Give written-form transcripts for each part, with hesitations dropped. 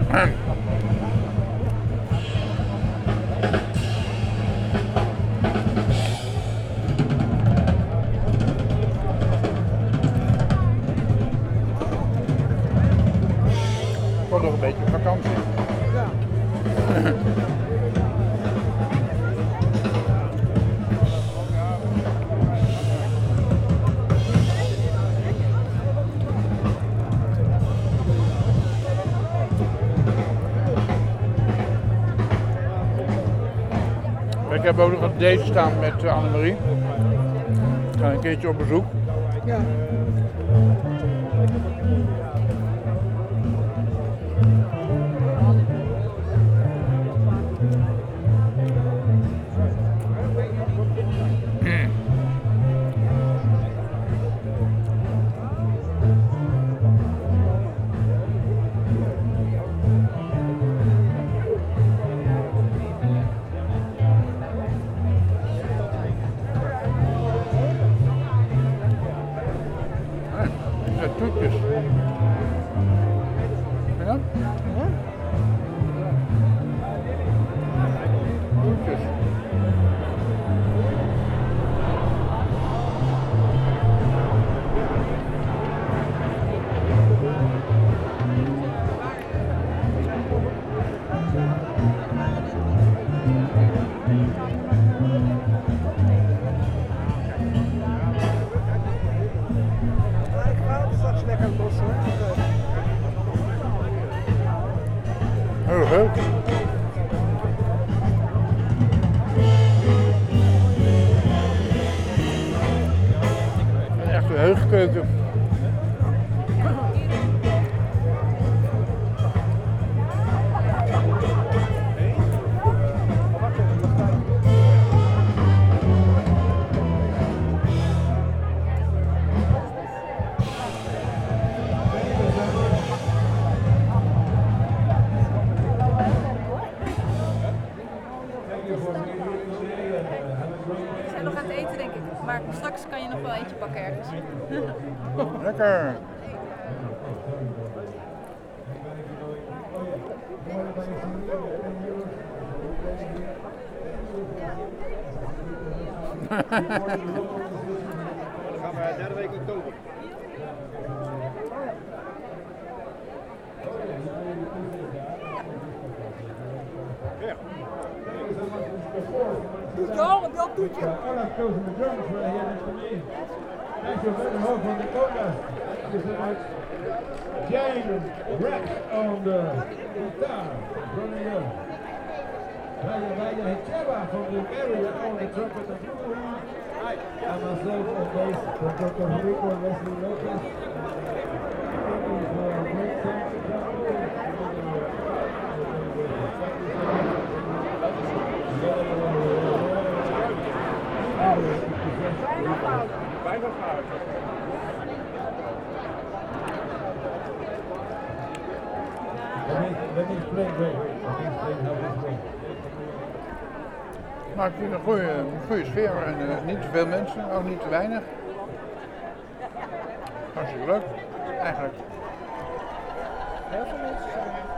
Wordt nog een beetje vakantie. Ja. Ik heb ook nog een date staan met Annemarie. Ik ga een keertje op bezoek. Ja. Met toetjes. Ja? Toetjes. Ik ga straks lekker los hoor. Heel leuk. Een echte heugkeuken. We zijn nog aan het eten, denk ik. Maar straks kan je nog wel eentje pakken ergens. Lekker. Dan gaan we derde week oktober. Ja. Doet je al, dat doet je. Olaf kozen de drums right here next to me. Next to Van Hoog van Dakota. Is Jane Rex on the guitar. Running up. Raya Hecheva from the area on the trumpet and flugelhorn. And myself on bass from Puerto Rico, Leslie Lopez. Great Let me explain, Greg. Let me explain how this works. Maar ik vind een goede sfeer en niet te veel mensen, ook niet te weinig. Hartstikke leuk, eigenlijk. Heel veel mensen zijn er.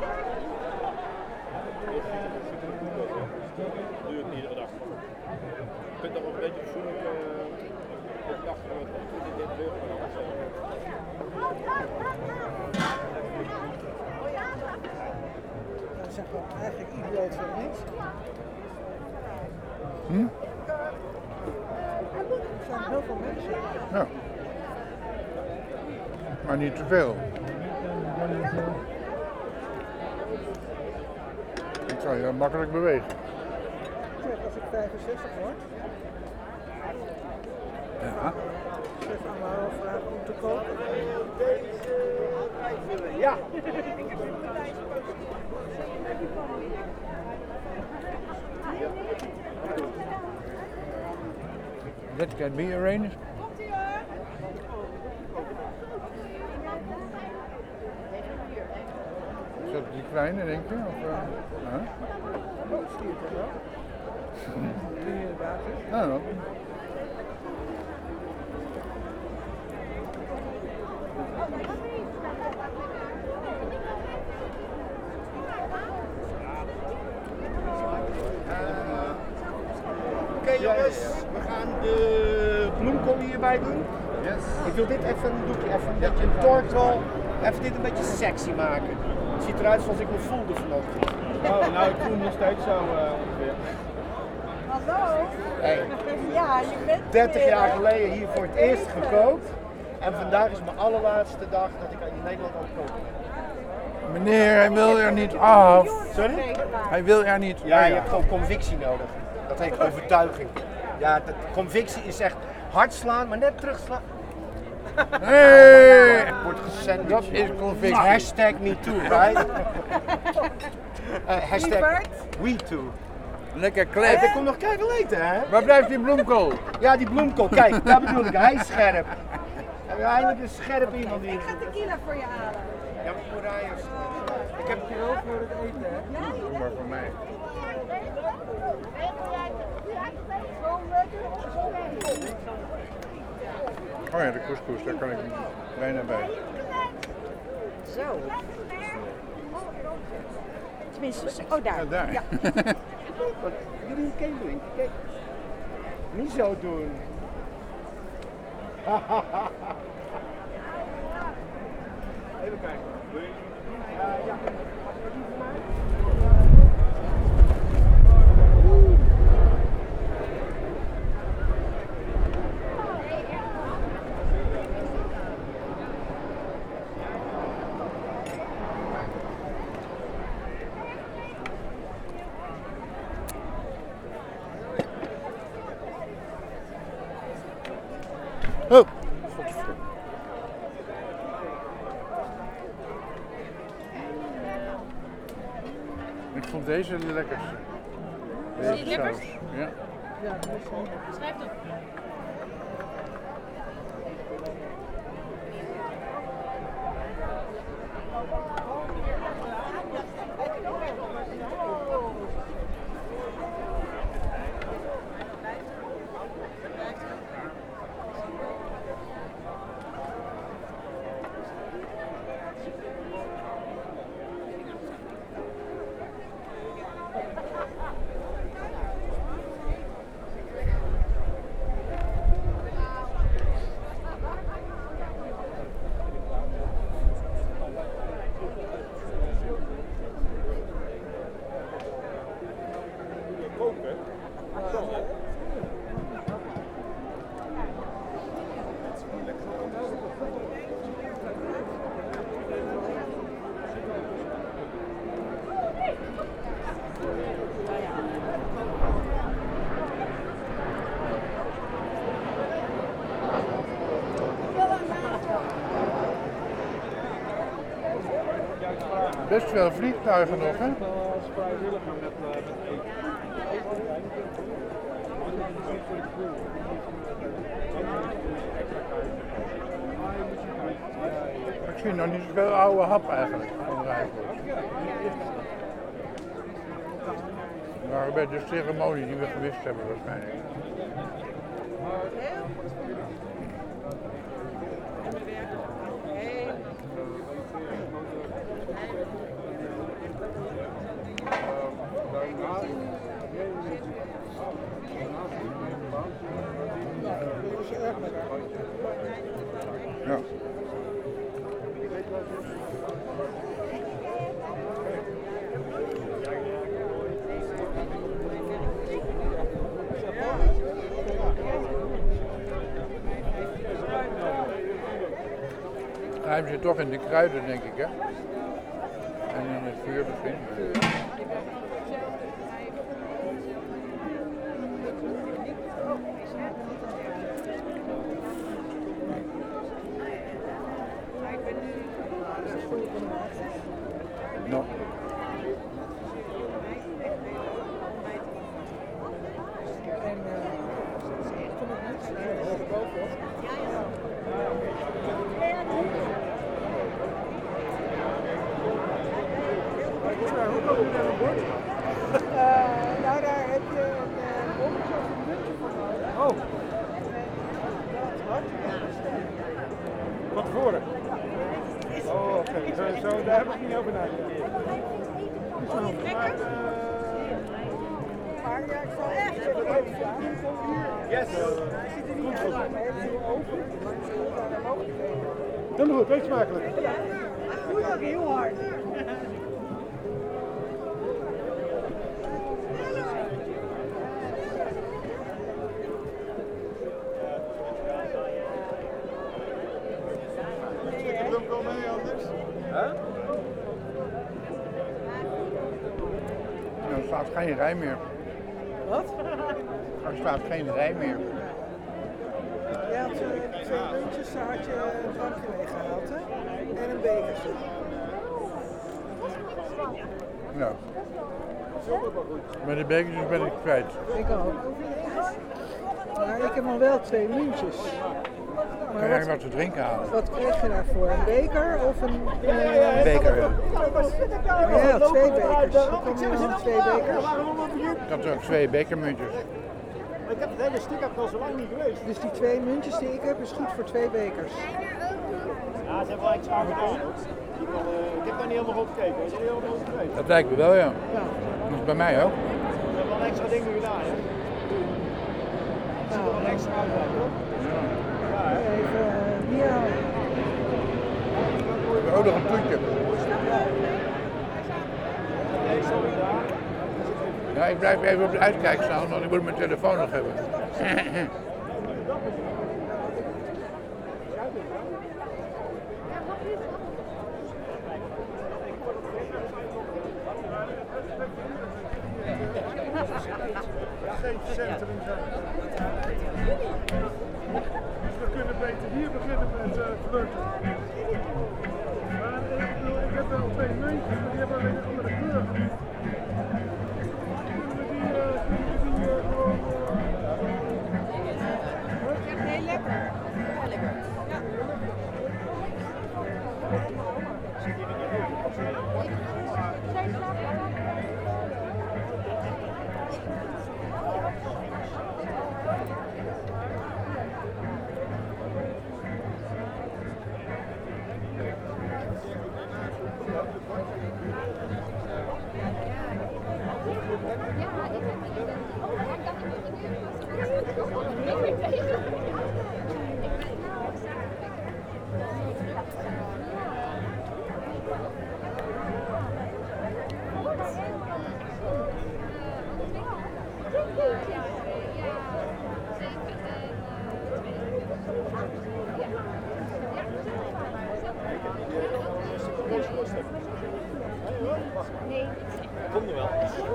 Duurt niet iedere dag. Je kunt nog een beetje verzoenlijk op de dag met dit weer. Dat zijn gewoon eigenlijk idioot veel mensen. Er zijn heel veel mensen. Ja. Maar niet te veel. Ik kan je makkelijk bewegen. Zeg, als ik 65 word, Ja. zeg aan mijn vragen om te kopen. Ja! That can be arranged. Is dat die kleine, denk je? Of, Oh, zie je het wel? Die in de basis. Nou, erbij doen? Yes. Ik wil dit even een doekje, even een beetje een tortel, even dit een beetje sexy maken. Het ziet eruit zoals ik me voelde vanochtend. Oh, nou ik voel me nog steeds zo ongeveer. Hallo? Hey, Ja, je bent 30 jaar geleden hier voor het eerst gekookt. En vandaag is mijn allerlaatste dag dat ik in Nederland aan het koken ben. Meneer, hij wil er niet af. Sorry? Hij wil er niet Ja, je hebt gewoon convictie nodig. Dat heet overtuiging. Ja, convictie is echt hard slaan, maar net terugslaan. Hey! Wordt gesandwiched. Dat is convictie. Hashtag MeToo, right? Hashtag Lieverd? WeToo. Lekker Hey, klep. er komt nog keihard eten, hè? Waar blijft die bloemkool? Ja, die bloemkool, kijk, dat bedoel ik. Hij is scherp. En eindelijk een scherp iemand die. Ik ga tequila voor je halen. Ja, maar Morayers. Ik heb het hier ook voor het eten, hè? Doe maar voor mij. Oh ja, de couscous, daar kan ik bijna bij. Zo. Tenminste, oh daar. Ja, daar. Ja. Wat jullie doen, kijk. Niet zo doen. Even kijken. Wil je Ja. Oh. Ik vond deze de lekkerste. Deze saus. Ja. Schrijf het op. koken? Best veel vliegtuigen nog, hè? Als vrijwilliger met eten. Ik zie nog niet zoveel oude hap eigenlijk van Rijnvoort. Maar bij de ceremonie die we gewist hebben waarschijnlijk. Ja. Hij zit toch in de kruiden, denk ik, hè? En in het vuur misschien. No. Nou, daar heb je een bommetje of een muntje voor nodig. Oh. Van tevoren? Oh, oké. Zo, daar heb ik niet over nagedacht. Maar ja, ik zal echt even vragen. Yes. Hij ziet er niet uit, maar hij heeft heel over. Helemaal goed, eet smakelijk. Hij groeit ook heel hard. Doe wel mee anders. Er staat geen rij meer. Wat? Er staat geen rij meer. Je had 2 muntjes, daar had je een drankje meegehaald, hè? En een bekertje. Ja. Maar de bekertjes ben ik kwijt. Ik ook. Maar ik heb nog wel 2 muntjes. Kan jij wat te drinken halen? Wat kreeg je daarvoor? Een beker of een... Beker, ja. Ja, 2 bekers. Hoe kom je dan 2 bekers? Ik had ook 2 bekermuntjes. Ik heb het hele stuk al zo lang niet geweest. Dus die 2 muntjes die ik heb is goed voor 2 bekers. Ja, ze hebben wel extra gedaan. Ik heb daar niet helemaal op gekeken. Is er niet helemaal op gekeken? Dat lijkt me wel, ja. Ja. Dat is bij mij ook. Ze hebben wel extra dingen gedaan, hè? Ik zie er wel extra uit, toch? Even hier halen. We hebben ook nog een toetje. Nee, sorry, daar. Ja, ik blijf even op de uitkijk staan, want ik moet mijn telefoon nog hebben. Geen centrum zijn. Dus we kunnen beter hier beginnen met flirten. Maar ik heb wel 2 muntjes, maar die hebben alleen een andere kleur. Heel lekker. Ja, lekker. Ja. Komt er wel.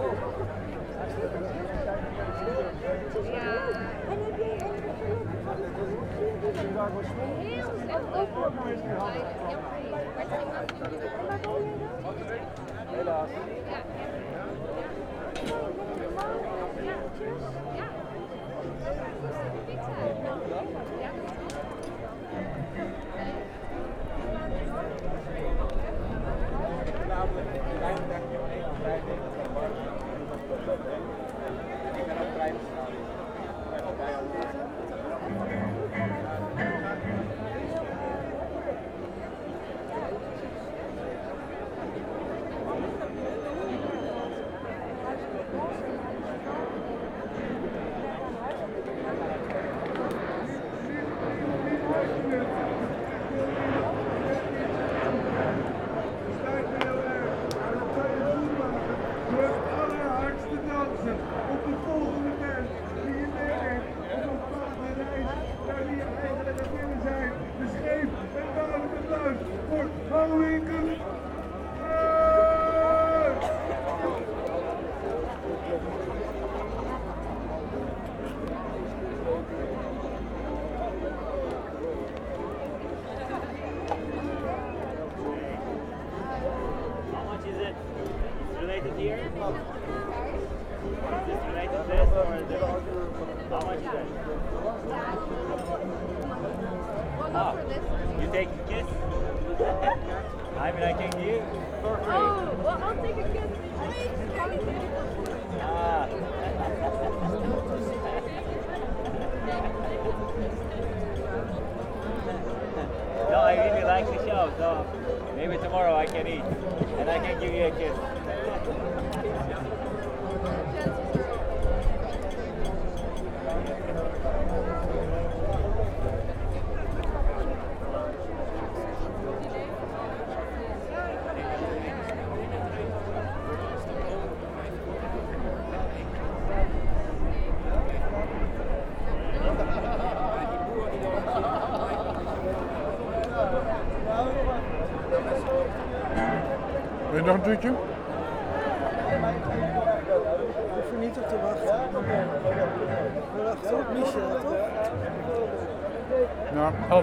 Heel slecht over. Helaas. Ja. Ja. You take a kiss? I mean, I can give for free. Oh, well, I'll take a kiss. Ah. No, I really like the show, so maybe tomorrow I can eat and I can give you a kiss. Wil je nog een toetje? Ik hoef er niet op te wachten. We wachten op Michel, toch? Ja, Hans.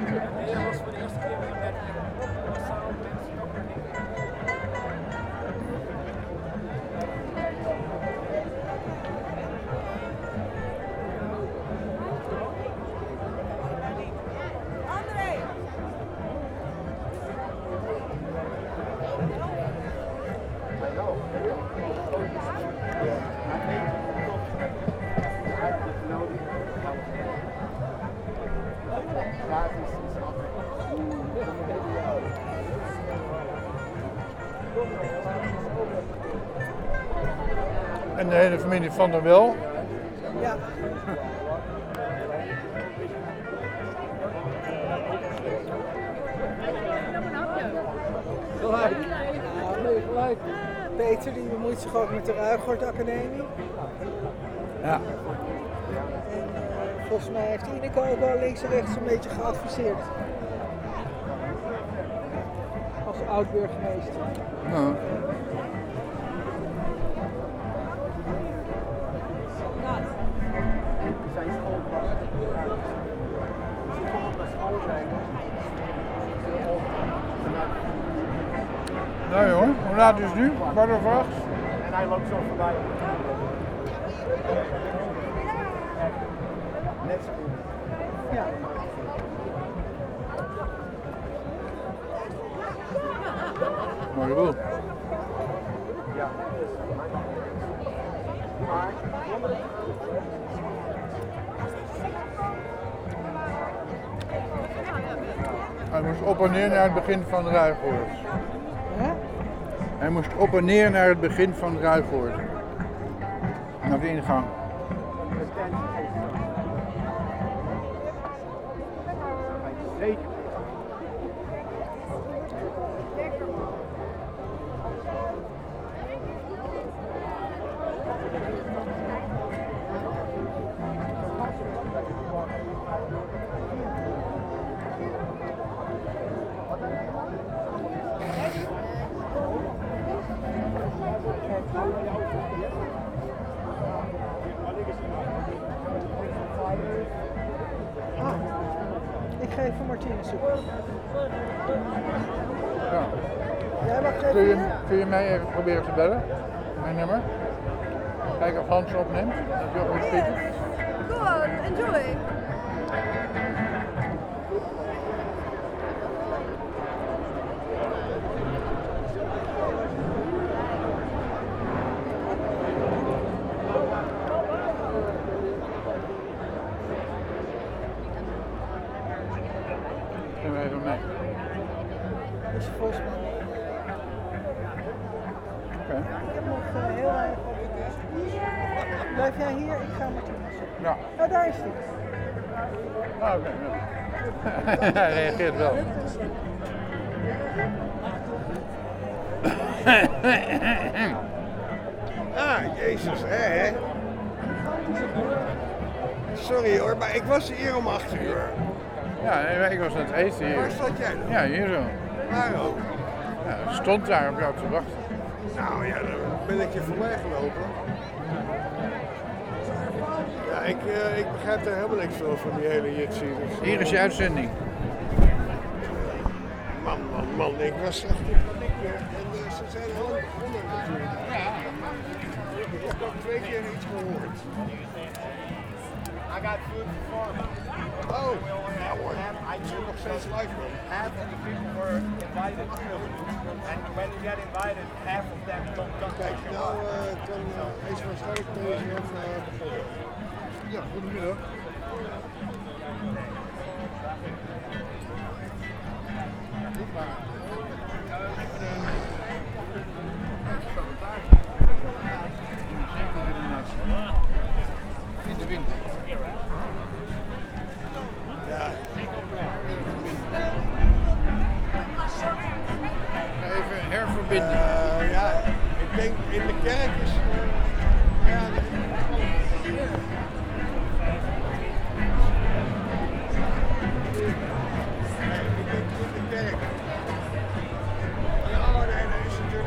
En de hele familie van der Wel. Ja. Gelijk. Ja, nee, gelijk. Peter die bemoeit zich ook met de Ruigoord Academie. Ja. En volgens mij heeft Ineke ook wel links en rechts een beetje geadviseerd. Als oud-burgemeester. Ja. Zijn schoolpas. Ze komt naar school zijn. Nou jongen, hoe laat is het nu? 7:15? En hij loopt zo voorbij. Net zo goed. Ja. Mooi roel. Ja. Maar Hij moest op en neer naar het begin van de Ruigoord. Hè? Hij moest op en neer naar het begin van de Ruigoord. Naar de ingang. zeker. Ik geef voor Martinez soep. Ja. Jij mag geven? Kun je mij even proberen te bellen? Mijn nummer? Kijken of Hans opneemt. Dat je ook moet schieten. Go on, enjoy. Neem even mee. Dat is je volgens mij. Oké. Ik heb nog heel weinig op. Blijf jij hier? Ik ga Martinez op. Ja. Oh, daar is hij. Ah, oké. Ja. Hij reageert wel. Ah, jezus, hè? Sorry hoor, maar ik was hier om 8 uur. Ja, ik was aan het eten hier. Waar zat jij dan? Ja, hier zo. Waar ook? Ja, stond daar op jou te wachten. Nou ja, dan ben ik je voorbij gelopen. Ja, ik begrijp er helemaal niks van die hele jitsie. Dus, Hier is je uitzending. Man, ik was echt in paniek. En ze zijn al begonnen natuurlijk. Ik heb ook 2 keer iets gehoord. I got food for farmers. Oh, ja hoor. Ik zit nog steeds live man. Half of the people were invited to. And when you get invited, half of them don't come. Kijk, nou kan is waarschijnlijk deze begonnen. Ja, goedemiddag. In de wind. Ja. Even herverbinden. Ja, ik denk in de kerk is. Ja, nee, ik denk in de kerk. Oh nee, dat is natuurlijk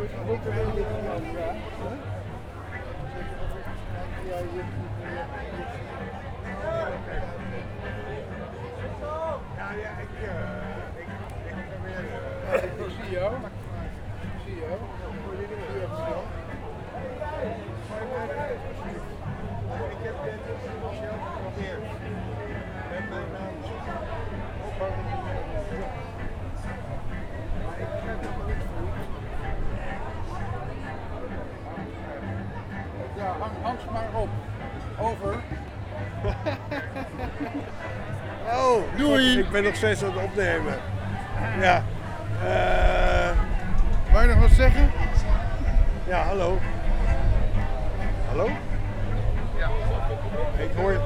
Ik zie jou. Ik zie jou. Ik heb net zelf geprobeerd. Met mijn naam. Maar ik krijg nog niks voor. Ja, hang Hans maar op. Over. Oh, Doei. Ik ben nog steeds aan het opnemen. Ja. Wil je nog wat zeggen? Ja, hallo. Hallo? Ja. Ik hoor...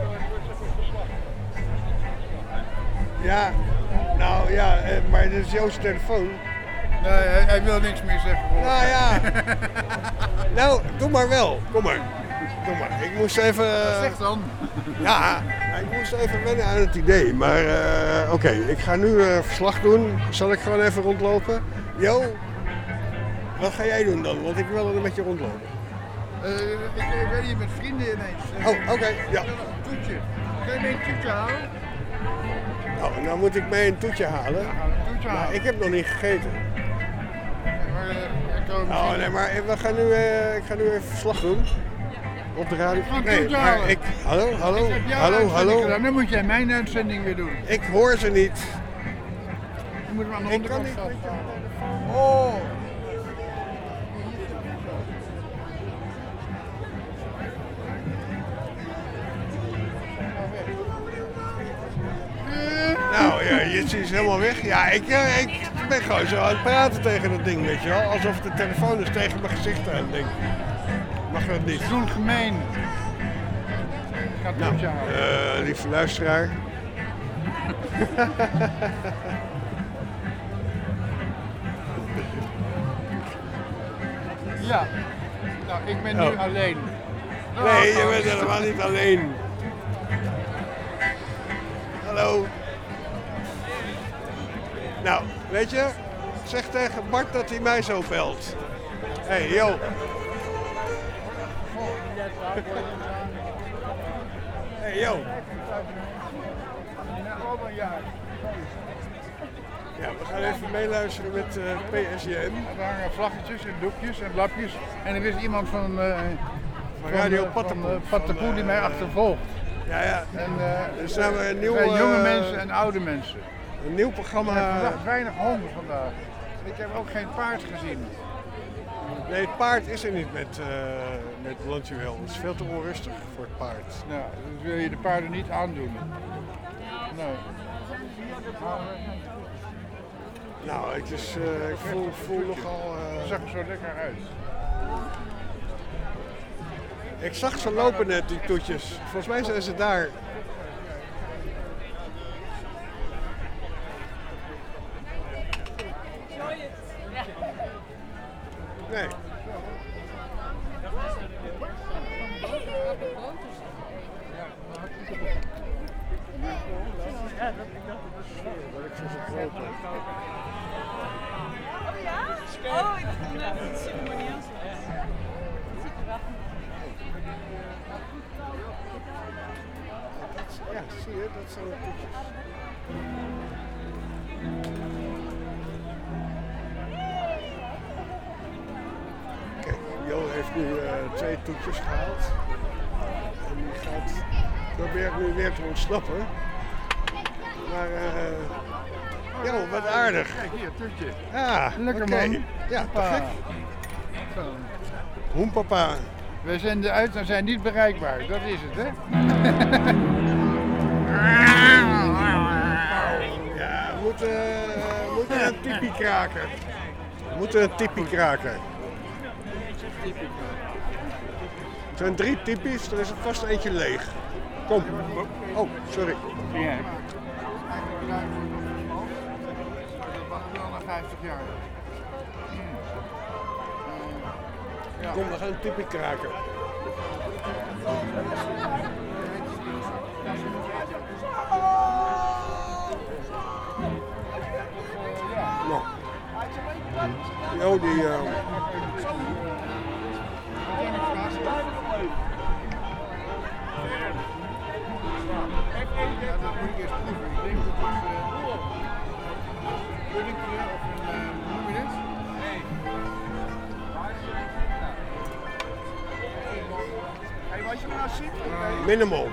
Ja, nou ja, maar dit is Joost's telefoon. Nee, hij wil niks meer zeggen. Nou ja. Nou, doe maar wel. Kom maar. Doe maar. Ik moest even... Zeg dan. Ja, ik moest even wennen aan het idee. Maar oké, ik ga nu verslag doen. Zal ik gewoon even rondlopen? Jo, wat ga jij doen dan? Want ik wil er een beetje rondlopen. Ik ben hier met vrienden ineens. Oh, oké, ja. Een toetje. Kun je mee een toetje halen? Nou, nou moet ik mee een toetje halen. Ja, een toetje halen. Maar ik heb nog niet gegeten. Maar, Oh nee, maar ik ga nu even verslag doen. Op de radio. ga een Nee, toetje maar halen. ik... Hallo, hallo, Ik heb jouw hallo, uitzending hallo. gedaan. Dan moet jij mijn uitzending weer doen. Ik hoor ze niet. Je moet hem aan de Ik kan onderkant niet met vasthouden. jou. Oh! Nou ja, je ziet ze helemaal weg. Ja, ik ben gewoon zo aan het praten tegen dat ding, weet je wel. Alsof de telefoon is tegen mijn gezicht aan, denk ik. Mag dat niet? Zo'n gemeen. Ik ga het toetje halen. Lieve luisteraar. Ja. Nou, ik ben nu Oh. alleen. Nee, je bent helemaal niet alleen. Hallo. Nou, weet je, zeg tegen Bart dat hij mij zo belt. Hé, hey, yo. Hey, yo. Ja, we gaan even meeluisteren met PSJM. Er hangen vlaggetjes en doekjes en lapjes. En er is iemand van Radio Pattenpoel die mij achtervolgt. Ja, ja. En, Dus zijn we een nieuw... er zijn jonge mensen en oude mensen. Een nieuw Ik programma. heb weinig honden vandaag. Ik heb ook geen paard gezien. Nee, het paard is er niet met Landjuwel. Het is veel te onrustig voor het paard. Nou, dus wil je de paarden niet aandoen. Nee. Nou, ik voel nogal... Het zag er zo lekker uit. Ik zag ze lopen net, die toetjes. Volgens mij zijn ze daar. Nee. Dat ik zo groot ben. Oh ja? Oh, ik vind het super mooi niet aan. Ja, zie je, dat zijn de toetjes. Kijk, Jo heeft nu 2 toetjes gehaald. En die probeert nu weer te ontsnappen. Maar, Jo, wat aardig. Kijk hier, toetje. Ja, Lekker oké. man. Ja, te Hoppa. gek. Zo. Hoempapa. Wij zenden uit en zijn niet bereikbaar. Dat is het, hè? Ja, we moeten een tipi kraken. We moeten een tipi kraken. Er zijn 3 typies, er is er vast eentje leeg. Kom. Oh, sorry. Ja. Dat mag wel na 50 jaar. Ja. Kom, we gaan een tipi kraken. Nou. Jo, die... Ja, dat moet ik eerst proeven. Ik denk dat het puddingje of een, hoe noem je dit? Hey, wat je nou ziet? Minimal.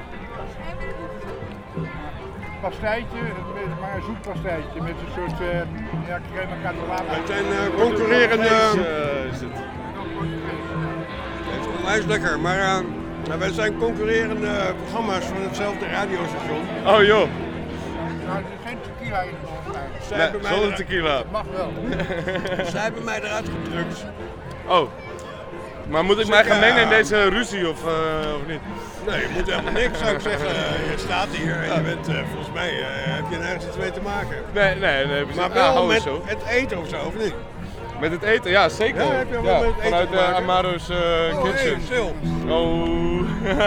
Pastijtje, maar een zoet pastijtje met een soort, ja, crème catalana. Het zijn concurrerende... is het. Het is onwijs lekker, maar wij zijn concurrerende programma's van hetzelfde radiostation. Oh joh. Nou, er is geen tequila in het Zij hebben mij Zonder eruit- tequila. Dat mag wel. Zij hebben mij eruit gedrukt. Oh. Maar moet ik mij gaan mengen in deze ruzie of niet? Nee, je moet helemaal niks, zou ik zeggen. Je staat hier en je bent, volgens mij heb je nergens iets mee te maken. Nee, precies. Maar wel hou met zo. het eten of zo, of niet? Met het eten, ja zeker. Ja, heb je wel met het eten vanuit te maken? Amaro's Kitchen. Hey, Sil. Oh.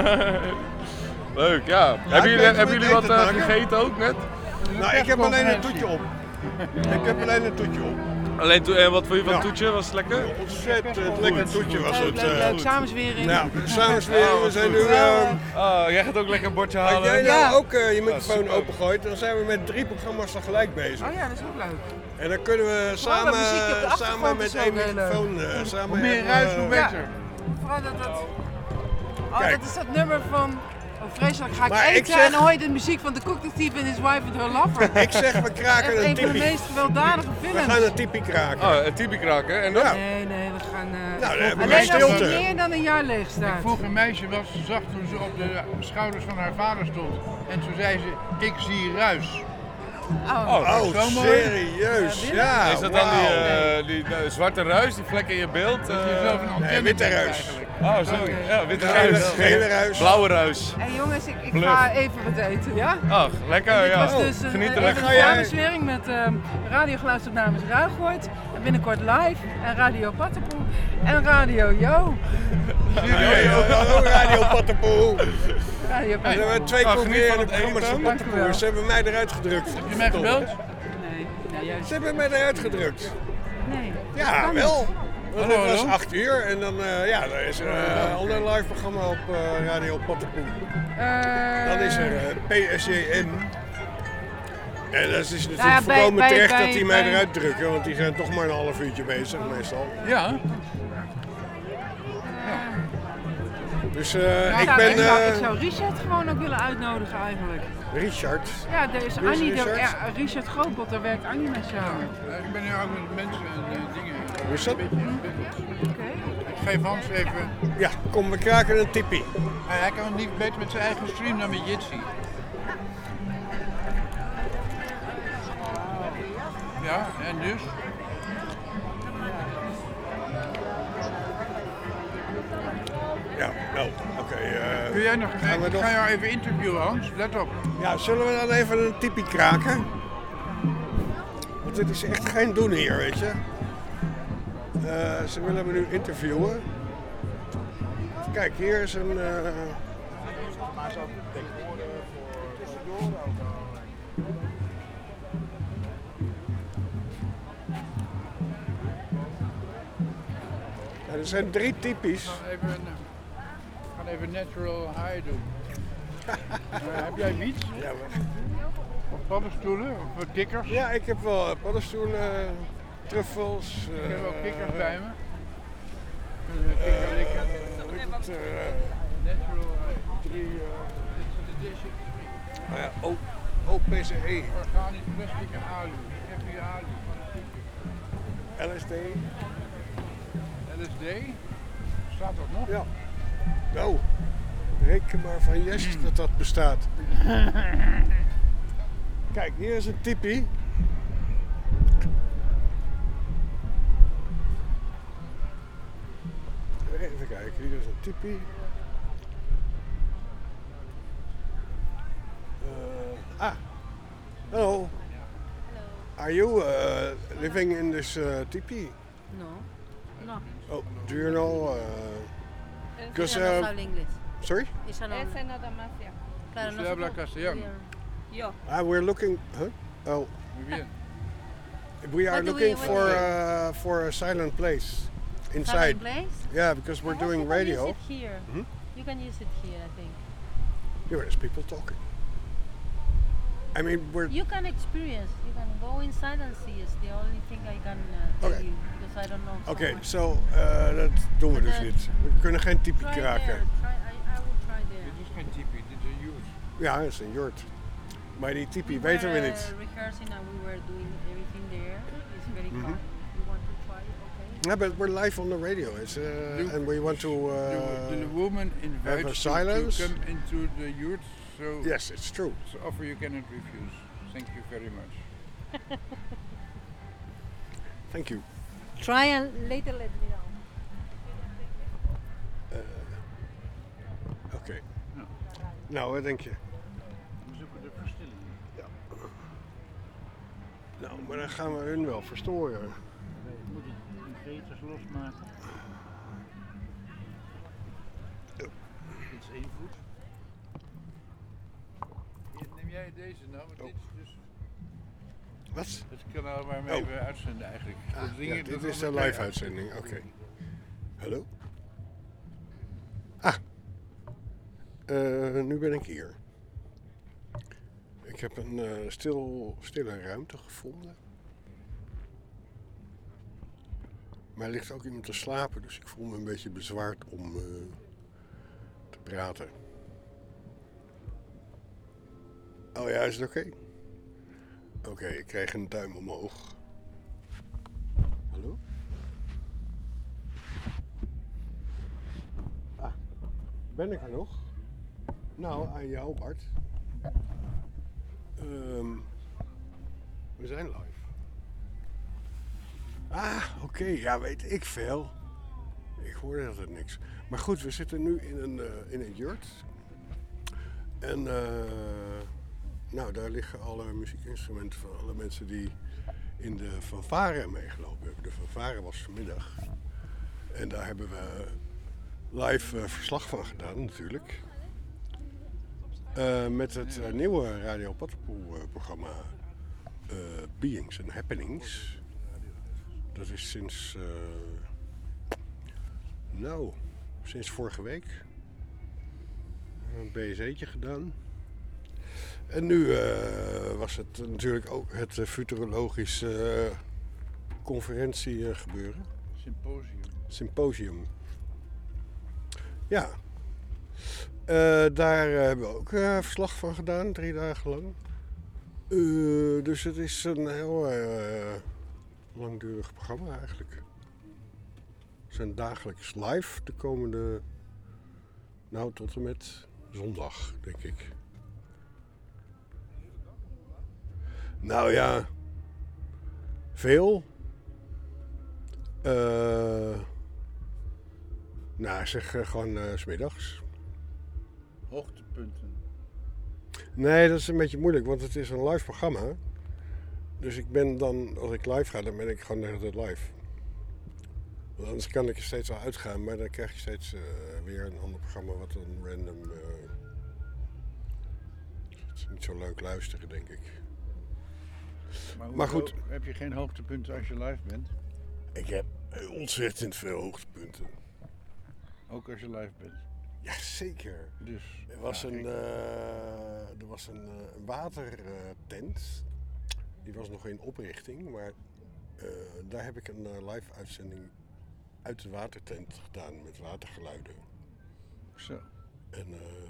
Leuk, ja. Hebben ik jullie, weet hebben met jullie wat eten te maken. gegeten ook net? Nou, ik heb alleen een toetje op. Ik heb alleen een toetje op. Alleen en wat vond je van Ja. het toetje? Was het lekker? Ontzettend lekker toetje was het. Leuk, samenzwering. Ja, samenzweren. We zijn nu... Oh, jij gaat ook lekker een bordje Als halen. jij nou Ja. ook je microfoon super. opengooit, dan zijn we met 3 programma's tegelijk bezig. Oh ja, dat is ook leuk. En dan kunnen we samen, muziek op de samen achtergrond met is één ook heel leuk. microfoon samen... Hoe meer hebben, ruis, hoe beter. Vooral dat... Oh, Kijk. dat is dat nummer van... Oh, vreselijk, ga ik Maar ik eten zeg- en dan hoor je de muziek van The Cook Detective and His Wife and Her Lover. Ik zeg, we kraken Echt een een van de tippie. meest gewelddadige We films. gaan een tippie kraken. Oh, een tipi kraken. En dan? Ja. Nee, we gaan... Nou, dan hebben we alleen als stilte. het meer dan een jaar leeg Ik staat. vroeg een meisje wat ze zag toen ze op de schouders van haar vader stond. En toen zei ze, ik zie ruis. Oh, zo mooi. serieus? Ja, Is dat dan wauw. die zwarte ruis, die vlek in je beeld? Dat je zelf een antenne witte bent ruis. eigenlijk. Oh, sorry. Ja, witte Gele, ruis. gele ruis. Blauwe ruis. Hé jongens, ik Bluff. ga even wat eten, ja? Ach, lekker, Dit ja. was dus een, Geniet er even lekker een van. samenzwering met radiogeluidsopnames Ruigoord. En binnenkort live. En Radio Pattenpoel. En Radio Jo. Hallo Radio Pattenpoel. Radio Er Pattenpoel. hebben 2 Oh, geniet concurrerende van het programma's eten. van Pattenpoel. Ze hebben mij eruit gedrukt. Heb je mij gebeld? Nee, juist. Ze hebben mij eruit gedrukt. Nee. Ja, kan wel. Want Hallo, het was hallo. 8 uur en dan dan is er een ander live programma op Radio Pattenpoel. Dan is er PSJN. En dat is natuurlijk Nou ja, volkomen bij- terecht bij- dat die mij bij- eruit drukken, want die zijn toch maar een half uurtje bezig meestal. Ja. Dus Ik ik ben zou Richard gewoon ook willen uitnodigen eigenlijk. Richard. Ja, er is Wie is Annie, Richard? Richard Grootbot, daar werkt Annie mee samen. Ik ben nu ook met mensen en dingen. Hoe is dat? Oké. Ik geef Hans even. Ja, kom, we kraken een tippie. Hij kan het niet beter met zijn eigen stream dan met Jitsi. Ja, en dus? Ja, nou, oké. Kun jij nog, gaan we ik nog- ga jou even interviewen, Hans. Let op. Ja, zullen we dan even een tippie kraken? Want dit is echt geen doen hier, weet je. Ze willen me nu interviewen. Kijk, hier is een... Ja, er zijn 3 typies. We gaan even natural high doen. Heb jij wiet? Ja, Of paddenstoelen? Of kikkers? ja, ik heb wel paddenstoelen, truffels. Ik heb ook kikkers bij me. Kikker likken. Natural high. 3, Dit is de nou ja, OPCE, organisch plastic alu. FU alu. LSD. LSD. Staat dat nog? Ja. Nou, reken maar van yes dat dat bestaat. Kijk, hier is een tippie. Even kijken, hier is een tippie. Hello. Are you living in this tippie? No. No. Oh, do you know? Because, Ella no habla inglés. Sorry? Ella no Esa habla. nada más, ya. Claro, Se habla nosotros- castellano. Yo. We're looking. Huh? Oh, Muy bien. We are What do looking we- for a silent place inside. Silent place? Yeah, because we're doing You radio. can use it here. Mhm. You can use it here, I think. Yeah, there's people talking. I mean, we're You can experience. You can go inside and see. It's the only thing I can tell Okay. you because I don't know. so Oké, much. zo, dat doen we dus niet. We kunnen geen typie Try kraken. there. I will try there. Dit is geen tipi, dit is een yurt. Ja, dat is een jort. Maar die typie weten we niet. Rehearsing and we were doing everything there. It's very Mhm. fun. You want to try it? Okay. Yeah, but we're live on the radio. And we want to The woman have a invites you silence. to come into the yurt, so Yes, it's true. it's an offer you cannot refuse. Thank you very much. Thank you. Try and later let me know. Oké. Nou, wat denk je? We zoeken de verstilling. Nou, maar dan gaan we hun wel verstoren. We moeten de veters losmaken. Dit is 1 voet. Neem jij deze nou? Want dit is dus Wat? het kanaal waarmee Oh. we uitzenden eigenlijk. Ah, Dat ding- ja, dat dit is wordt een bij live uitzending. Oké. Hallo? Ah. Nu ben ik hier. Ik heb een stille ruimte gevonden. Maar er ligt ook iemand te slapen, dus ik voel me een beetje bezwaard om te praten. Oh ja, is het oké? Oké, ik krijg een duim omhoog. Hallo? Ah, ben ik er nog? Nou, aan jou Bart. We zijn live. Ah, oké, ja, weet ik veel. Ik hoorde altijd niks. Maar goed, we zitten nu in een jurt. En nou, daar liggen alle muziekinstrumenten van alle mensen die in de fanfare meegelopen hebben. De fanfare was vanmiddag. En daar hebben we live verslag van gedaan natuurlijk. Met het nieuwe Radio Pattenpoel programma Beings and Happenings. Dat is sinds vorige week. Een BSE'tje gedaan. En nu was het natuurlijk ook het futurologische conferentie gebeuren. Symposium. Ja. Daar hebben we ook verslag van gedaan, 3 dagen lang. Dus het is een heel langdurig programma eigenlijk. We zijn dagelijks live de komende, nou tot en met zondag, denk ik. Nou ja, veel. Nou, zeg gewoon 's middags. Hoogtepunten. Nee, dat is een beetje moeilijk, want het is een live programma. Dus ik ben dan, als ik live ga, dan ben ik gewoon de hele tijd live. Want anders kan ik er steeds wel uitgaan, maar dan krijg je steeds weer een ander programma wat dan random... het is niet zo leuk luisteren, denk ik. Maar goed. Heb je geen hoogtepunten als je live bent? Ik heb ontzettend veel hoogtepunten. Ook als je live bent? Ja, zeker. Dus, er was een watertent. Die was nog in oprichting, maar daar heb ik een live uitzending uit de watertent gedaan met watergeluiden. Zo. En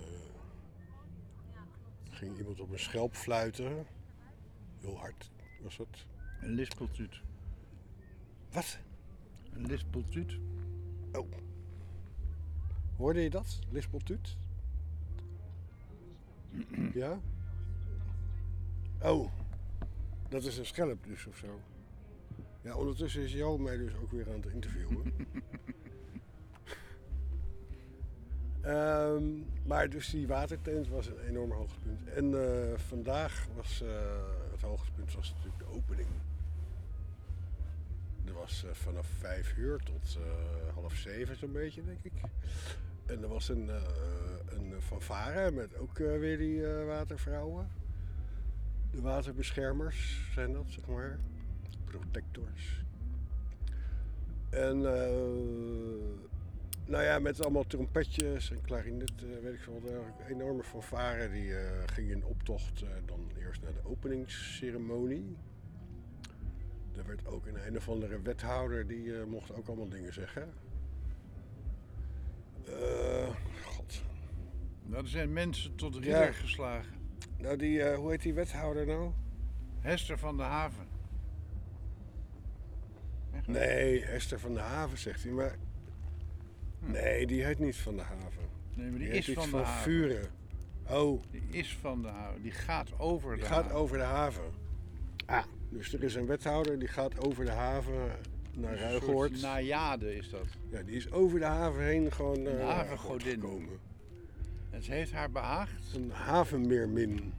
ging iemand op een schelp fluiten. Heel hard was het. Een lispeltuut. Wat? Een lispeltuut. Oh. Hoorde je dat? Lispeltuut? Ja? Oh. Dat is een schelp dus of zo. Ja, ondertussen is Jo mij dus ook weer aan het interviewen. Maar dus die watertent was een enorm hoogtepunt. En vandaag was het hoogtepunt was natuurlijk de opening. Dat was vanaf 5 uur tot 6:30 zo'n beetje, denk ik. En er was een fanfare met ook weer die watervrouwen. De waterbeschermers zijn dat, zeg maar. protectors. En nou ja, met allemaal trompetjes en klarinet, weet ik veel. Een enorme fanfare die ging in optocht dan eerst naar de openingsceremonie. Er werd ook een of andere wethouder, die mocht ook allemaal dingen zeggen. God. Nou, er zijn mensen tot ridder geslagen. Nou, die, hoe heet die wethouder nou? Hester van de Haven. Nee, Hester van de Haven zegt hij, maar... Nee, die heet niet van de Haven. Nee, maar die heet is van de van haven. Vuren. Oh. Die is van de haven. Die gaat over de Die haven. gaat over de haven. Ah, dus er is een wethouder die gaat over de haven naar Ruigoord. Een soort najade is dat. Ja, die is over de haven heen gewoon Een havengodin. gekomen. En ze heeft haar behaagd. Een havenmeermin.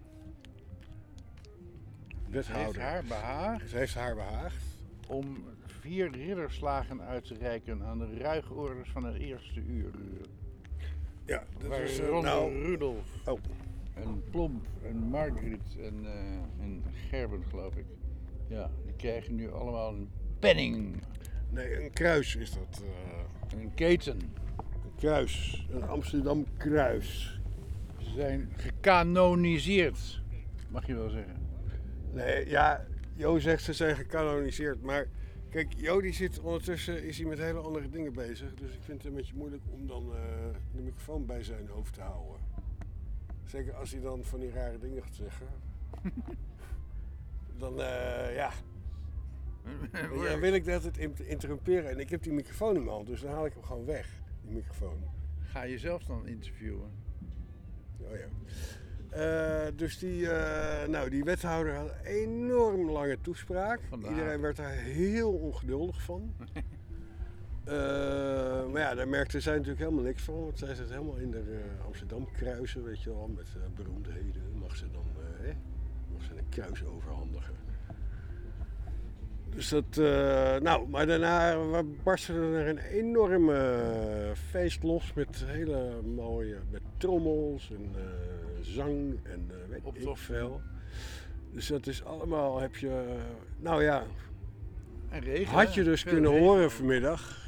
Wethouder. Ze heeft haar behaagd. Ze heeft haar behaagd. Om 4 ridderslagen uit te reiken aan de ruigorders van het eerste uur. Ja, dat waar is Rudolf. Oh. En Plomp en Margriet en Gerben, geloof ik. Ja, die krijgen nu allemaal een penning. Nee, een kruis is dat. Een keten. Een kruis. Een Amsterdam kruis. Ze zijn gekanoniseerd, mag je wel zeggen. Nee, ja, Jo zegt ze zijn gekanoniseerd, maar kijk, Jo die zit ondertussen, is hij met hele andere dingen bezig, dus ik vind het een beetje moeilijk om dan de microfoon bij zijn hoofd te houden. Zeker als hij dan van die rare dingen gaat zeggen. Dan, ja. Dan wil ik dat het interrumperen en ik heb die microfoon in mijn hand, dus dan haal ik hem gewoon weg, die microfoon. Ga je zelf dan interviewen? Oh ja. Dus die wethouder had een enorm lange toespraak. Iedereen werd daar heel ongeduldig van. Maar ja, daar merkte zij natuurlijk helemaal niks van. Want zij zit helemaal in de Amsterdam kruisen, weet je wel. Met beroemdheden mag ze dan mag ze een kruis overhandigen. Dus dat, maar daarna barstte er een enorme feest los met hele mooie, met trommels en zang en weet ik veel. Dus dat is allemaal, heb je, nou ja, en regen, had je dus kunnen regen. horen vanmiddag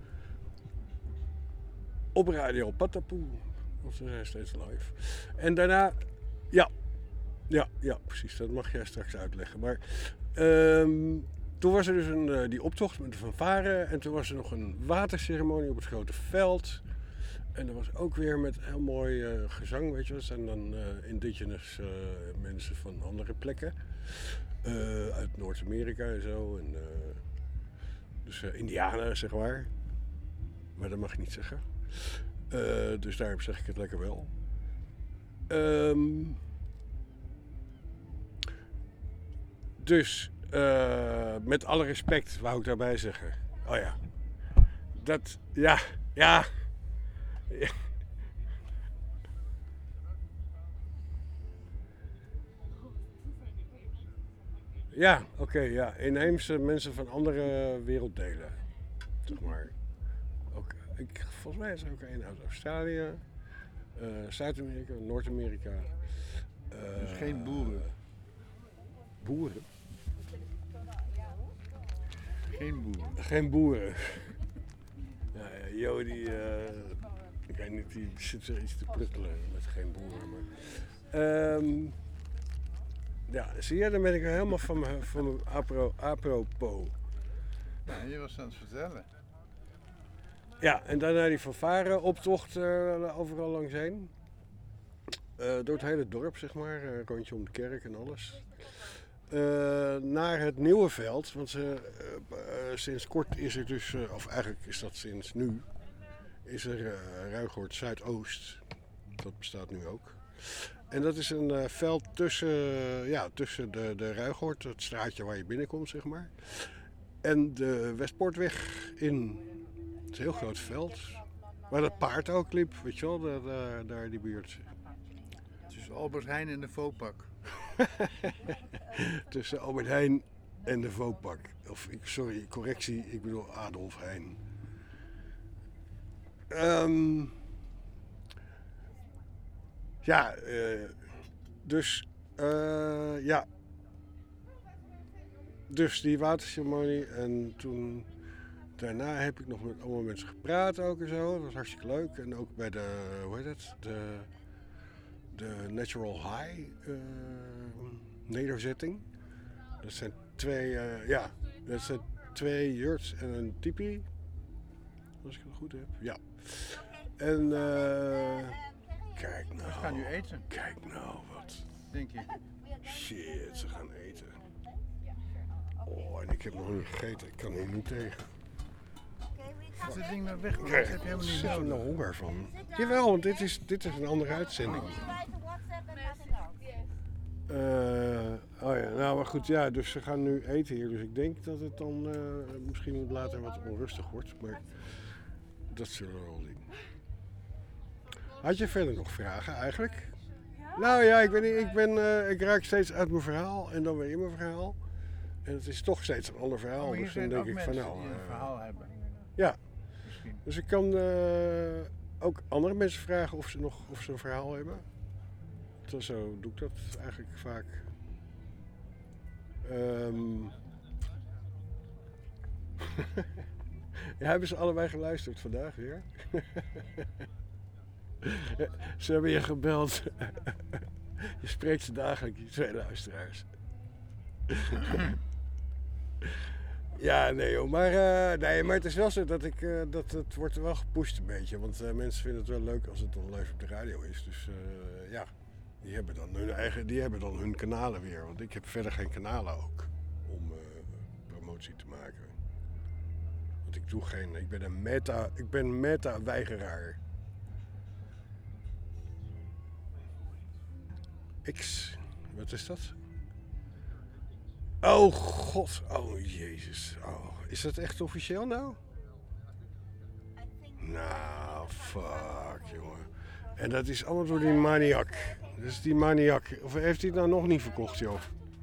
op Radio Patapoe, want ze zijn steeds live. En daarna, ja, precies, dat mag jij straks uitleggen. Maar toen was er dus die optocht met de fanfare en toen was er nog een waterceremonie op het grote veld. En er was ook weer met heel mooi gezang, weet je wel. Dat zijn dan indigenous mensen van andere plekken. Uit Noord-Amerika en zo. En, dus Indianen, zeg maar. Maar dat mag ik niet zeggen. Dus daarom zeg ik het lekker wel. Dus, met alle respect wou ik daarbij zeggen. Oh ja. Dat, ja. Ja, oké, ja. Inheemse mensen van andere werelddelen, zeg maar. Ook, volgens mij is er ook een uit Australië, Zuid-Amerika, Noord-Amerika. Dus geen boeren? Boeren? Geen boeren? Geen boeren. Ja, Jo die, ik weet niet, die zit er iets te pruttelen met geen boeren. Maar, ja, zie je, dan ben ik helemaal van mijn apropos. Ja, je was aan het vertellen. Ja, en daarna die fanfare optocht overal langs heen. Door het hele dorp, zeg maar, rondje om de kerk en alles. Naar het nieuwe veld, want sinds kort is er dus, of eigenlijk is dat sinds nu, is er Ruigoord Zuidoost. Dat bestaat nu ook. En dat is een veld tussen de Ruigoord, het straatje waar je binnenkomt, zeg maar. En de Westpoortweg in. Het is een heel groot veld. Waar dat paard ook liep, weet je wel, daar die buurt. Tussen Albert Heijn en de Vopak. Tussen Albert Heijn en de Vopak. Of, sorry, correctie, ik bedoel Adolf Heijn. Dus, ja. dus die waterceremonie en toen... Daarna heb ik nog met allemaal mensen gepraat ook en zo. Dat was hartstikke leuk. En ook bij de, hoe heet het? De Natural High nederzetting. Dat zijn twee yurts en een tipi. Als ik het goed heb. Ja. En kijk nou. We gaan nu eten. Kijk nou wat. Denk je? Shit, ze gaan eten. Oh, en ik heb nog niet gegeten. Ik kan hier niet tegen. Is dit ding nou weg? Ik Dat krijg heb je helemaal er niet ontzettend nodig. honger van. Jawel, want dit is een andere uitzending. Oh ja, nou maar goed, ja, dus ze gaan nu eten hier. Dus ik denk dat het dan misschien later wat onrustig wordt. Maar dat zullen we wel zien. Had je verder nog vragen eigenlijk? Nou ja, ik weet niet, ik raak steeds uit mijn verhaal en dan weer in mijn verhaal. En het is toch steeds een ander verhaal. Oh, hier dus dan zijn denk ook ik van mensen nou... die een verhaal hebben. Ja. Misschien. Dus ik kan ook andere mensen vragen of ze een verhaal hebben. Zo doe ik dat eigenlijk vaak. Ja, hebben ze allebei geluisterd vandaag weer? Ze hebben je gebeld. Je spreekt ze dagelijks, die twee luisteraars. Ja, nee joh, maar het is wel zo dat dat het wordt wel gepusht een beetje. Want mensen vinden het wel leuk als het dan live op de radio is. Dus ja, die hebben dan hun kanalen weer. Want ik heb verder geen kanalen ook om promotie te maken. Want ik ben een meta-weigeraar. X, wat is dat? Oh god, oh jezus. Oh, is dat echt officieel nou? Nou, fuck jongen. En dat is allemaal door die maniak. Dat is die maniak. Of heeft hij het nou nog niet verkocht, joh?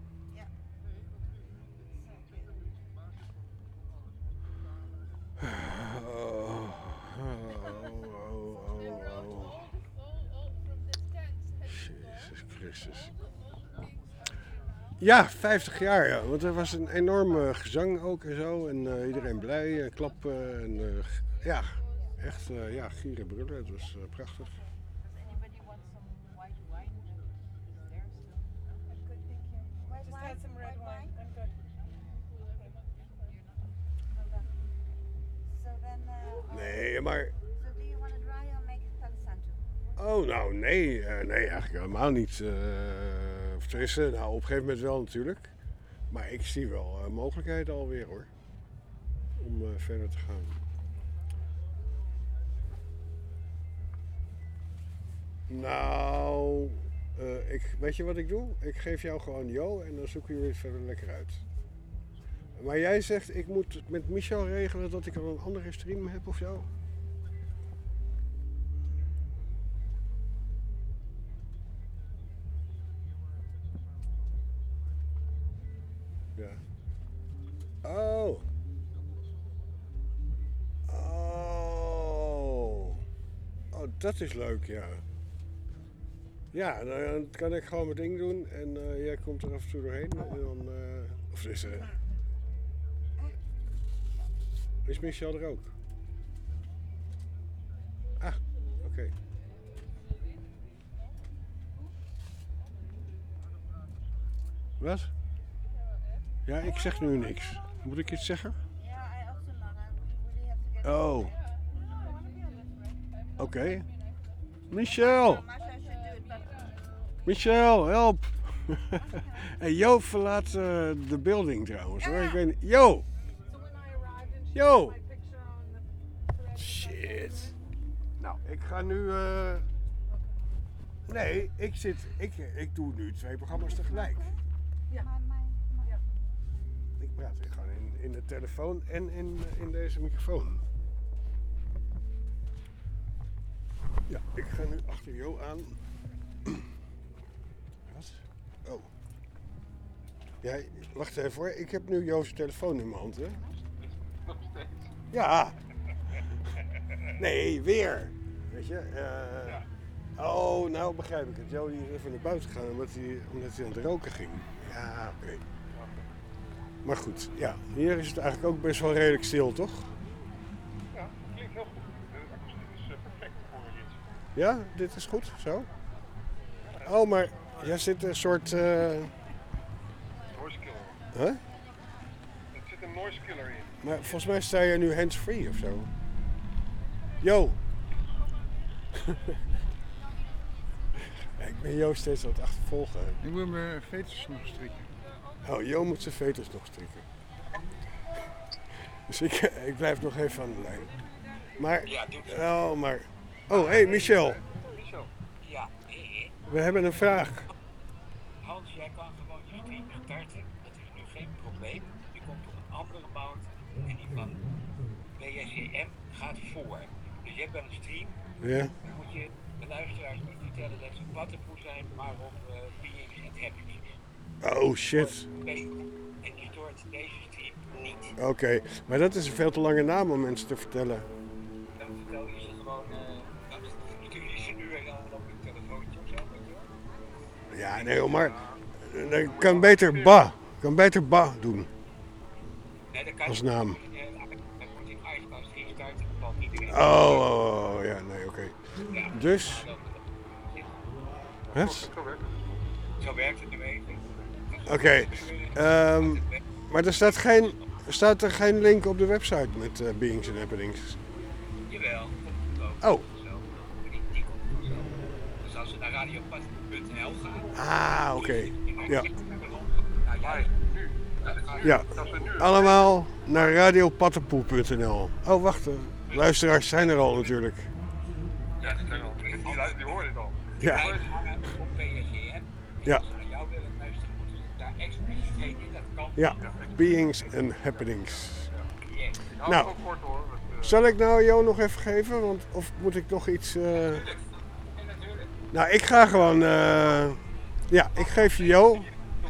Jezus Christus. Ja, 50 jaar, ja. Want er was een enorm gezang ook en zo. En iedereen blij en klappen. En ja, echt gieren brullen. Het was prachtig. Nee, maar... Oh, nou, nee. Nee, eigenlijk helemaal niet. Of tenminste, nou, op een gegeven moment wel natuurlijk. Maar ik zie wel mogelijkheden alweer, hoor. Om verder te gaan. Nou, weet je wat ik doe? Ik geef jou gewoon Jo en dan zoeken jullie het verder lekker uit. Maar jij zegt, ik moet met Michel regelen dat ik al een andere stream heb of zo? Ja. Oh. Oh. Oh, dat is leuk, ja. Ja, dan kan ik gewoon mijn ding doen en jij komt er af en toe doorheen. En dan, of is Michel er ook? Ah, oké. Wat? Ja, ik zeg nu niks. Moet ik iets zeggen? Oh. Oké. Michel! Michel, help! Hey, Jo verlaat de building trouwens hoor. Ik weet niet. Jo! Jo! Shit. Nou, ik ga nu... Nee, ik doe nu 2 programma's tegelijk. Ik praat weer gewoon in de telefoon en in deze microfoon. Ja, ik ga nu achter Jo aan. Wat? Oh. Ja, wacht even hoor. Ik heb nu Jo's telefoon in mijn hand, hè? Nog steeds? Ja. Nee, weer. Weet je? Ja. Oh, nou begrijp ik het. Jo die is even naar buiten gegaan omdat hij aan het roken ging. Ja, oké. Maar goed, ja. Hier is het eigenlijk ook best wel redelijk stil, toch? Ja, klinkt heel goed. De akoestiek is perfect voor dit. Ja, dit is goed, zo. Oh, maar jij zit een soort... Noise killer. Huh? Er zit een noise killer in. Maar volgens mij sta je nu hands-free of zo. Yo! Ja, ik ben Jo steeds aan het achtervolgen. Ik moet mijn veters nog strikken. Oh, Jo moet zijn veters nog strikken. Dus ik blijf nog even aan de lijn. Maar... Oh, maar... Oh, hé, Michel. Michel. Ja, We hebben een vraag. Hans, jij kan gewoon je stream starten. Dat is nu geen probleem. Je komt op een andere mount en die van BSCM gaat voor. Dus je hebt wel een stream. Ja. Dan moet je de luisteraars niet vertellen dat ze Pattenpoe zijn, maar op Beings and Happenings. Oh, shit. En je stoort deze stream niet. Oké, maar dat is een veel te lange naam om mensen te vertellen. Dan vertel je ze gewoon, dan stuur je ze nu en op je telefoontje of zo. Weet je wel. Ja, nee, maar... Ik kan beter Ba doen. Nee, dat kan als naam. Dan moet je iSpace restarten, dan iedereen. Oh, ja, nee, oké. Dus... Wat? Zo werkt het nu even. Oké, maar staat er geen link op de website met Beings and Happenings? Jawel, Oh. Die komt zo. Dus als we naar radiopas.nl gaan. Oké. Ja. Nou, jij nu. Ja, allemaal naar radiopattenpoel.nl. Oh, wacht, luisteraars zijn er al natuurlijk. Ja, die zijn al. Die horen dit al. Ja. Op PSGM. Ja. Als ze naar jou willen luisteren, moeten ze daar expliciet heen. Dat kan. Ja, Beings and Happenings. Nou, Nou, zal ik nou Jo nog even geven? Want, of moet ik nog iets... Nou, ik ga gewoon... Ja, ik geef je Jo.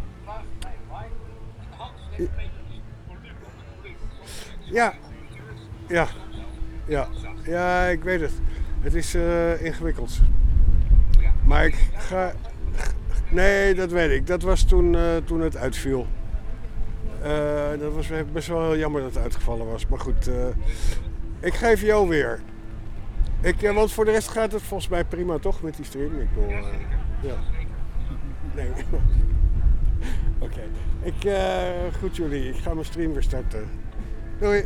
Ja. Ja. Ja. Ja, ik weet het. Het is ingewikkeld. Maar ik ga... Nee, dat weet ik. Dat was toen het uitviel. Dat was best wel heel jammer dat het uitgevallen was. Maar goed, ik geef Jo weer. Want voor de rest gaat het volgens mij prima toch met die stream. Ik bedoel, ja. Nee. Oké. Ik groet jullie. Ik ga mijn stream weer starten. Doei.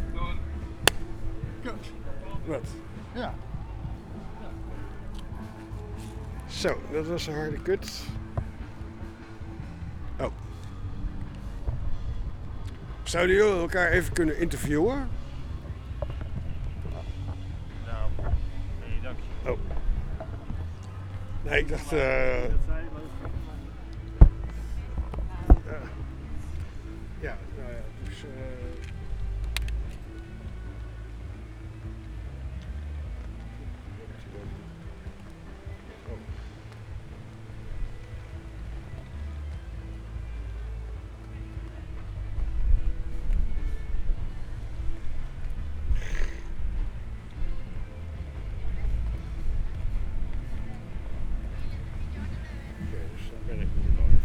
Wat? Ja. Zo, dat was een harde kut. Oh. Zouden jullie elkaar even kunnen interviewen? Nou, nee, dank je. Oh. Nee, ik dacht... ja, nou ja, dus... Dus dan ben ik nu live.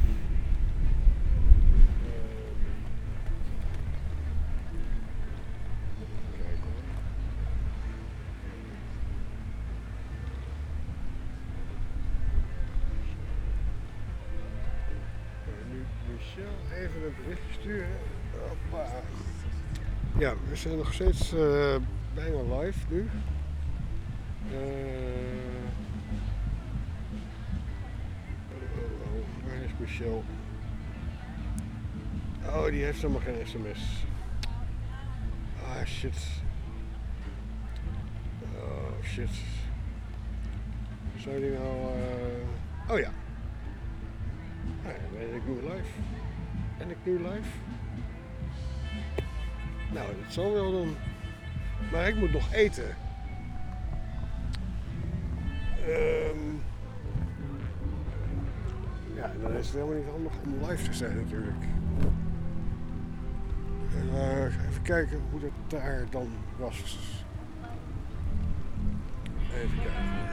Kijk hoor. Nu Michel even een berichtje sturen. Hoppa. Ja, we zijn nog steeds bijna live nu. Waar is Michel? Oh, die heeft helemaal geen sms. Ah, shit. Oh, shit. Zou die nou... Oh ja. Nou ja, ben ik nu live. Ben ik nu live? Nou, dat zal wel dan. Maar ik moet nog eten. Ja, dan is het helemaal niet handig om live te zijn natuurlijk. Even kijken hoe dat daar dan was. Even kijken.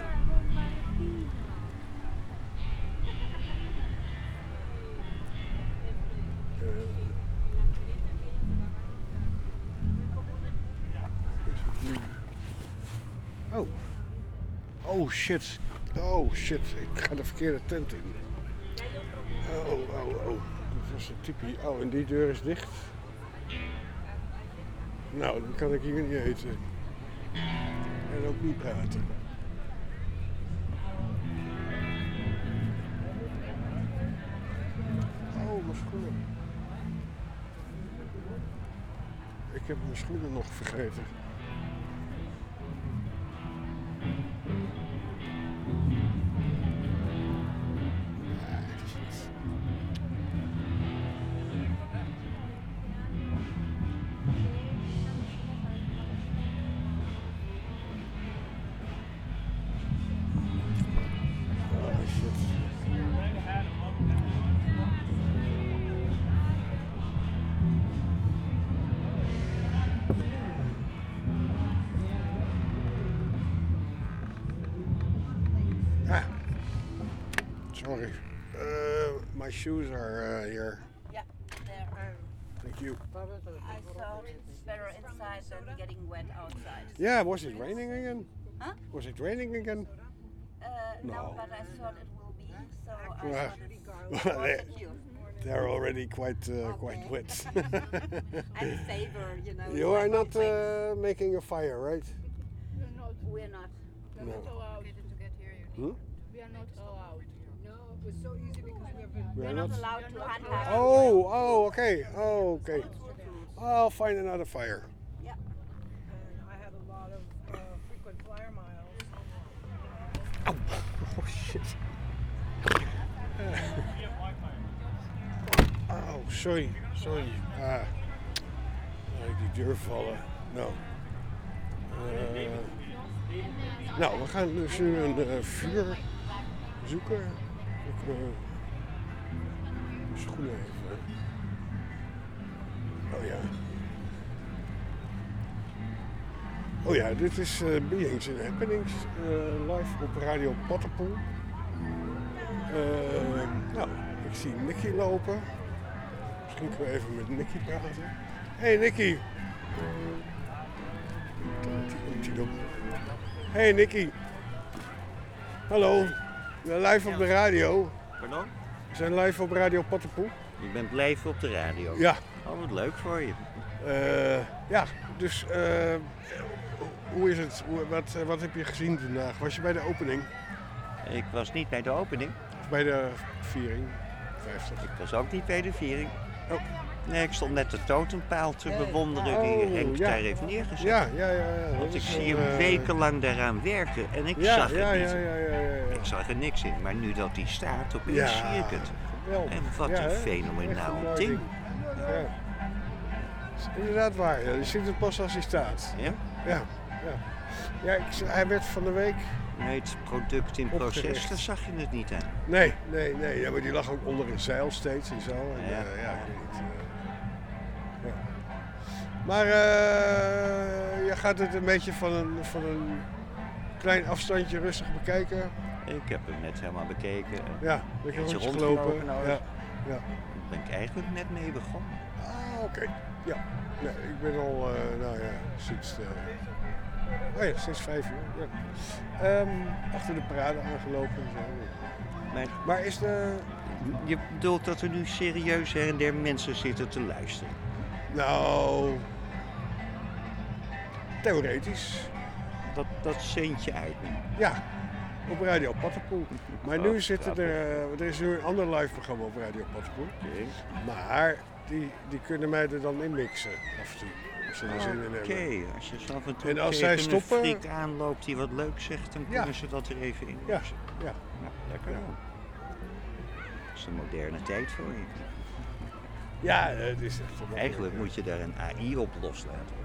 Oh shit. Oh shit, ik ga de verkeerde tent in. Oh. Dat was een typie. Oh, en die deur is dicht. Nou, dan kan ik hier niet eten. En ook niet praten. Oh, mijn schoenen. Ik heb mijn schoenen nog vergeten. Sorry. My shoes are here. Yeah, there. Thank you. I thought it's better inside than getting wet outside. Yeah, was it raining again? Huh? Was it raining again? No, but I thought it will be, so I Well, thought it was you. They're already quite wet. And savor, you know. You are not making a fire, right? We're not. No. Hmm? We are not allowed. No, it was so easy because we have We are not not? allowed to handle. Oh, okay. Oh, okay. I'll find another fire. I had a lot of frequent flyer miles. Oh, shit. Oh, sorry. Die deur vallen. Nou. Nou, we gaan dus nu een vuur zoeken. Ik schoenen even. Oh ja, dit is Beings and Happenings, live op Radio Potterpoel. Nou, ik zie Nicky lopen. Misschien kunnen we even met Nicky praten. Hey Nicky! Hey Nicky! Hallo, we zijn live op de radio. Pardon? We zijn live op Radio Potterpoel. Je bent live op de radio? Ja. Oh, wat leuk voor je. Ja, dus hoe is het? Wat heb je gezien vandaag? Was je bij de opening? Ik was niet bij de opening. Of bij de viering? 50. Ik was ook niet bij de viering. Oh. Nee, ik stond net de totempaal te bewonderen die Henk daar heeft neergezet. Ja. Want ik zie hem wekenlang daaraan werken en ik zag het niet. Ja. Ik zag er niks in, maar nu dat die staat, opeens zie ik het. Geweldig. En wat een fenomenaal ding. Ja. Dat is inderdaad waar. Ja. Je ziet het pas als hij staat. Ja? Ja, hij werd van de week... Nee, het product in proces, opgericht. daar zag je het niet aan. Nee. Ja, maar die lag ook onder een zeil steeds en zo. En, Ja. ik weet niet. Ja. Maar je gaat het een beetje van een klein afstandje rustig bekijken. Ik heb hem net helemaal bekeken. Ja, lekker Beetje rondjes gelopen. rondgelopen. Ja. Daar ben ik eigenlijk net mee begonnen. Ah, oké. Ja. Nee, ik ben al, sinds 5 uur. Ja. Achter de parade aangelopen en zo. Maar is de... Je bedoelt dat er nu serieus her en der mensen zitten te luisteren? Nou... Theoretisch. Dat zend je uit nu? Ja, op Radio Potterpoel. Maar nu zitten er is nu een ander live programma op Radio Potterpoel. Maar die kunnen mij er dan in mixen af en toe. Als ze er zin in hebben. Oké, als je zo af en toe En als tegen zij stoppen... een freak aanloopt die wat leuk zegt, dan kunnen ze dat er even in mixen. Ja. Lekker dan. Dat is een moderne tijd voor je. Ja, het is echt... Eigenlijk moet je daar een AI op loslaten.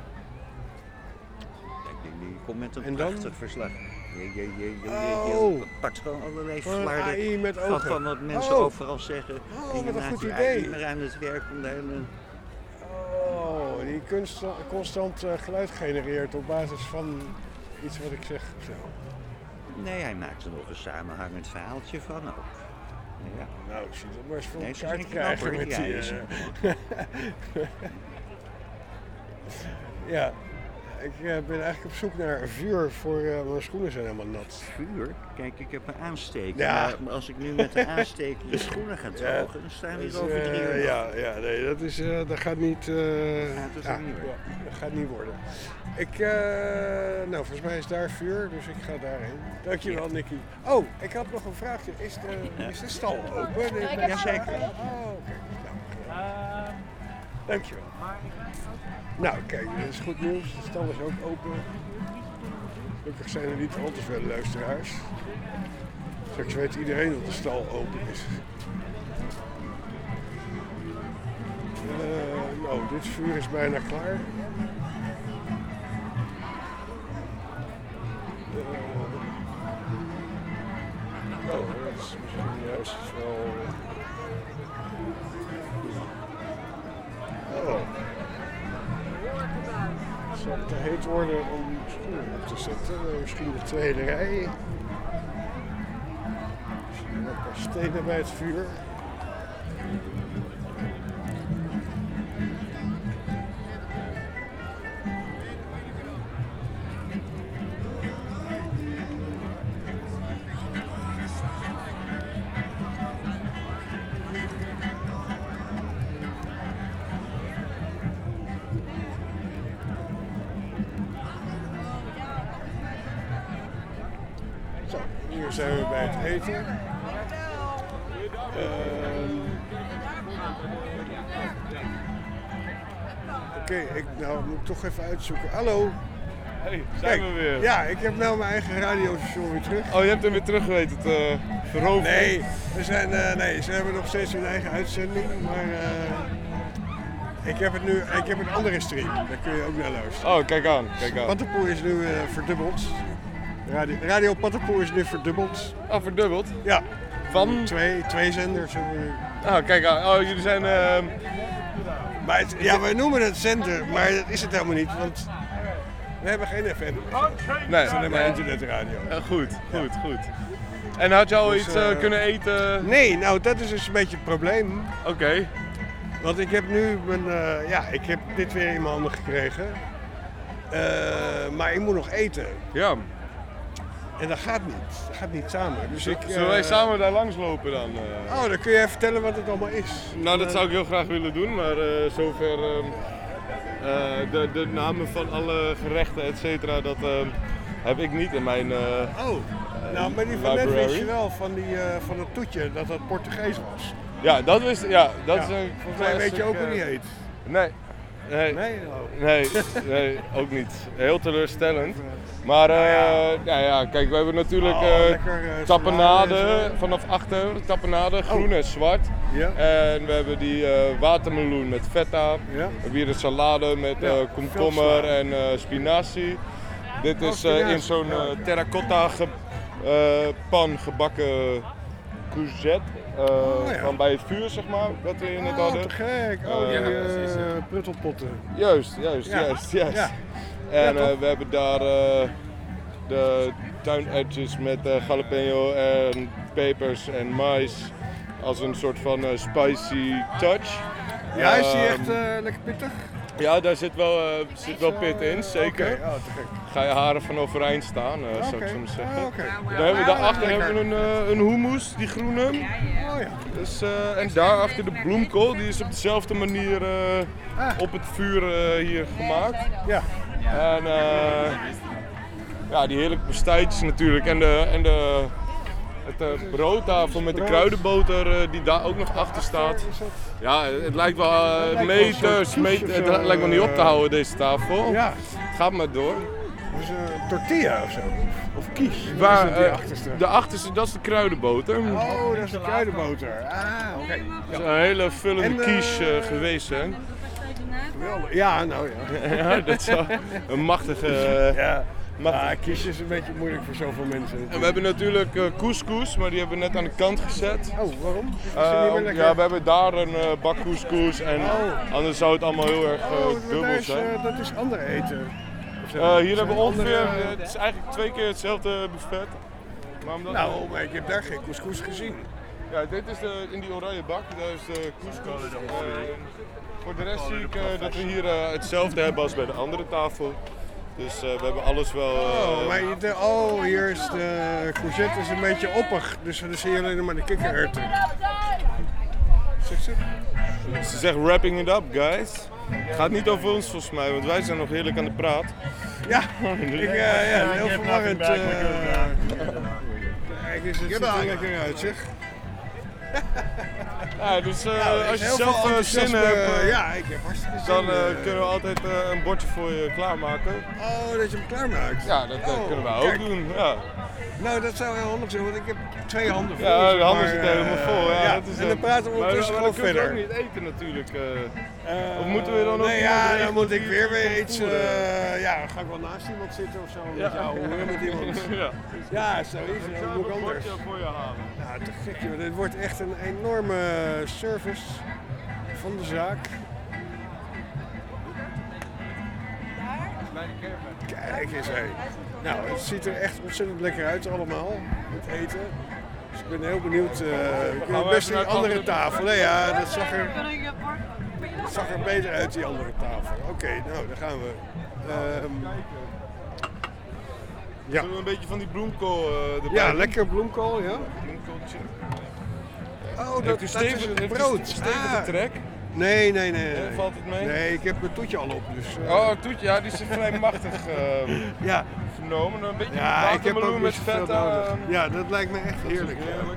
Die komt met een prachtig verslag. Je pakt gewoon allerlei flarden van wat mensen overal zeggen. En je maakt die AI maar aan het werk om daar een... Oh, die constant geluid genereert op basis van iets wat ik zeg. Zo. Nee, hij maakt er nog een samenhangend verhaaltje van ook. Ja. Nou, ik zie dat maar eens voor Nee, ze elkaar zijn te krijgen knapper, met die die... eisen. Ja. Ik ben eigenlijk op zoek naar vuur voor mijn schoenen zijn helemaal nat. Vuur? Kijk, ik heb een aansteker. Ja. Maar als ik nu met de aansteker je schoenen ga drogen, dan staan we hier over 3 uur. Nee, dat gaat niet, dat gaat niet worden. Volgens mij is daar vuur, dus ik ga daarheen. Dankjewel, Nicky. Oh, ik had nog een vraagje. Is de stal open? Jazeker. Oh, oké. Dankjewel. Nou, kijk, dat is goed nieuws. De stal is ook open. Gelukkig zijn er niet al te veel luisteraars. Straks weet iedereen dat de stal open is. Dit vuur is bijna klaar. Dat is misschien juist wel... Het zal te heet worden om schoenen op te zetten. Misschien de tweede rij. Misschien een paar stenen bij het vuur. Hier zijn we bij het eten. Oké, nou moet ik toch even uitzoeken. Hallo. Hey, zijn we weer? Ja, ik heb nou mijn eigen radiostation weer terug. Oh, je hebt hem weer terug weten te veroveren? Nee, ze hebben nog steeds hun eigen uitzending, maar ik heb een andere stream, daar kun je ook naar luisteren. Oh, kijk aan. Pattenpoel is nu verdubbeld. Radio Pattenpoel is nu verdubbeld. Oh, verdubbeld? Ja. Van? Twee zenders. Oh, kijk aan. Oh, jullie zijn... Maar wij noemen het zender, maar dat is het helemaal niet, want we hebben geen FM. Nee. Het is alleen maar internetradio. Goed. En had je al iets kunnen eten? Nee, nou dat is dus een beetje het probleem. Oké. Want ik heb nu ik heb dit weer in mijn handen gekregen. Maar ik moet nog eten. Ja. En dat gaat niet. Dat gaat niet samen. Dus Zullen wij samen daar langs lopen dan? Dan kun je even vertellen wat het allemaal is. Nou, dat zou ik heel graag willen doen, maar zover de namen van alle gerechten, et cetera, dat heb ik niet in mijn maar die van net wist je wel, van het toetje, dat dat Portugees was. Ja, dat wist is volgens mij weet je ook hoe die heet. Nee, ook niet. Heel teleurstellend. Maar kijk, we hebben natuurlijk tapenade vanaf achter, tapenade, groen en zwart. Ja. En we hebben die watermeloen met feta. We hebben hier een salade met komkommer en spinazie. Dit is in zo'n terracotta pan gebakken courgette. Van bij het vuur, zeg maar, wat we hier net hadden. Te gek. Die pruttelpotten. Juist. Ja. En we hebben daar de tuinerwtjes met jalapeno en pepers en mais als een soort van spicy touch. Ja, is die echt lekker pittig? Ja, daar zit wel pit in, zeker. Okay. Oh, te gek. Ga je haren van overeind staan, zou ik zo maar zeggen. Daarachter hebben we een hummus, die groene. Oh, ja. Dus, en daarachter de bloemkool, die is op dezelfde manier op het vuur hier gemaakt. Ja. En die heerlijke pastijtjes natuurlijk. En het broodtafel met de kruidenboter die daar ook nog achter staat. Ja, het lijkt wel meters. Het lijkt wel niet op te houden, deze tafel. Ja. Het gaat maar door. Dus een tortilla of zo? Of quiche? De achterste, dat is de kruidenboter. Oh, dat is de kruidenboter. Oké. Dat is een hele vullende quiche geweest, hè? Geweldig. Ja, nou ja. Ja, dat is wel een machtige... quiche is een beetje moeilijk voor zoveel mensen. En we hebben natuurlijk couscous, maar die hebben we net aan de kant gezet. Oh, waarom? Is die niet meer lekker? We hebben daar een bak couscous en anders zou het allemaal heel erg dubbel zijn. Dat is ander eten. Hier hebben we ongeveer, het is eigenlijk 2 keer hetzelfde buffet. Maar ik heb daar geen couscous gezien. Ja, dit is in die oranje bak, daar is de couscous. Voor de rest zie ik dat we hier hetzelfde hebben als bij de andere tafel. Dus we hebben alles wel... hier is de courgette is een beetje oppig. Dus dan zie je alleen maar de kikkererwten. Zegt ze? Ze zegt wrapping it up, guys. Het gaat niet over ons volgens mij, want wij zijn nog heerlijk aan de praat. Ja, heel verwarrend. Kijk eens, het ziet er lekker uit, zeg. Ja, dus als je zelf zin hebt, ik heb hartstikke zin. Dan kunnen we altijd een bordje voor je klaarmaken. Oh, dat je hem klaarmaakt? Ja, dat kunnen wij ook doen. Ja. Nou, dat zou heel handig zijn, want ik heb 2 handen vol. Ja, de handen zitten helemaal vol. Ja, dat is en dan praten we ondertussen gewoon verder. Maar dan kunnen we ook niet eten natuurlijk. Of moeten we dan ook... Nee, dan moet ik weer iets... dan ga ik wel naast iemand zitten of zo. Met jou horen met iemand. Ja, zoiets. Dat moet ik anders. Voor je halen. Nou, te gek joh. Dit wordt echt een enorme service van de zaak. Kijk eens, hé. Nou, het ziet er echt ontzettend lekker uit allemaal, het eten. Dus ik ben heel benieuwd. We kunnen best die andere tafel. Nee, ja, dat zag er beter uit, die andere tafel. Oké, nou, daar gaan we. Zullen we een beetje van die bloemkool erbij Ja, doen? lekker bloemkool, ja. Bloemkooltje. Oh, dat is een brood. Stevige trek? Nee. Valt het mee? Nee, ik heb mijn toetje al op. Dus, toetje, ja, die is vrij machtig vernomen. Een beetje watermeloen met feta. Ja, dat lijkt me echt heerlijk.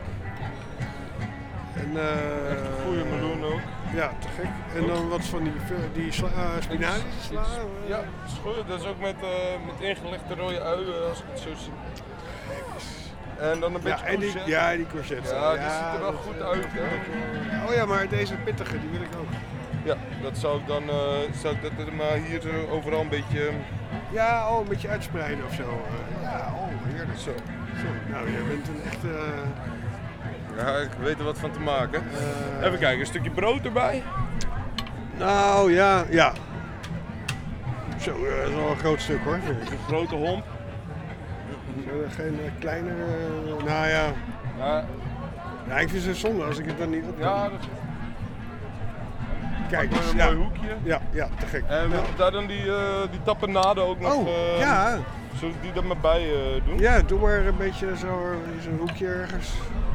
En, goede meloen ook. Ja, te gek. En dan wat van die spinazie? Ja, dat is ook met ingelegde rode uien, als ik het zo zie. En dan een beetje courgette. Die courgette. Ja, die ziet er wel goed uit. Hè? Oh ja, maar deze pittige, die wil ik ook. Ja, dat zou ik dan maar hier overal een beetje... Ja, een beetje uitspreiden of zo. Heerlijk. Zo. Nou, jij bent een echte... Ja, ik weet er wat van te maken. Even kijken, een stukje brood erbij. Nou, ja. Zo, dat is wel een groot stuk hoor. Een grote homp. Geen kleinere... Nou ja. Ja, ik vind het zonde als ik het dan niet op kan. Ja, dat... Kijk, dus een mooi hoekje. Ja, te gek. En daar dan die tapenade ook nog. Ja. Zullen we die er maar bij doen? Ja, doe maar een beetje zo'n hoekje ergens.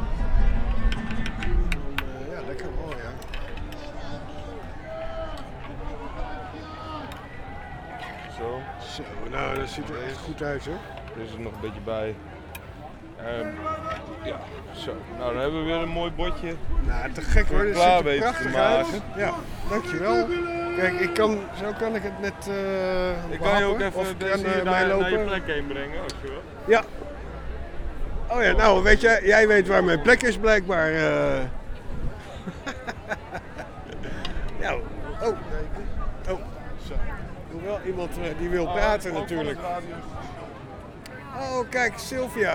Ja, lekker wel, ja. Zo, nou dat ziet er echt goed uit, hè? Er is er nog een beetje bij. Ja, zo. Nou, dan hebben we weer een mooi bordje. Nou, te gek hoor, dit ziet er prachtig uit. Ja, dankjewel. Kijk, zo kan ik het net ik kan je ook even deze naar je plek heen brengen, als je wil. Ja. Oh ja, nou weet je, jij weet waar mijn plek is blijkbaar. Ja, zo. Hoewel iemand die wil praten natuurlijk. Oh, kijk, Sylvia.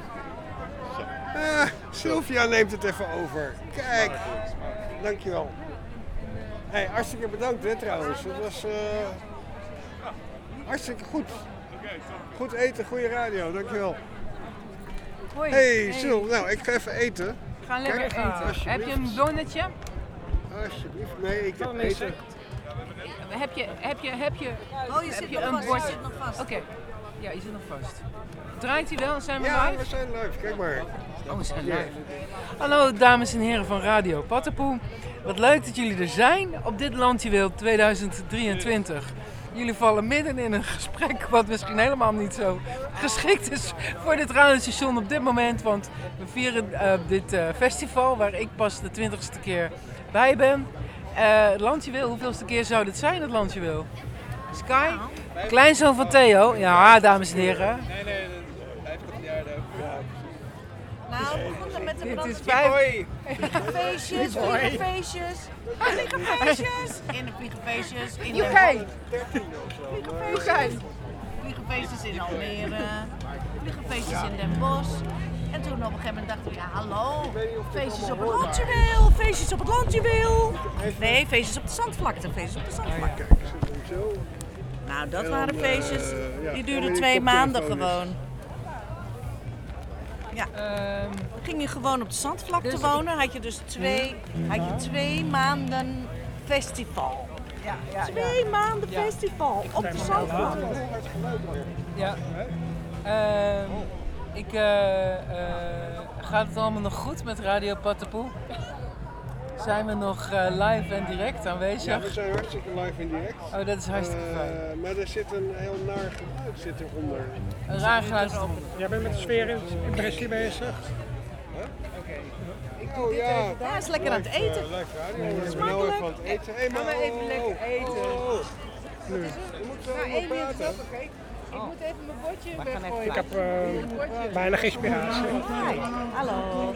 Sylvia neemt het even over. Kijk, dankjewel. Hey, hartstikke bedankt hè, trouwens. Het was hartstikke goed. Goed eten, goede radio, dankjewel. Hoi. Hey, Sil, nou ik ga even eten. We gaan lekker eten. Heb je een bonnetje? Alsjeblieft, nee, ik heb eten. Heb je een bordje? Oké. Ja, je zit nog vast. Draait hij wel? Zijn we live? Ja, we zijn live. Kijk maar. Oh, we zijn live. Hallo dames en heren van Radio Pattenpoe. Wat leuk dat jullie er zijn op dit Landjewil 2023. Jullie vallen midden in een gesprek wat misschien helemaal niet zo geschikt is voor dit radiostation op dit moment. Want we vieren dit festival waar ik pas de 20ste keer bij ben. Landjewil, hoeveelste keer zou dit zijn, het Landjewil? Sky? Kleinzoon van Theo. Ja, dames en heren. Nee, 50 jaar daar. Nou, we begonnen met de feestjes, vliegenfeestjes, in de vliegenfeestjes, in de vliegenfeestjes in Almere, vliegenfeestjes in Den Bosch. En toen op een gegeven moment dachten we, ja hallo, feestjes op het Landjewil, feestjes op het Landjewil. Nee, feestjes op de Zandvlakte, feestjes op de Zandvlakte. Nou, dat waren feestjes, die duurden 2 maanden gewoon. Ja, ging je gewoon op de Zandvlakte wonen, had je dus 2 maanden festival. 2 maanden festival op de Zandvoort. Ja. Gaat het allemaal nog goed met Radio Patapoe? Zijn we nog live en direct aanwezig? Ja, we zijn hartstikke live en direct. Oh, dat is hartstikke fijn. Maar er zit een heel naar geluid eronder. Een raar geluid eronder. Jij bent met de sfeer in Brescia bezig. Oh ja. Ja, is lekker aan het eten. Smakelijk. Van het eten. Hey, Gaan we even lekker eten. Je moet zo Nou, praten. Ik moet even mijn bordje weggooien. Ik heb weinig inspiratie. Hallo.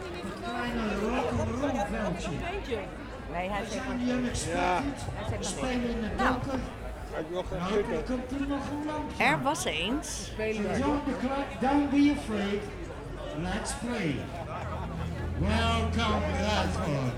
Nee, hij zegt Ja. Nou, Ik wil graag zitten. er was eens. Don't be afraid. Let's play. Welcome, Radford.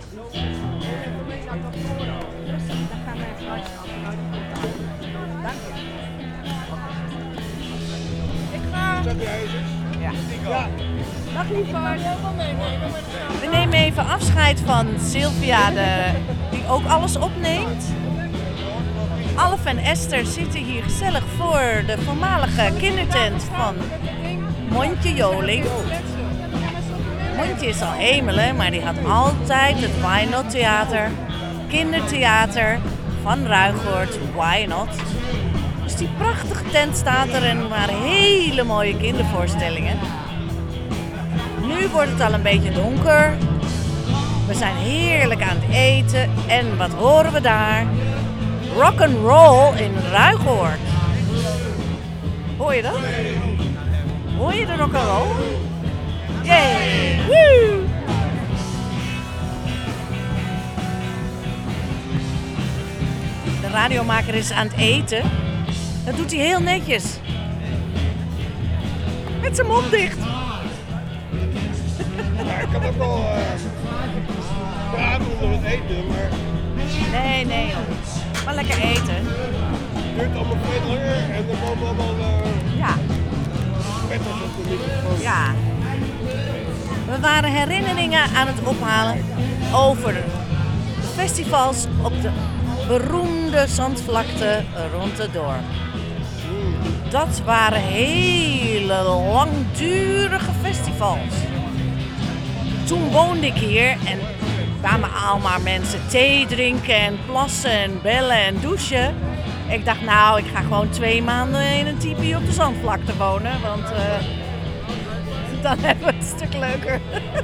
Ik ga. Ja. Dag lieverd. We nemen even afscheid van Sylvia, die ook alles opneemt. Alf en Esther zitten hier gezellig voor de voormalige kindertent van Montje Joling. Montje is al hemelen, maar die had altijd het Why Not Theater, kindertheater van Ruigoord, Why Not. Dus die prachtige tent staat er en waren hele mooie kindervoorstellingen. Nu wordt het al een beetje donker. We zijn heerlijk aan het eten en wat horen we daar? Rock'n'roll in Ruigoord. Hoor je dat? Hoor je de rock'n'roll? Yay! Woo! De radiomaker is aan het eten. Dat doet hij heel netjes. Met zijn mond dicht. Ja, ik kan ook wel praten onder het eten, maar... Nee joh. Maar lekker eten. Het duurt allemaal veel langer en dan komen allemaal petters op de microfoon. Ja. We waren herinneringen aan het ophalen over de festivals op de beroemde zandvlakte rond het dorp. Dat waren hele langdurige festivals. Toen woonde ik hier en kwamen allemaal mensen thee drinken en plassen en bellen en douchen. Ik dacht nou, ik ga gewoon 2 maanden in een tipi op de zandvlakte wonen, want dan hebben we het een stuk leuker.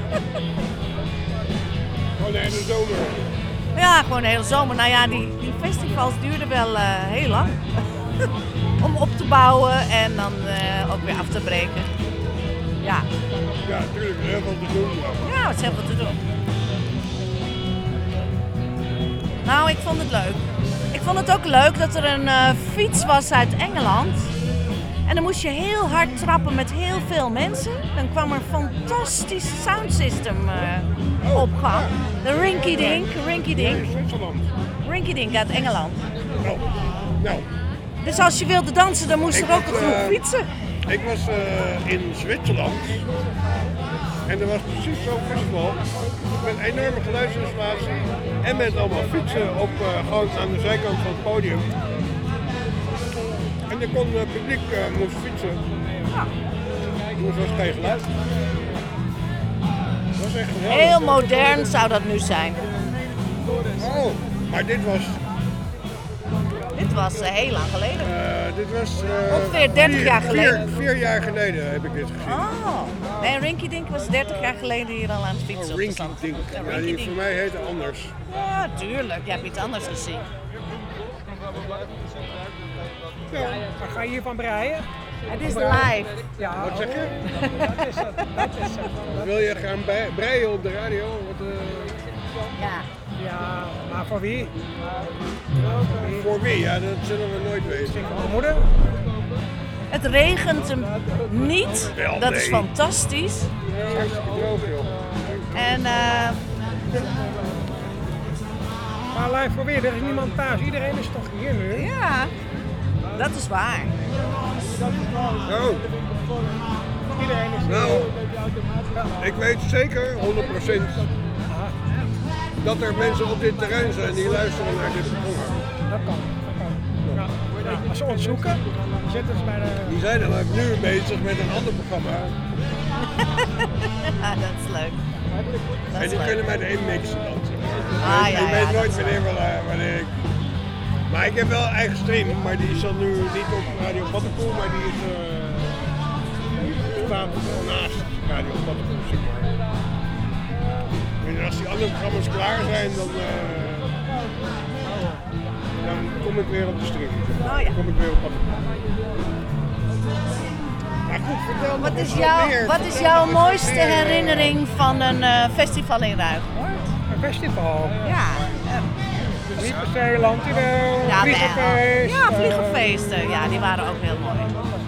Gewoon de hele zomer. Ja, gewoon de hele zomer. Nou ja, die festivals duurden wel heel lang. Om op te bouwen en dan ook weer af te breken. Ja. Ja, natuurlijk. Heel veel te doen. Ja, het is heel veel te doen. Nou, ik vond het leuk. Ik vond het ook leuk dat er een fiets was uit Engeland. En dan moest je heel hard trappen met heel veel mensen. Dan kwam er een fantastisch soundsystem op gang. De Rinky Dink. Rinky Dink uit Engeland. Nou. Dus als je wilde dansen, dan moest er ook een groep fietsen. Ik was in Zwitserland. En er was precies zo'n festival. Met een enorme geluidsinstallatie. En met allemaal fietsen op, gewoon aan de zijkant van het podium. En er kon het publiek moest fietsen. Ja. Dus was geen geluid. Dat was echt geweldig. Heel modern zou dat nu zijn. Oh, maar dit was... Dit was heel lang geleden. Dit was... ongeveer 30 jaar geleden. 4 jaar geleden heb ik dit gezien. Oh, nee, Rinky Dink was 30 jaar geleden hier al aan het fietsen. Rinky Dink. Ja, die voor mij heette anders. Ja, tuurlijk. Je hebt iets anders gezien. Ja, wat ga je hiervan breien? Het is live. Ja, wat zeg je? Dat is het. Wil je gaan breien op de radio? Wat, Ja. Ja, maar voor wie? Voor wie? Ja, dat zullen we nooit weten. Voor mijn moeder? Het regent hem niet. Wel, dat nee. is fantastisch. Ja, hartstikke droog, joh. En maar live voor wie? Er is niemand thuis. Iedereen is toch hier nu? ja, dat is waar. Nou, Iedereen is hier. nou, ik weet zeker, 100%, dat er mensen op dit terrein zijn die luisteren naar dit programma. dat kan. Ja. Als ze ons zoeken, zitten ze bij de... Die zijn dan ook nu bezig met een ander programma. Ja, dat is leuk. En die kunnen met één mixen dansen. Ik weet nooit wanneer ik... Maar ik heb wel een eigen stream, maar die is dan nu niet op Radio Paddenpoel, maar die is staat naast Radio Paddenpoel, zeg maar. En als die andere programma's klaar zijn, dan kom ik weer op de stream. Dan kom ik weer op Paddenpoel. Maar goed, vertel me Wat is jouw mooiste herinnering van een festival in Ruigoord? Een festival? Ja. Zeeland, vliegenfeest. Ja, vliegenfeesten. Ja, die waren ook heel mooi.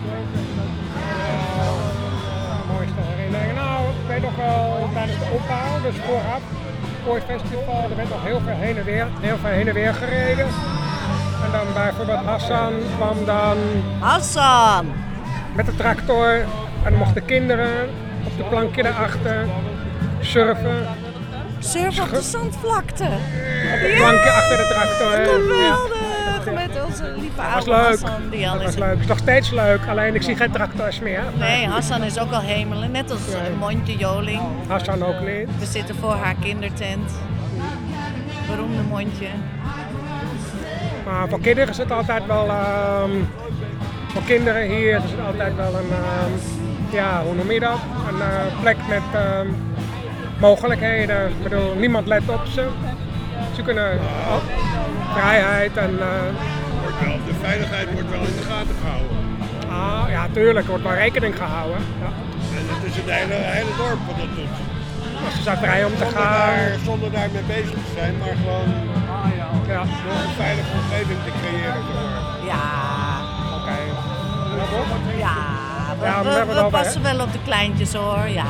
Mooiste herinneringen. Nou, ik weet nog wel tijdens de opbouw, dus vooraf, voor het festival, er werd nog heel veel heen en weer gereden. En dan bijvoorbeeld Hassan kwam dan... Hassan! Met de tractor. En dan mochten kinderen op de plankje daarachter surfen. Surfen op de zandvlakte. Op het plankje achter de tractor. Geweldig! Met onze lieve oude Hassan. Dat was leuk. Het is nog steeds leuk, alleen ik zie geen tractors meer. Nee, Hassan is ook al hemelen, net als Montje Joling. Hassan ook niet. We zitten voor haar kindertent. Beroemde Montje. Maar voor kinderen is het altijd wel... voor kinderen hier is het altijd wel een... hoe noem je dat? Een plek met... mogelijkheden. Ik bedoel, niemand let op ze. Ze kunnen vrijheid en... de veiligheid wordt wel in de gaten gehouden. Ah, ja, tuurlijk. Er wordt wel rekening gehouden. Ja. En het is het hele dorp wat dat doet. Maar ze zijn vrij om te gaan. Zonder daarmee bezig te zijn, maar gewoon door een veilige omgeving te creëren. Ja. Oké. Ja, we passen wel op de kleintjes hoor, ja.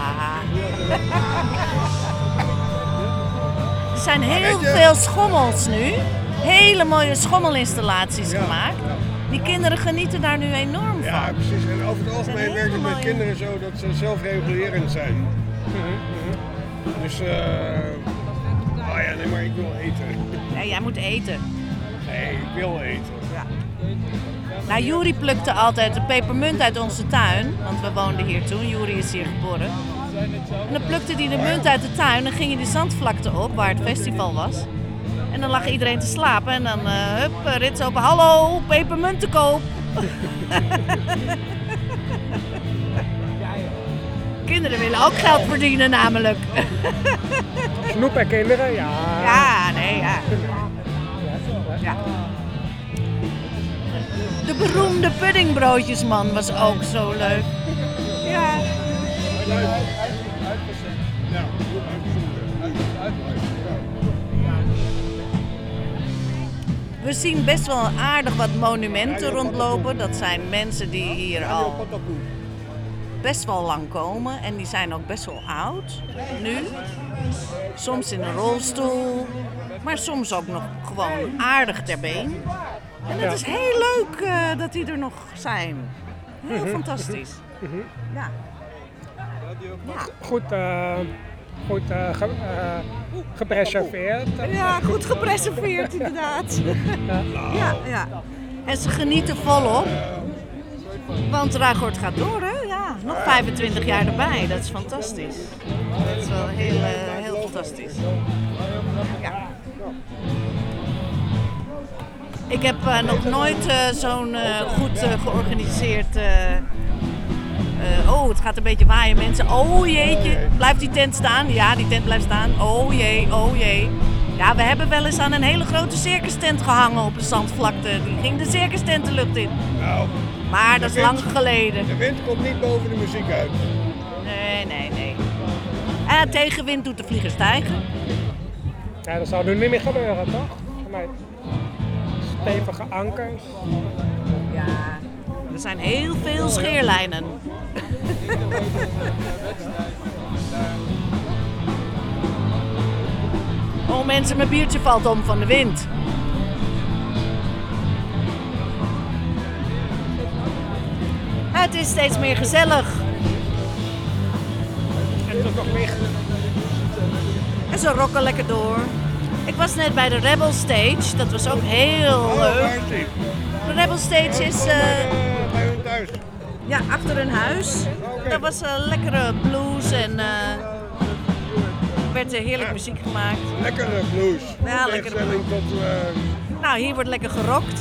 Er zijn heel veel schommels nu. Hele mooie schommelinstallaties gemaakt. Die kinderen genieten daar nu enorm van. Ja, precies. En over het algemeen werkt het met kinderen zo dat ze zelfregulerend zijn. Dus, maar ik wil eten. Nee, jij moet eten. Nee, ik wil eten. Ja. Nou, Juri plukte altijd de pepermunt uit onze tuin, want we woonden hier toen. Juri is hier geboren. En dan plukte hij de munt uit de tuin en dan ging hij de zandvlakte op, waar het festival was. En dan lag iedereen te slapen en dan, rits open, hallo, pepermunt te koop. Kinderen willen ook geld verdienen namelijk. Snoep en kinderen, ja. Ja, nee, ja. Ja. De beroemde puddingbroodjesman was ook zo leuk. Ja. We zien best wel aardig wat monumenten rondlopen. Dat zijn mensen die hier al best wel lang komen. En die zijn ook best wel oud nu. Soms in een rolstoel. Maar soms ook nog gewoon aardig ter been. En het is heel leuk dat die er nog zijn. Heel fantastisch. Ja. Goed, gepreserveerd. Ja, goed gepreserveerd inderdaad. Ja. En ze genieten volop. Want Ruigoord gaat door, hè? Ja, nog 25 jaar erbij. Dat is fantastisch. Dat is wel heel fantastisch. Ja. Ik heb nog nooit zo'n goed georganiseerd... het gaat een beetje waaien mensen. Oh jeetje, blijft die tent staan? Ja, die tent blijft staan. Oh jee. Ja, we hebben wel eens aan een hele grote circustent gehangen op de zandvlakte. Die ging de circustent de lucht in. Nou, maar dat is lang geleden. De wind komt niet boven de muziek uit. Nee. En tegenwind doet de vlieger stijgen. Ja, dat zou nu niet meer gebeuren, toch? Nee. Stevige ankers. Ja, er zijn heel veel scheerlijnen. Oh mensen, mijn biertje valt om van de wind. Het is steeds meer gezellig. En het is nog licht. En ze rokken lekker door. Ik was net bij de Rebel Stage, dat was ook heel leuk. De Rebel Stage is Bij hun thuis. ja, achter hun huis. Dat was lekkere blues en werd heerlijk muziek gemaakt. Lekkere blues. Ja, lekkere blues. Tot, Nou, hier wordt lekker gerokt.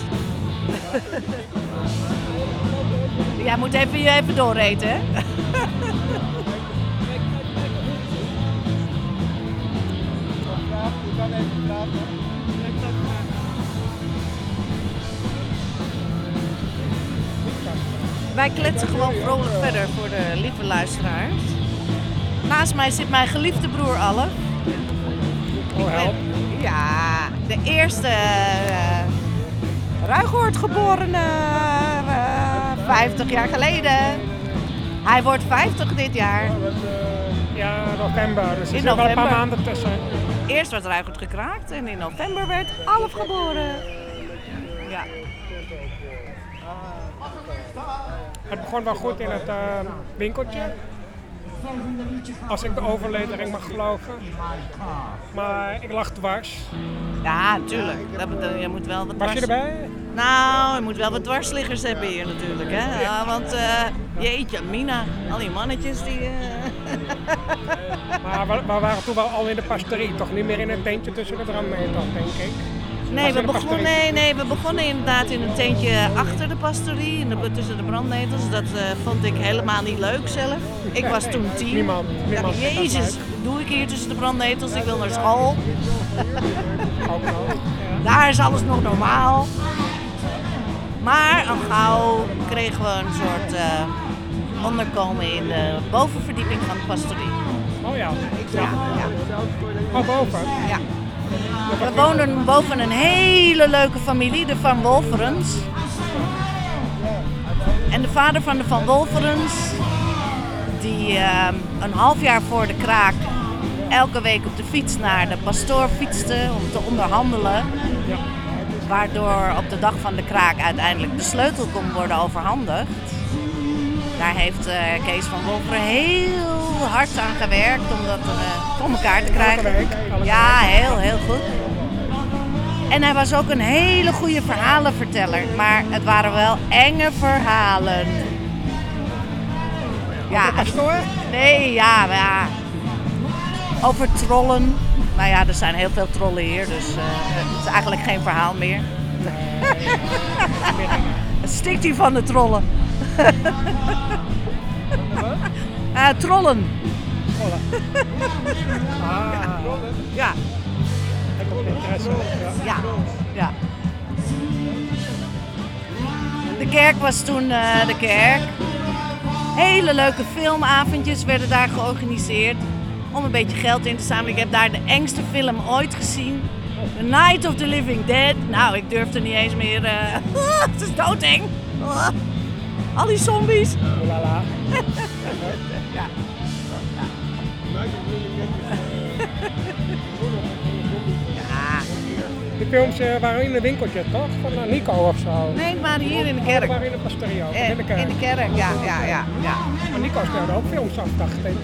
Jij moet even dooreten, hè? Wij kletsen gewoon vrolijk verder voor de lieve luisteraars. Naast mij zit mijn geliefde broer Alf. Ja, de eerste Ruigoord geborene 50 jaar geleden. Hij wordt 50 dit jaar. Ja, november. Dus er In zitten wel een paar november. maanden tussen. Eerst werd Ruigoord gekraakt en in november werd Alf geboren. Ja. Het begon wel goed in het winkeltje. Als ik de overlevering mag geloven. Maar ik lag dwars. Ja, tuurlijk. Je moet wel wat Was je erbij? Nou, je moet wel wat dwarsliggers hebben hier natuurlijk, hè. Ja, want jeetje, Mina, al die mannetjes die... Maar we waren toen wel al in de pastorie, toch niet meer in een tentje tussen de brandnetels, denk ik. Nee, we begonnen inderdaad in een tentje achter de pastorie, tussen de brandnetels. Dat vond ik helemaal niet leuk zelf. Ik was toen 10. Niemand Jezus, wat doe ik hier tussen de brandnetels? Ik wil naar school. Daar is alles nog normaal. Maar al gauw kregen we een soort onderkomen in de bovenverdieping van de pastorie. Oh ja. Oh, boven? Ja. We woonden boven een hele leuke familie, de Van Wolferens. En de vader van de Van Wolferens, die een half jaar voor de kraak elke week op de fiets naar de pastoor fietste om te onderhandelen. Waardoor op de dag van de kraak uiteindelijk de sleutel kon worden overhandigd. Daar heeft Kees van Wolferen heel hard aan gewerkt om dat voor elkaar te krijgen. Ja, heel goed. En hij was ook een hele goede verhalenverteller, maar het waren wel enge verhalen. Ja. Nee, ja. Over trollen. Nou ja, er zijn heel veel trollen hier, dus het is eigenlijk geen verhaal meer. Het stikt hier van de trollen. Trollen. Ja. Ja. De kerk was toen de kerk. Hele leuke filmavondjes werden daar georganiseerd om een beetje geld in te zamelen. Ik heb daar de engste film ooit gezien. The Night of the Living Dead. Nou, ik durfde niet eens meer. Het is doodeng. Al die zombies. Ja. De films waren in een winkeltje, toch? Van Nico of zo? Nee, ik waren hier in de kerk. waren in de pastorie ook, in de kerk. In de kerk, ja. Maar Nico speelde ook films af, dacht ik.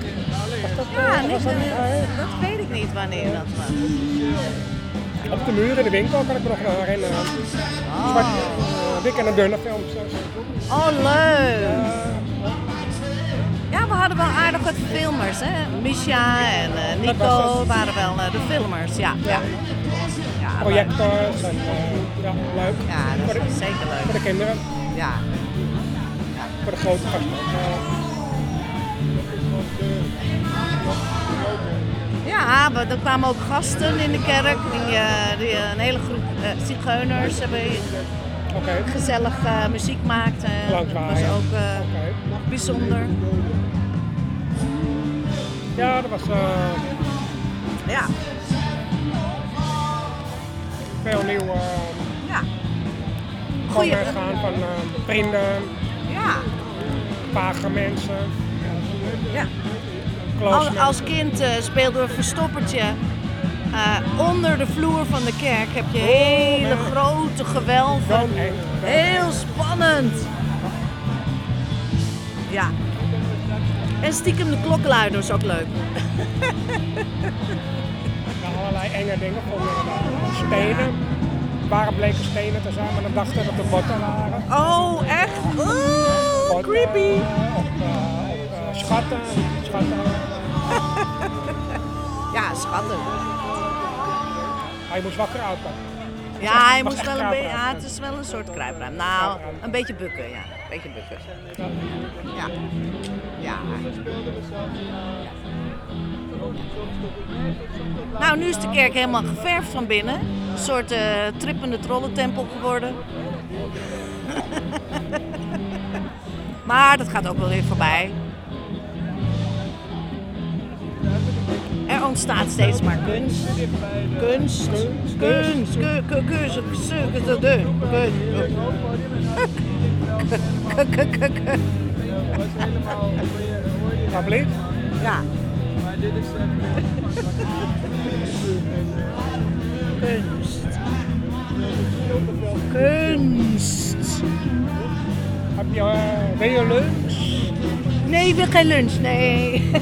Dat weet ik niet wanneer dat was. Op de muur in de winkel kan ik me nog wel herinneren. Dikke en dunne films. Oh, leuk! Ja, we hadden wel aardig wat filmers, hè. Misha en Nico waren wel de filmers, ja. Projectors en leuk. Ja, dat is zeker leuk. Voor de kinderen. Ja. Voor de grote gasten. Ja, er kwamen ook gasten in de kerk. Die een hele groep zigeuners hebben gezellig muziek maakten. Dat was ook bijzonder. Ja, dat was... Ja. Veel nieuw. Gewoon weggaan van vrienden. Ja. Vage mensen. Ja. Als kind speelden we verstoppertje. Onder de vloer van de kerk heb je hele grote gewelven. Heel spannend. Ja. En stiekem de klokkenluider is ook leuk. allerlei enge dingen vonden we. Stenen. Waren bleken stenen te zijn, maar dan dachten we dat de botten waren. Oh, echt? Oh, Botten, creepy. Schatten. Ja, schatten. Maar je moest wel kruipen. Ja, hij moest wel een beetje. Ja, het is wel een soort kruipruim. Nou, een beetje bukken, ja. Een beetje bukken. Ja. Ja. Nou, nu is de kerk helemaal geverfd van binnen. Een soort trippende trollentempel geworden. Maar dat gaat ook wel weer voorbij. Er ontstaat steeds maar kunst. Wat bleef? Ja. Kunst. Wil je lunch? Nee, ik wil geen lunch, nee.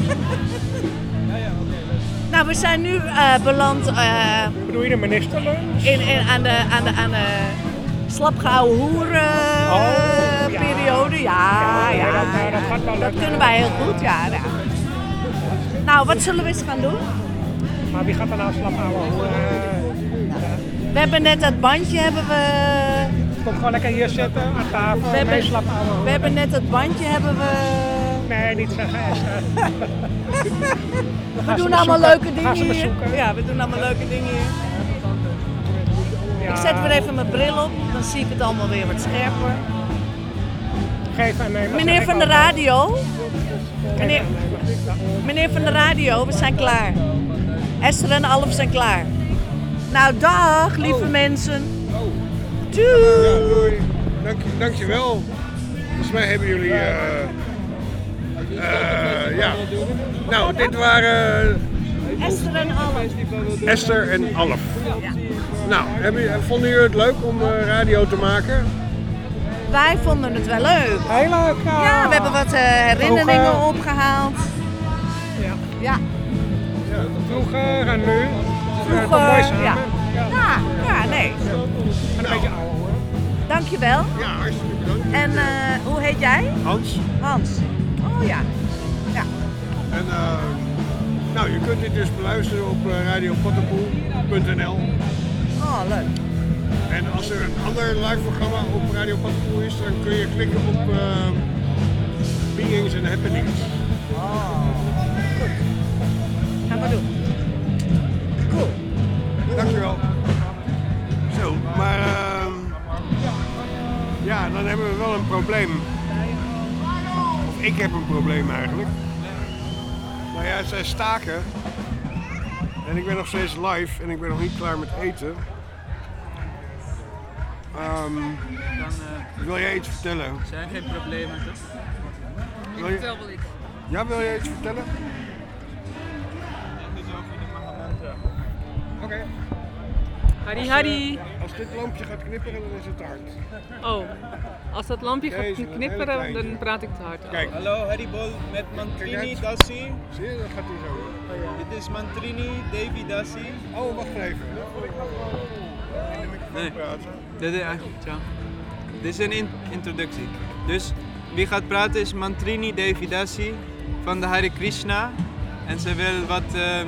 Nou, we zijn nu beland. Bedoel je de ministerlunch? Aan de slapgehouden hoeren periode. Ja. Dat kunnen wij heel goed, ja. Nou, wat zullen we eens gaan doen? Maar wie gaat er nou slapgehouden hoeren? We hebben net dat bandje, Kom gewoon lekker hier zitten aan tafel. We hebben net dat bandje, Nee, niet zeggen Esther. We doen allemaal leuke dingen hier. Ja, we doen allemaal leuke dingen hier. Ja. Ik zet weer even mijn bril op, dan zie ik het allemaal weer wat scherper. Meneer van de radio. Meneer van de radio, we zijn klaar. Esther en Alf zijn klaar. Nou, dag lieve mensen. Doei. Ja, doei. Dankjewel. Volgens mij hebben jullie... ja. Nou, dit waren... Esther en Alf. Esther en Alf. Ja. Nou, vonden jullie het leuk om radio te maken? Wij vonden het wel leuk. Heel leuk. Ja, we hebben wat herinneringen opgehaald. Ja. Vroeger en nu. Vroeger, ja. Ja, nee. En een beetje ouder hoor. Dankjewel. Ja, hartstikke bedankt. En hoe heet jij? Hans. Hans. Oh ja. Ja. En nou, je kunt dit dus beluisteren op radiopottenpoel.nl. Oh, leuk. En als er een ander live programma op Radio Pottenpoel is, dan kun je klikken op Beings and Happenings. Oh, goed. Gaan we doen. Cool. Dankjewel. Zo, maar ja, dan hebben we wel een probleem. Of ik heb een probleem eigenlijk. Nou ja, zij staken. En ik ben nog steeds live en ik ben nog niet klaar met eten. Wil jij iets vertellen? Er zijn geen problemen, toch? Ik vertel wel iets. Ja, wil jij iets vertellen? Oké. Harry. Als dit lampje gaat knipperen, dan is het te hard. Oh, als dat lampje gaat knipperen, dan praat ik te hard. Kijk. Hallo, Haribol met Mantrini Dassi. Zie je, dat gaat hij zo. Dit is Mantrini Davy Dassi. Oh, wacht even. Nee, dit is Dit is een introductie. Dus wie gaat praten is Mantrini Davy Dassi van de Hare Krishna. En ze wil wat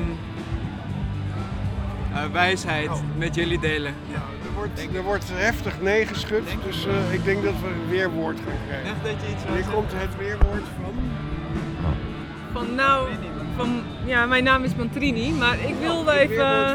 wijsheid met jullie delen. Ja, er wordt heftig nee geschud, dus ik denk dat we een weerwoord gaan krijgen. Echt dat je iets Hier komt het weerwoord van... Ja, mijn naam is Mantrini, maar ik wil even...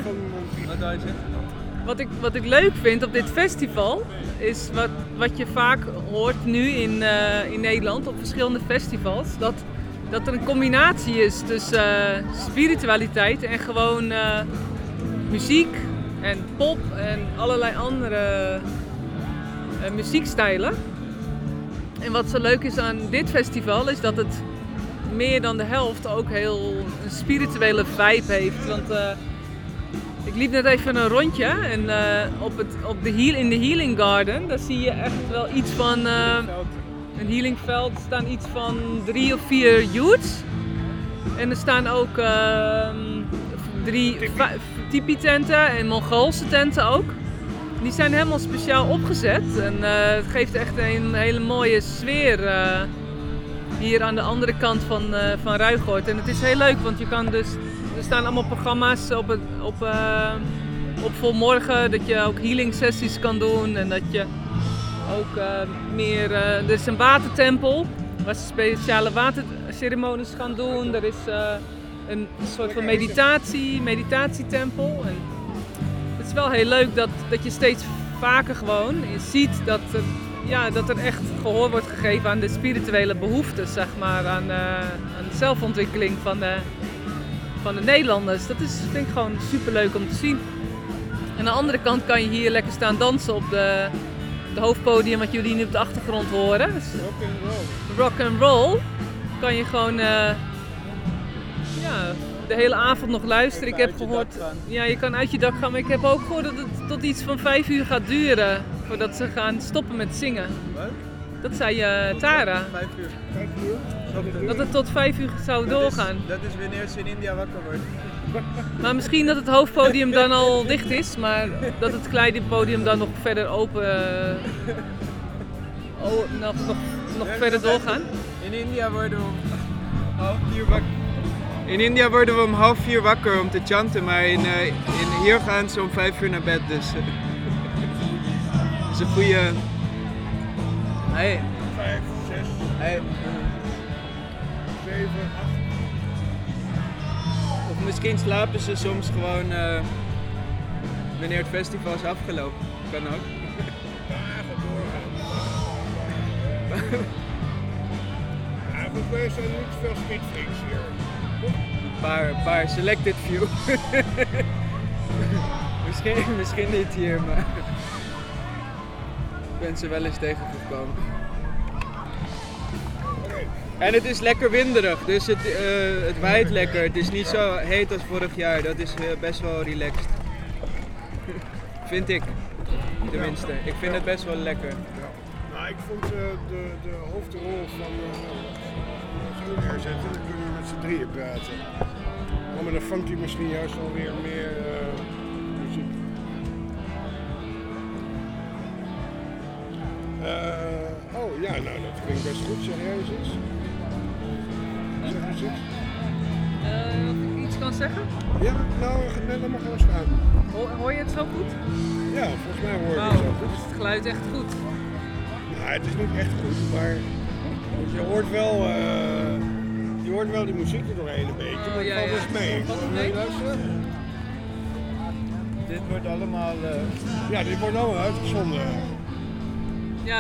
Wat ik leuk vind op dit festival is wat je vaak hoort nu in Nederland op verschillende festivals. Dat er een combinatie is tussen spiritualiteit en gewoon muziek en pop en allerlei andere muziekstijlen. En wat zo leuk is aan dit festival is dat het meer dan de helft ook heel een spirituele vibe heeft. Want ik liep net even een rondje en in de Healing Garden, daar zie je echt wel iets van een healingveld. Er staan iets van 3 of 4 youths. En er staan ook tipi-tenten en Mongoolse tenten ook. Die zijn helemaal speciaal opgezet en het geeft echt een hele mooie sfeer hier aan de andere kant van Ruigoord. En het is heel leuk, want je kan dus, er staan allemaal programma's op volmorgen, dat je ook healing sessies kan doen en dat je ook er is een watertempel waar ze speciale waterceremonies gaan doen. Er is een soort van meditatietempel. En het is wel heel leuk dat je steeds vaker gewoon ziet dat er echt gehoor wordt gegeven aan de spirituele behoeftes, zeg maar, aan de zelfontwikkeling van de Nederlanders. Dat vind ik gewoon super leuk om te zien. En aan de andere kant kan je hier lekker staan dansen op de hoofdpodium wat jullie nu op de achtergrond horen. Dus rock and roll. Kan je gewoon de hele avond nog luisteren. Ik heb gehoord, je kan uit je dak gaan, maar ik heb ook gehoord dat het tot iets van 5 uur gaat duren voordat ze gaan stoppen met zingen. Leuk. Dat zei Tara. 5 uur. Dat het tot 5 uur zou doorgaan. Dat is wanneer ze in India wakker wordt. Maar misschien dat het hoofdpodium dan al dicht is, maar dat het kleine podium dan nog verder open, nog verder doorgaan. In India worden we om half 4 wakker. In India worden we om half 4 wakker om te chanten, maar hier gaan ze om 5 uur naar bed, dus dat is een goede... Hey. 5, 6, hey. 7, 8. Of misschien slapen ze soms gewoon wanneer het festival is afgelopen. Kan ook. Eigenlijk zijn er niet veel speedfreaks hier. Een paar selected few. misschien niet hier, maar ik ben ze wel eens tegengekomen. En het is lekker winderig, dus het waait lekker. Het is niet zo heet als vorig jaar, dat is best wel relaxed. Vind ik, tenminste. Ik vind het best wel lekker. Ja. Nou, ik vond de hoofdrol van zo neerzetten, dan kunnen we met z'n drieën praten. Maar met een funky misschien juist alweer meer muziek. Nou dat klinkt best goed, serieus iets. Zeg eens iets. Of ik iets kan zeggen? Ja, nou, dat mag gewoon staan. Hoor je het zo goed? Ja, volgens mij hoor je het zo goed. Is het geluid echt goed? Nou, het is niet echt goed, maar je hoort wel die muziek er doorheen een beetje, maar het valt best mee. Wil je luisteren? Dit wordt allemaal... Ja, dit wordt allemaal uitgezonden. Ja.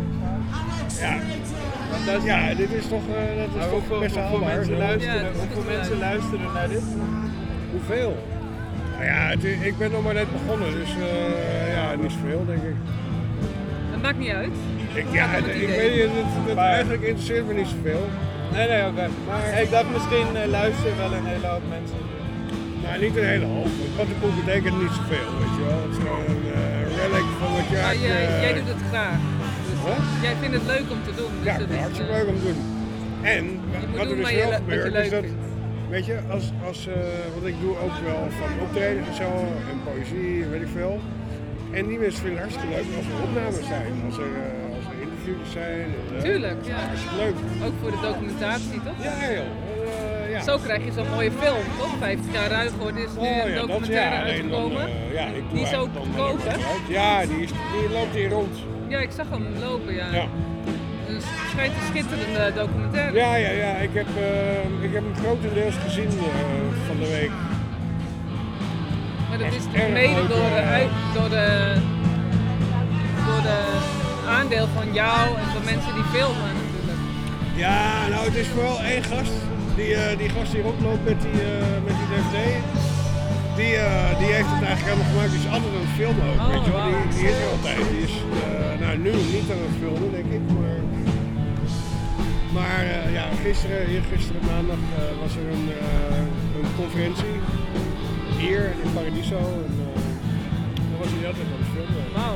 Ja, dit is toch, best wel hoeveel mensen luisteren naar dit? Hoeveel? Nou ja, ik ben nog maar net begonnen, dus niet zoveel denk ik. Dat maakt niet uit. Ik weet niet, eigenlijk interesseert me niet zoveel. Nee, oké. Maar ik dacht misschien luisteren wel een hele hoop mensen. Nou, niet een hele hoop. Pattenpoel betekent niet zoveel, weet je wel. Het is gewoon een relic van wat jaar. Jij doet het graag. Jij vindt het leuk om te doen. Dus ja, het is hartstikke leuk om te doen. En wat er dus wel gebeurt is dat, weet je, want ik doe ook wel van optredens en zo, en poëzie, weet ik veel. En die mensen vinden het hartstikke leuk als er opnames zijn, als er interviews zijn. Tuurlijk, ja. Hartstikke leuk. Ook voor de documentatie, toch? Ja, joh. Zo krijg je zo'n mooie film, toch? 50 jaar Ruigoord is nu een documentaire uitgekomen. Die is ook te koop, hè? Ja, die loopt hier rond. Ja, ik zag hem lopen, ja. Dus het schijnt een schitterende documentaire. Ja. Ik heb hem grotendeels gezien van de week. Maar dat is mede door de aandeel van jou en van mensen die filmen natuurlijk. Ja, nou het is vooral één gast. Die gast die rondloopt met die DVD. Die heeft het eigenlijk helemaal gemaakt. Die is altijd aan het filmen ook, weet je wel. Die is er altijd. Die is nu niet aan het filmen, denk ik. Maar gisteren maandag was er een conferentie. Hier in Paradiso. En daar was hij altijd aan het filmen. Wauw.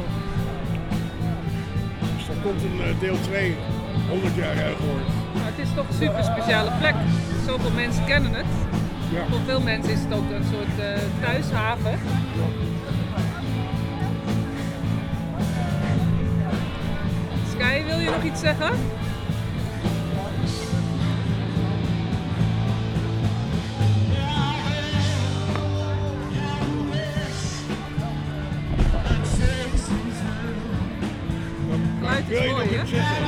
Dus er komt een deel 2, 100 jaar Ruigoord. Nou, het is toch een super speciale plek. Zoveel mensen kennen het. Voor veel mensen is het ook een soort thuishaven. Sky, wil je nog iets zeggen? Geluid is mooi, hè?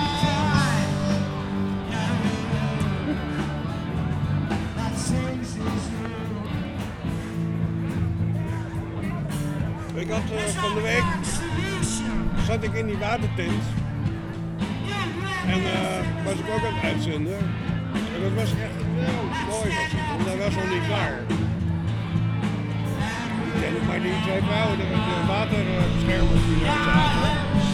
Ik had van de week zat ik in die watertent en was ik ook aan het uitzenden. En dat was echt geweldig mooi, want dat was nog niet klaar. Maar die twee vrouwen, de waterbeschermers die er zaten,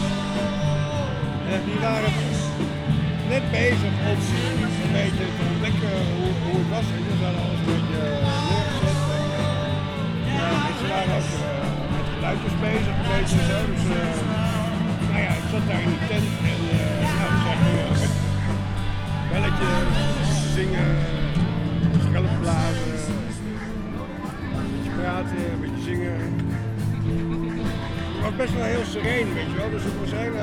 die waren net bezig om een beetje te ontdekken hoe het was. En ze hadden alles een beetje neergezet. En ze waren ook met geluidjes bezig, een beetje zo. Dus nou ja, ik zat daar in die tent en nou, zag je met belletjes, zingen, schelp blazen, een beetje praten, een beetje zingen. Het was best wel heel sereen, weet je wel, dus het was heel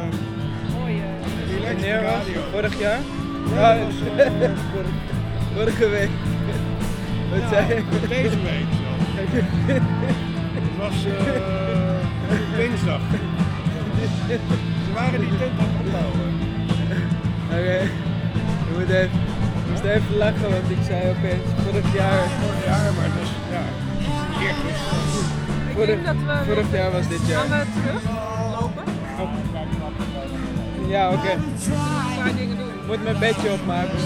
Wanneer was radio. vorig jaar? Ja, Ja, dat was vorige week. Wat ja, zei je? deze week zo. Het was dinsdag. Ze waren die tent aan het opbouwen. Oké, ik moest even lachen, want ik zei opeens vorig jaar. Vorig jaar, maar het is ja, eergisteren. Vorig jaar was dit jaar. Gaan we teruglopen? Ja, oké. Een paar dingen doen. Ik moet mijn bedje opmaken.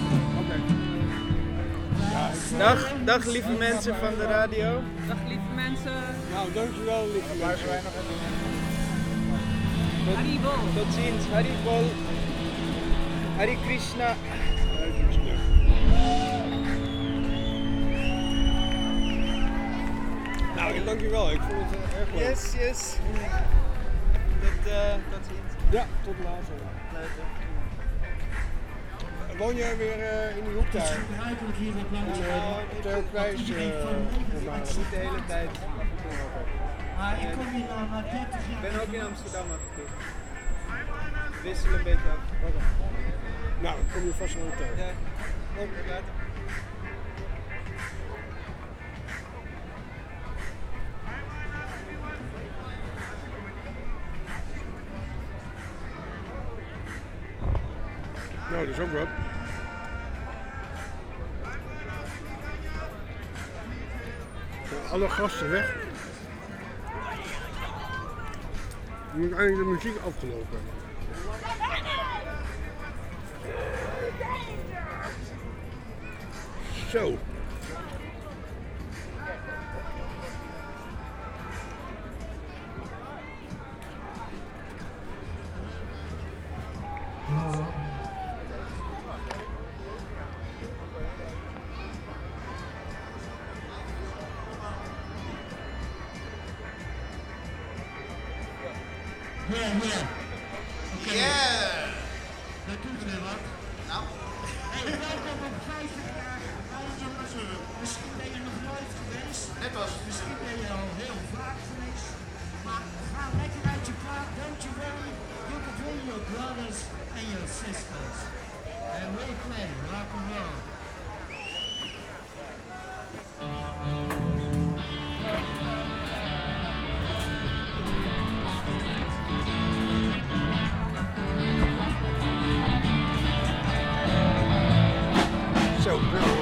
Dag lieve mensen van de radio. Dag lieve mensen. Nou, dankjewel lieve mensen. Haribol. Tot ziens. Haribol. Hare Krishna. Nou, dankjewel. Ik vond het erg leuk. Yes. Tot ziens. Ja, tot later. Woon jij weer in die hoek daar? In Turkwijs? Niet de hele tijd. Ik ben ook in Amsterdam af en toe. Wissel een beetje af. Nou, dan kom je vast wel tegen. Ja, ook later. Nou, dat is ook wat. Alle gasten weg. Nu moet eigenlijk de muziek afgelopen. Zo. Dat doet er wat. Nou. Hey, welkom op 50 jaar Radiopaseur. Misschien ben je nog nooit geweest. Net als. Misschien ben je al heel vaak geweest. Maar ga lekker uit je plaat, don't you worry. You can bring your brothers and your sisters. And we play rock and roll. Zo, nou,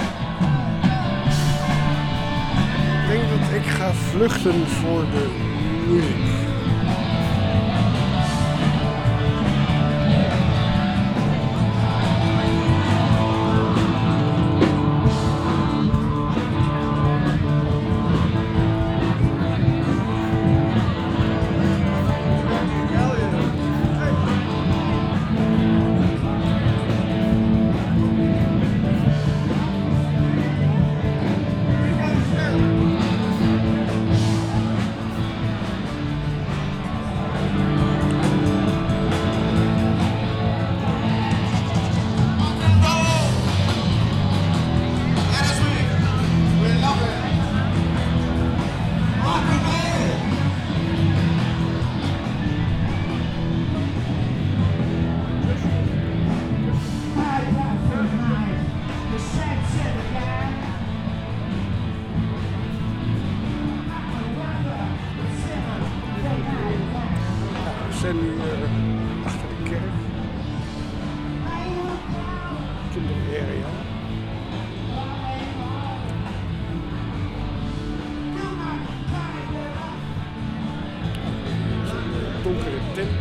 ik denk dat ik ga vluchten voor de muziek. kerk. Kinderarea. Zo'n donkere tent.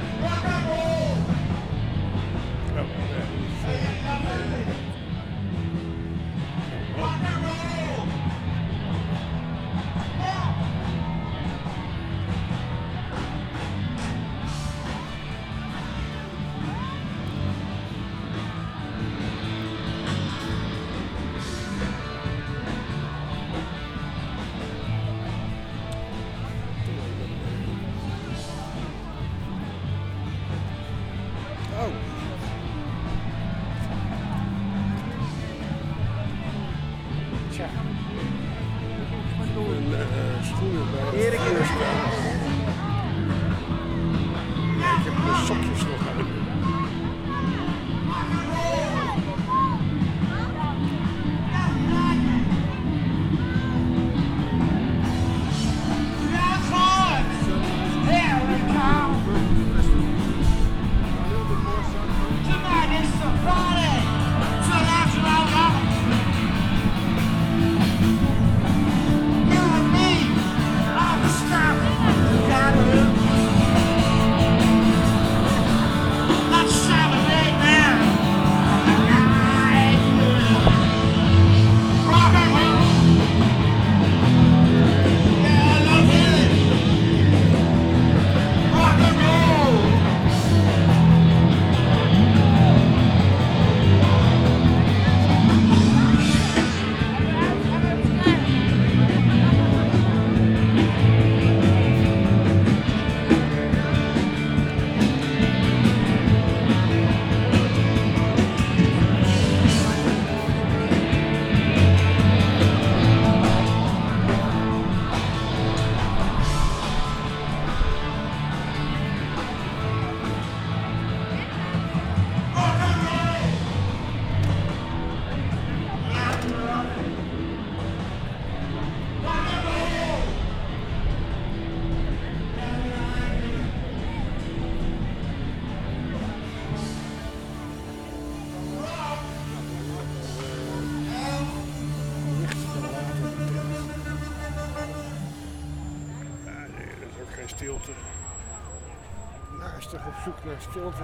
Schoenen bij Erik in de straat. Ik heb mijn sokjes nog uit. Stilte. Naastig op zoek naar stilte.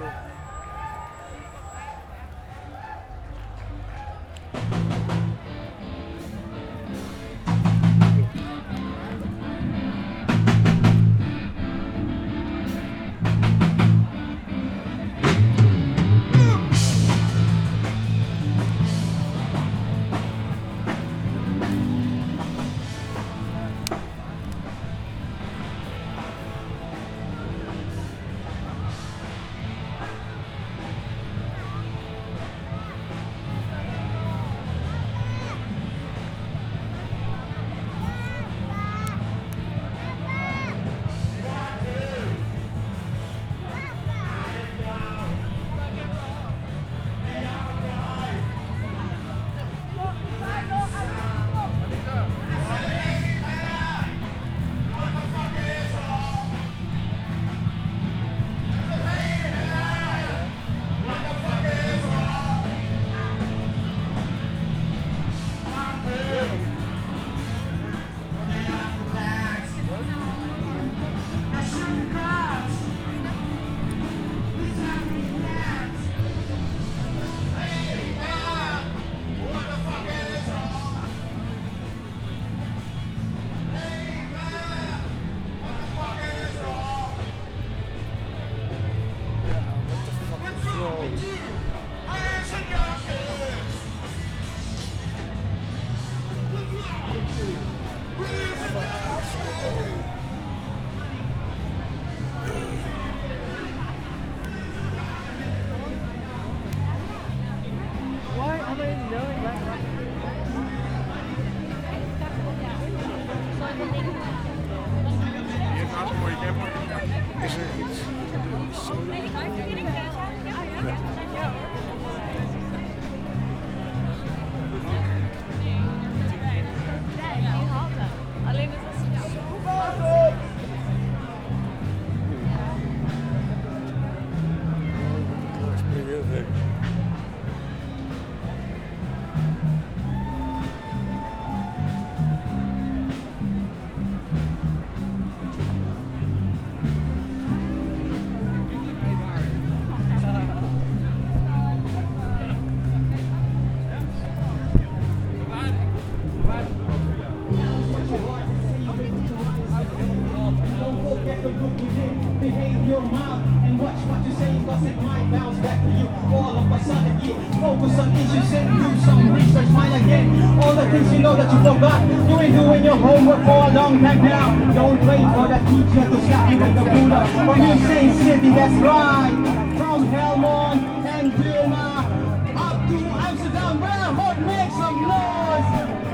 after you. All of a sudden you focus on issues and do some research. Smile again, all the things you know that you forgot. You ain't doing your homework for a long time now. Don't wait for the teacher to slap you with the ruler. From Insane City, that's right. From Helmond and Vilna up to Amsterdam, where Hot make some noise.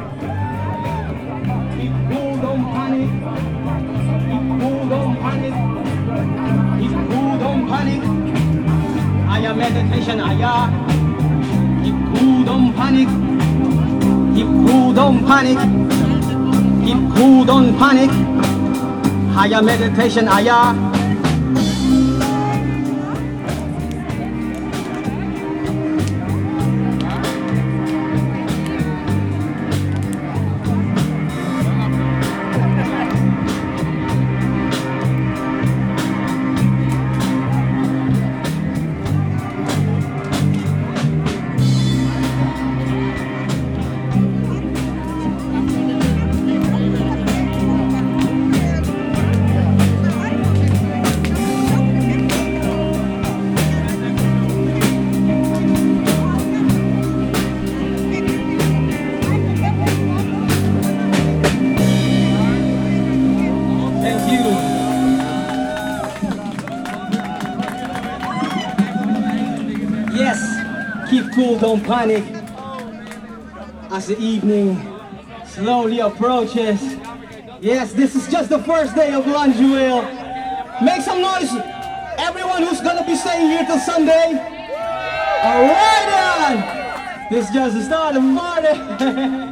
Keep cool, don't panic. Keep cool, don't panic. Keep cool, don't panic. Higher meditation, higher. Keep cool, don't panic. Keep cool, don't panic. Keep cool, don't panic. Higher meditation, higher. Don't panic as the evening slowly approaches. Yes, this is just the first day of Lunchville. Make some noise, everyone who's gonna be staying here till Sunday. Alright then! This is just the start of the party.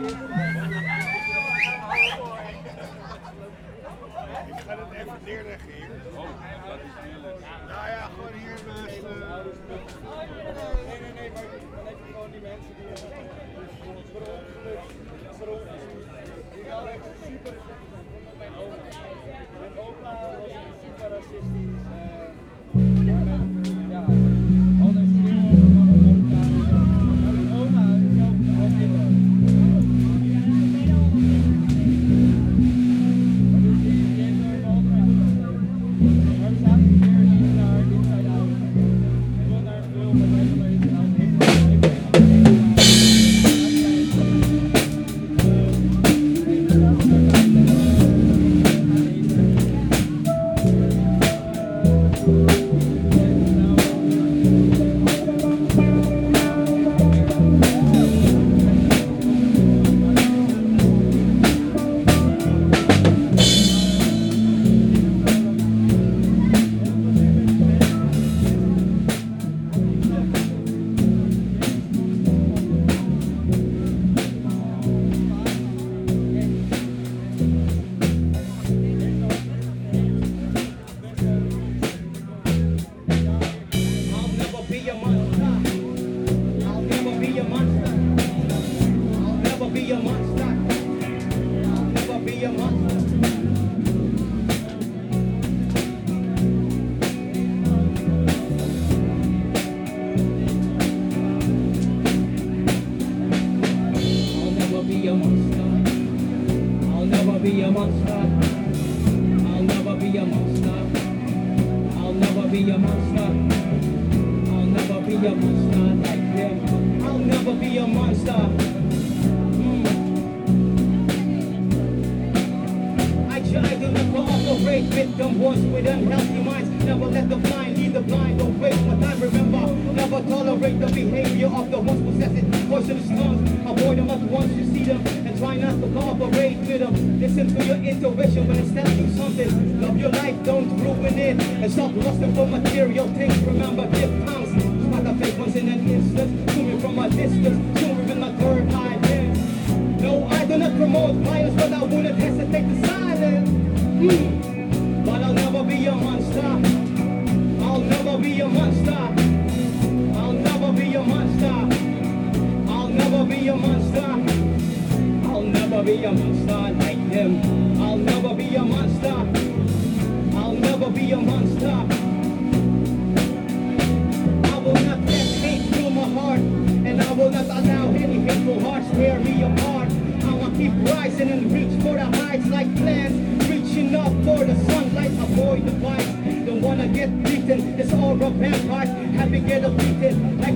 Avoid the vice, don't wanna get beaten. It's all a vampire, happy get a beaten.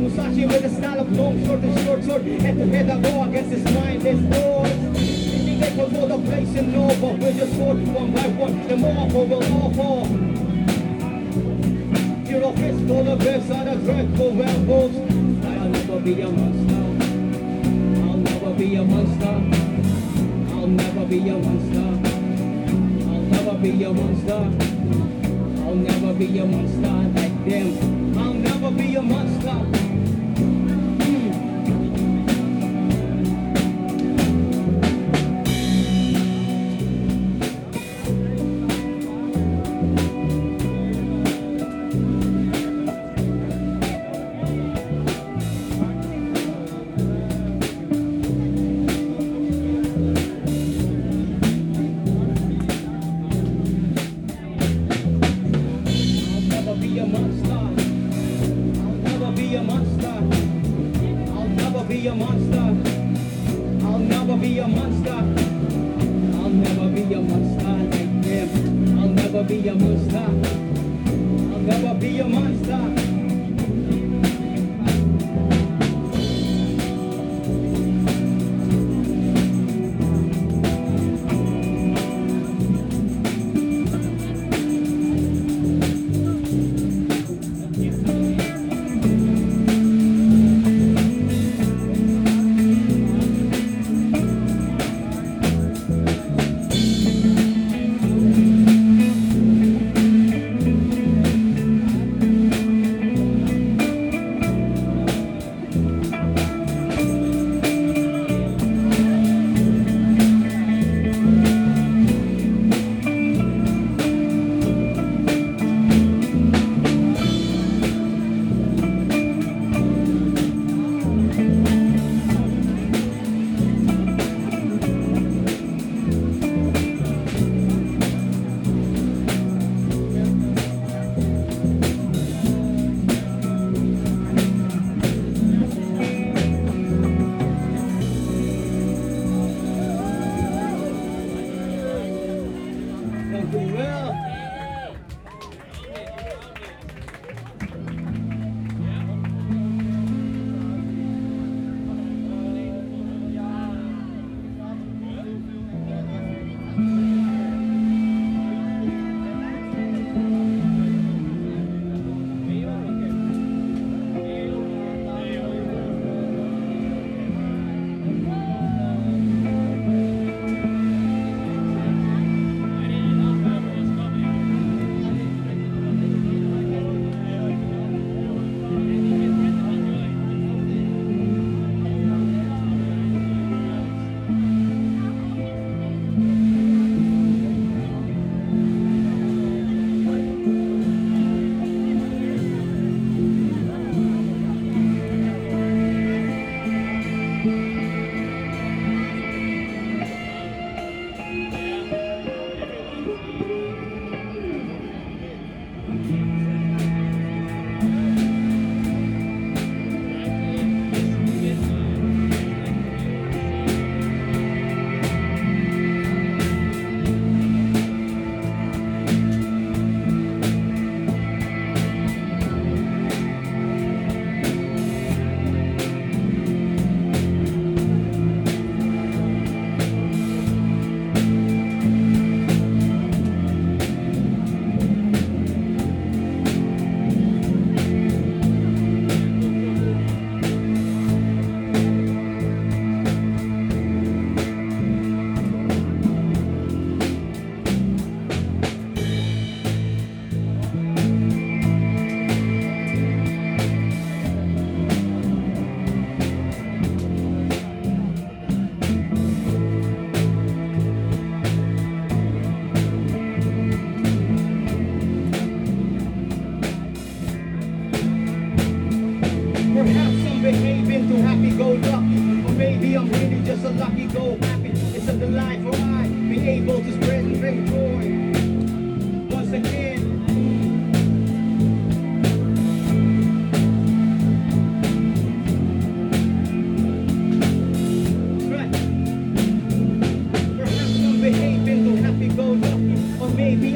Musashi with a style of long, short and short, head to head I go against his mindless boys. They control the place and know, but we're just fought one by one. The more will all fall. You're a fist full of verse on a dreadful werewolves. I'll never be a monster. I'll never be a monster. I'll never be a monster. I'll never be a monster. I'll never be a monster like them. I'll never be a monster.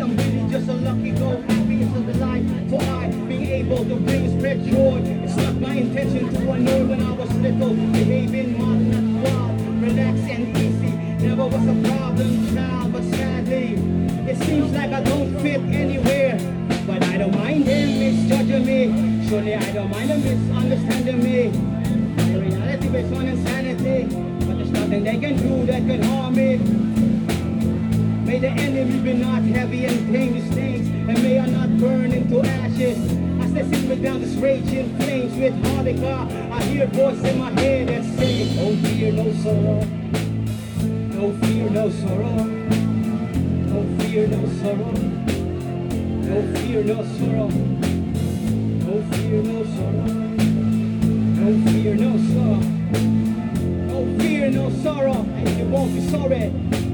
Able to bring spread joy. It's not my intention to unknown when I was little, behaving mild, not wild, relaxed and easy. Never was a problem child, but sadly, it seems like I don't fit anywhere. But I don't mind them misjudging me. Surely I don't mind them misunderstanding me. The reality based on insanity, but there's nothing they can do that can harm me. May the enemy be not heavy and painless things, and may I not burn into ashes. As they sit me down this raging flames with hardica, I hear a voice in my head that says, no fear, no sorrow. No fear, no sorrow. No fear, no sorrow. No fear, no sorrow. No fear, no sorrow. No fear, no sorrow. No fear, no sorrow. And you won't be sorry.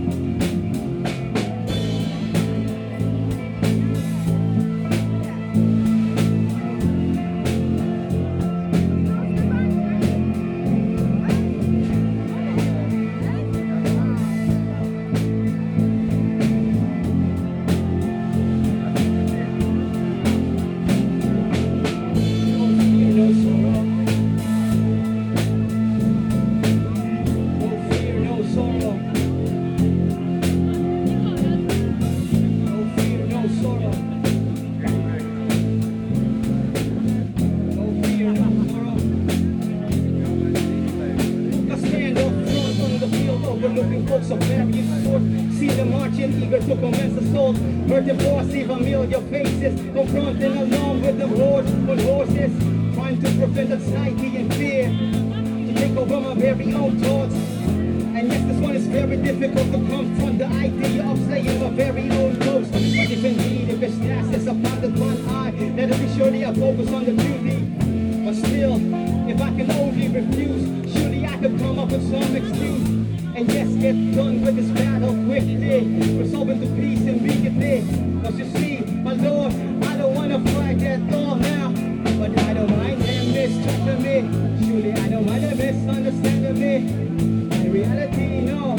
Heard the boss see familiar faces, confronting along with the hordes on horses, trying to prevent anxiety and fear to take over my very own thoughts. And yes, this one is very difficult to confront the idea of slaying my very own ghost. But if indeed, if it's is upon the one eye, let it be surely I focus on the duty. But still, if I can only refuse, surely I could come up with some excuse. And yes, get done with this battle quickly, resolving to peace immediately. Cause you see, my lord, I don't wanna fight at all now, but I don't mind them mistrusting me. Surely I don't mind them misunderstanding me. In reality, no.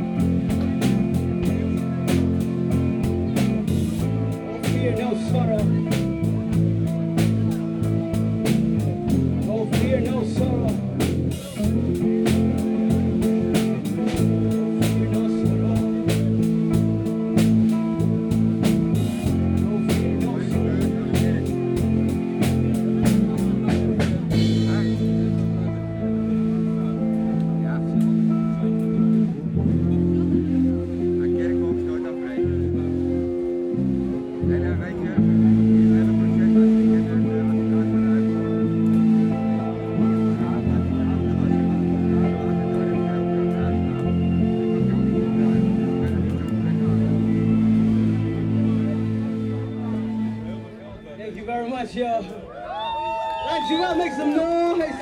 No fear, no sorrow. No fear, no sorrow. Yo. Dankjewel, make some noise.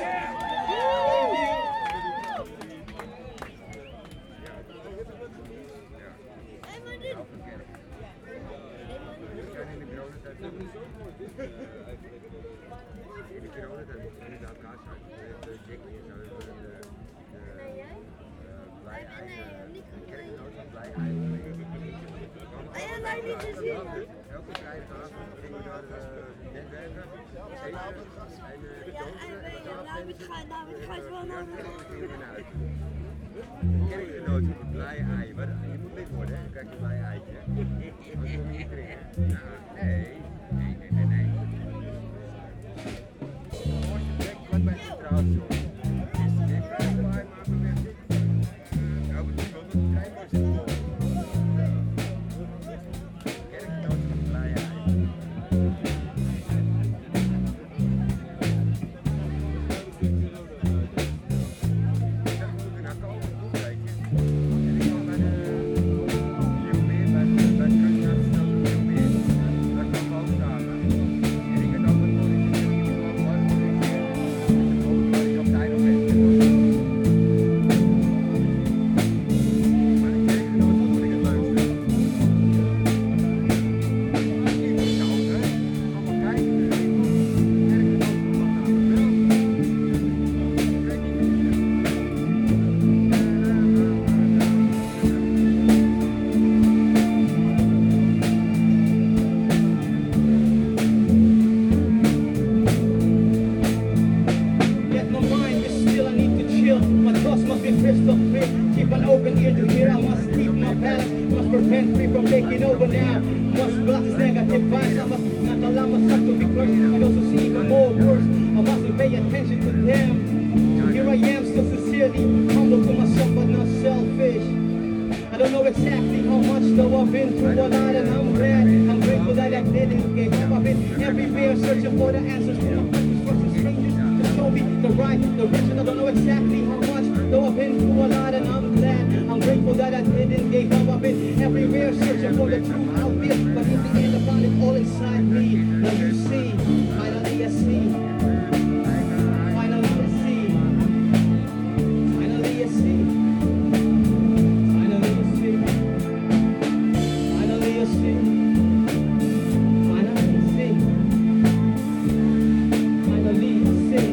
Elke vrijdagavond gingen we naar netwerken, kerkgenoten met blije ei. Je moet lid worden, hè? Dan krijg je een blije eitje. Anders moet je niet drinken. Nee. Mooiste plek vlak bij de trouwens. over now. Once blocks is negative vibes, I must not allow myself to be cursed. And also see even more worse, I mustn't pay attention to them. Here I am, still sincerely humble to myself, but not selfish. I don't know exactly how much, though I've been through a lot, and I'm glad, I'm grateful that I didn't give up. I've been everywhere searching for the answers to my questions, trusting strangers to show me the right direction. I don't know exactly how much, though I've been through a lot, and I'm glad, I'm grateful that I didn't give up. I've been everywhere searching for the truth out there, but in the end I found it all inside me. Now you see, finally I see. Finally I see. Finally I see. Finally I see. Finally I see. Finally I see. Finally I see.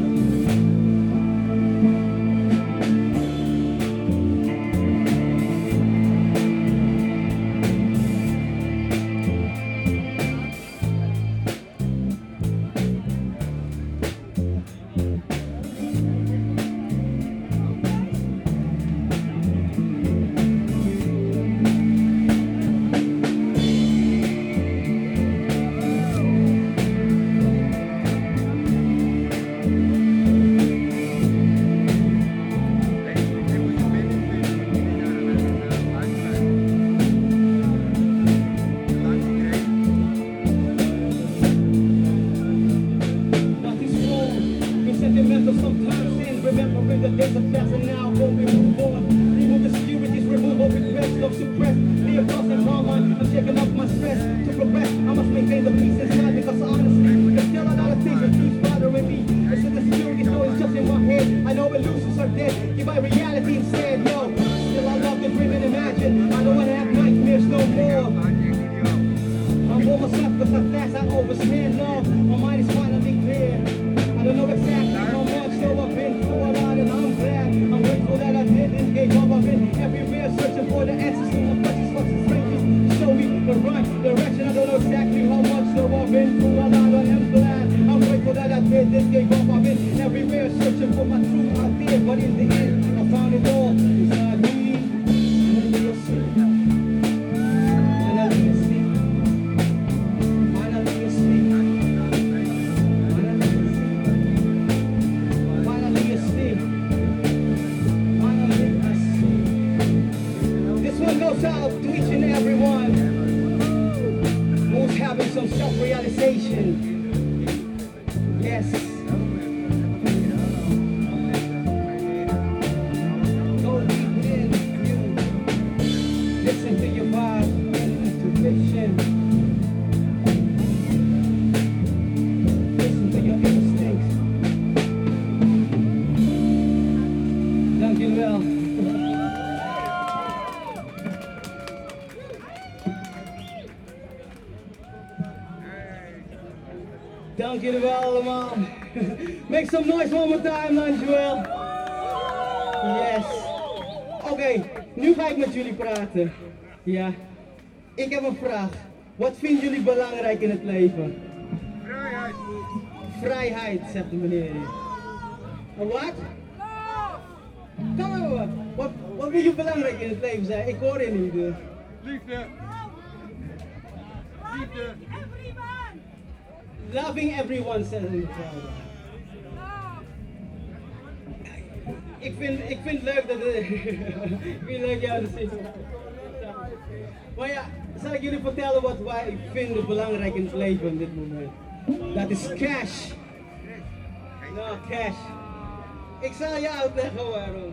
Dank jullie wel allemaal. Make some noise one more time, dankjewel. Yes. Oké, nu ga ik met jullie praten. Ja. Ik heb een vraag. Wat vinden jullie belangrijk in het leven? Vrijheid. Vrijheid, zegt de meneer. Wat? Kom maar. Wat vind je belangrijk in het leven zijn? Ik hoor je niet. Liefde. Liefde. Loving everyone, says in the crowd. Ik vind het leuk dat ik vind leuk jou te zien. Maar ja, zal ik jullie vertellen wat wij vinden belangrijk in het leven op dit moment? Dat is cash. Nou, cash. Ik zal je uitleggen waarom.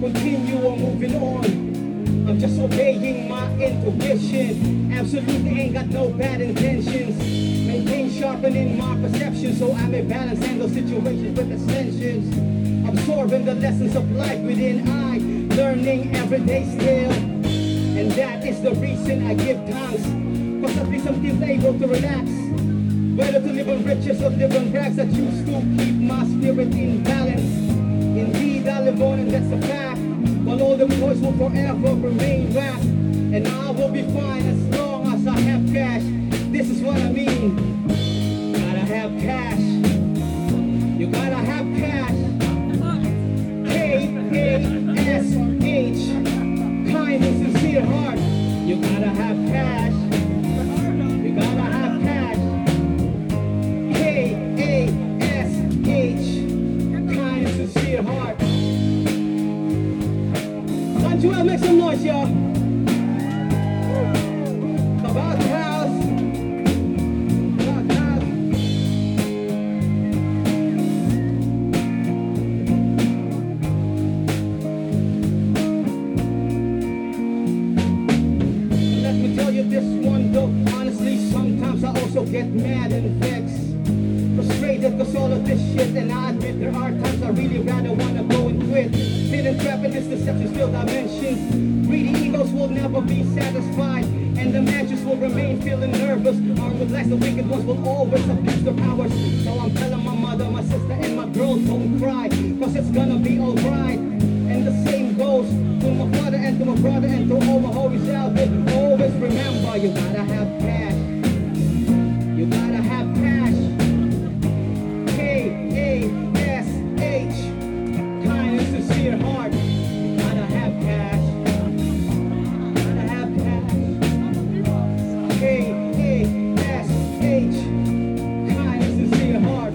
continue on moving on. I'm just obeying my intuition. Absolutely ain't got no bad intentions. Maintain sharpening my perception so I may balance handle situations with ascensions. Absorbing the lessons of life within I, learning every day still. And that is the reason I give thanks. Cause at least I'm still able to relax. Whether to live on riches or live on rags, I choose to keep my spirit in balance. Indeed, I live on and that's a fact. While all the boys will forever remain wrapped. And I will be fine as long as I have cash. This is what I mean. Gotta have cash. You gotta have cash. K-A-S-H. Kind and sincere heart. You gotta have cash. You gotta have cash. K-A-S-H. Kind and sincere heart. Joel, make some noise, y'all. About the house. About the house. Let me tell you this one though. Honestly, sometimes I also get mad and vexed. Frustrated cause all of this shit. And I admit there are times I really rather wanna go and quit. Hidden trap in this deception still dimensions. Greedy egos will never be satisfied. And the matches will remain feeling nervous. Armed with lies, the wicked ones will always abuse their powers. So I'm telling my mother, my sister, and my girls don't cry. Cause it's gonna be alright. And the same goes to my father and to my brother and to all my homies out there. Always remember, you gotta have cash. You gotta have cash. K-A-S-H. Kind and sincere heart. You gotta have cash. Gotta have cash. K-A-S-H. Kind and sincere heart.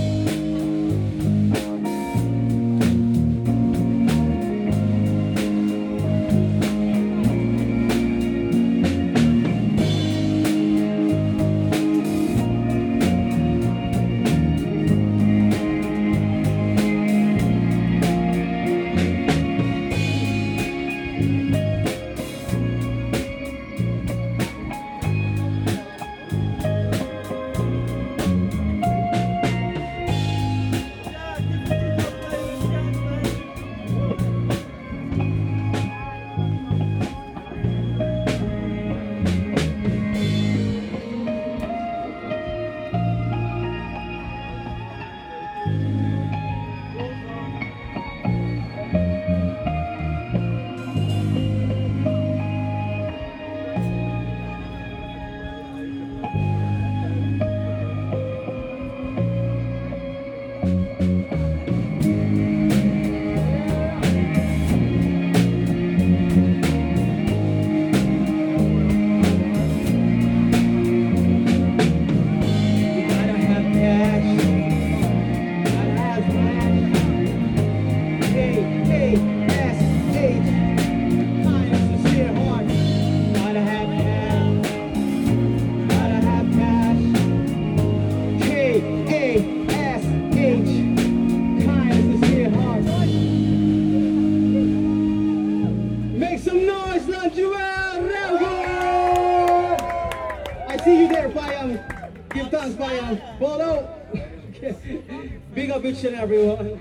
Big up each and everyone.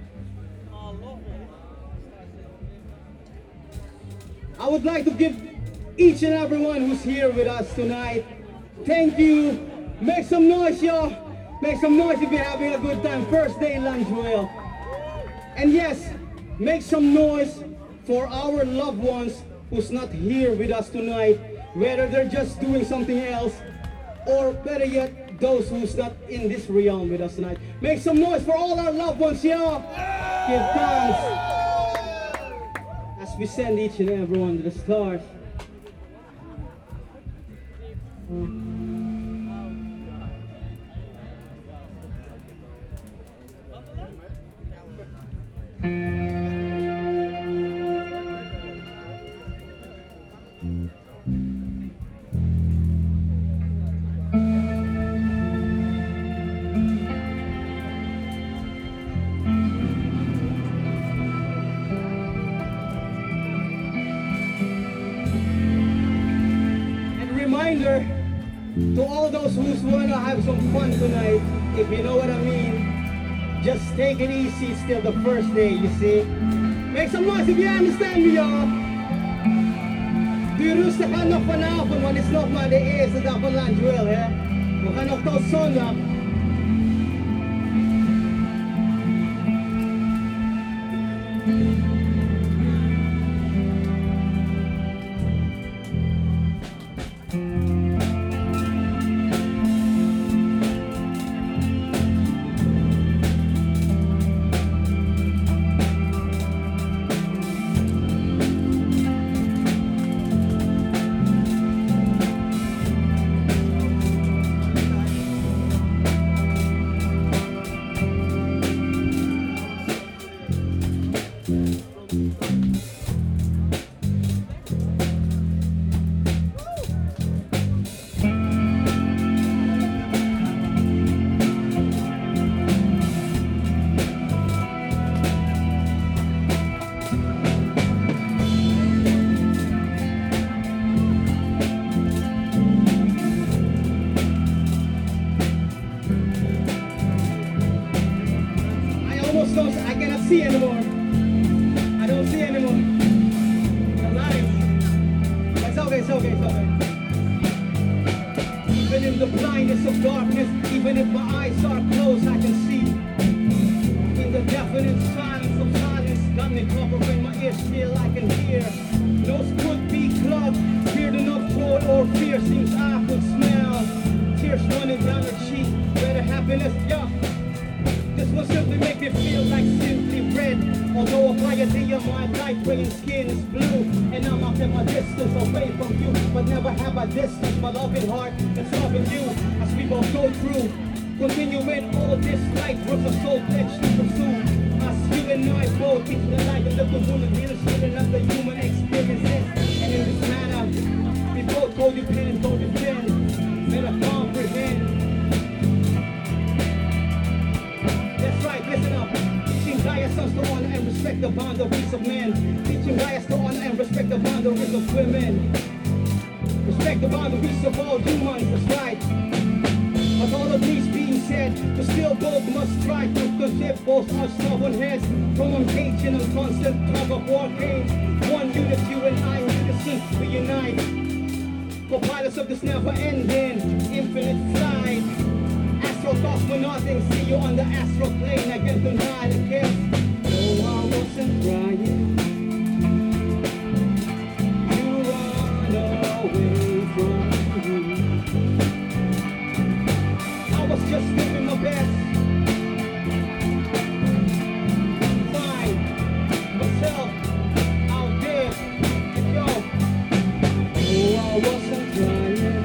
I would like to give each and everyone who's here with us tonight, thank you. Make some noise, y'all. Make some noise if you're having a good time. First day lunch whale. And yes, make some noise for our loved ones who's not here with us tonight, whether they're just doing something else, or better yet, those who's not in this realm with us tonight. Make some noise for all our loved ones, y'all. Give thanks as we send each and everyone to the stars. those who wanna have some fun tonight, if you know what I mean, just take it easy. It's still the first day, you see. Make some noise if you understand me, y'all. Du rustig gaan nog vanavond, want het is nog maar de eerste dag van Landwil, hè. We gaan nog tot zondag. I cannot see anymore. I don't see anymore. I'm lying. It's okay, it's okay, it's okay. Even in the blindness of darkness, even if my eyes are closed, I can see. In the deafening silence of silence, got me covering my ears, still I can hear. Nose could be clogged, feared enough joy or fear seems I could smell. Tears running down the cheek, better happiness, yeah. This will simply make me feel like simply red. Although a higher day of my light green skin is blue, and I'm up at my distance away from you, but never have I distance my loving heart that's loving you as we both go through. Continuing all this light with a soul pledge to pursue. As you and I both into the light of the woman, illustrating of the human experiences. And in this manner, we both go depend, better comprehend. That's right, listen up. Teaching Gaia sons to honor and respect the boundaries of men. Teaching Gaia to honor and respect the boundaries of women. Respect the boundaries of all humans, that's right. But all of these being said, we still both must try to concept both our stubborn heads from engaging in constant tug of war games. One unit, you and I, unison, we unite. For pilots of this never-ending, infinite flight. Astral thoughts were nothing, see you on the astral plane against the night and kiss. No, I wasn't crying. You run away from me. I was just living my best. Find myself out there. Yo. No, I wasn't crying.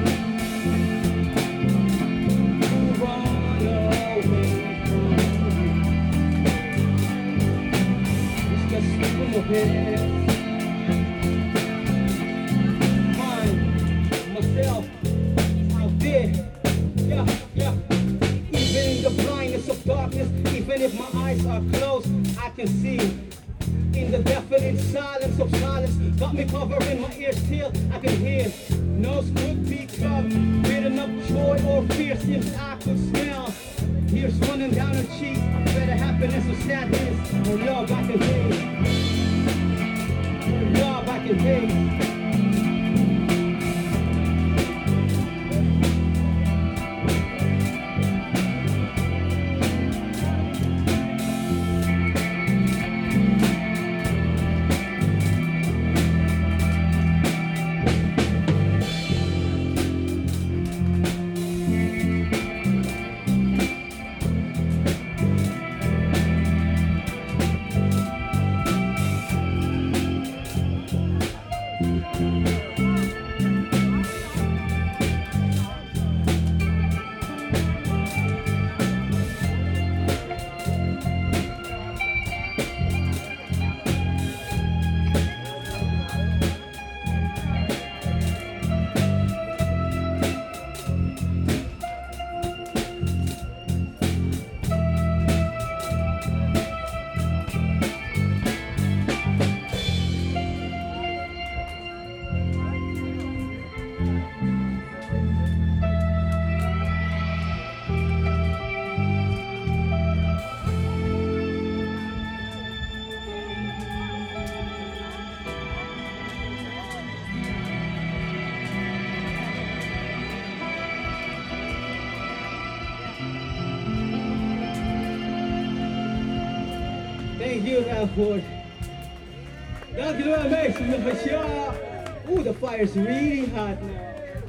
Find myself out there, yeah. Even in the blindness of darkness, even if my eyes are closed, I can see. In the deafening silence of silence, got me covering my ears till I can hear. Nose could be clogged, building up joy or fear since I could smell. Tears running down her cheeks, better happiness or sadness, or love I can taste. Love I can taste. Thank you daarvoor. Dank jullie wel mensen. Ja. Oeh, the fire is really hot now.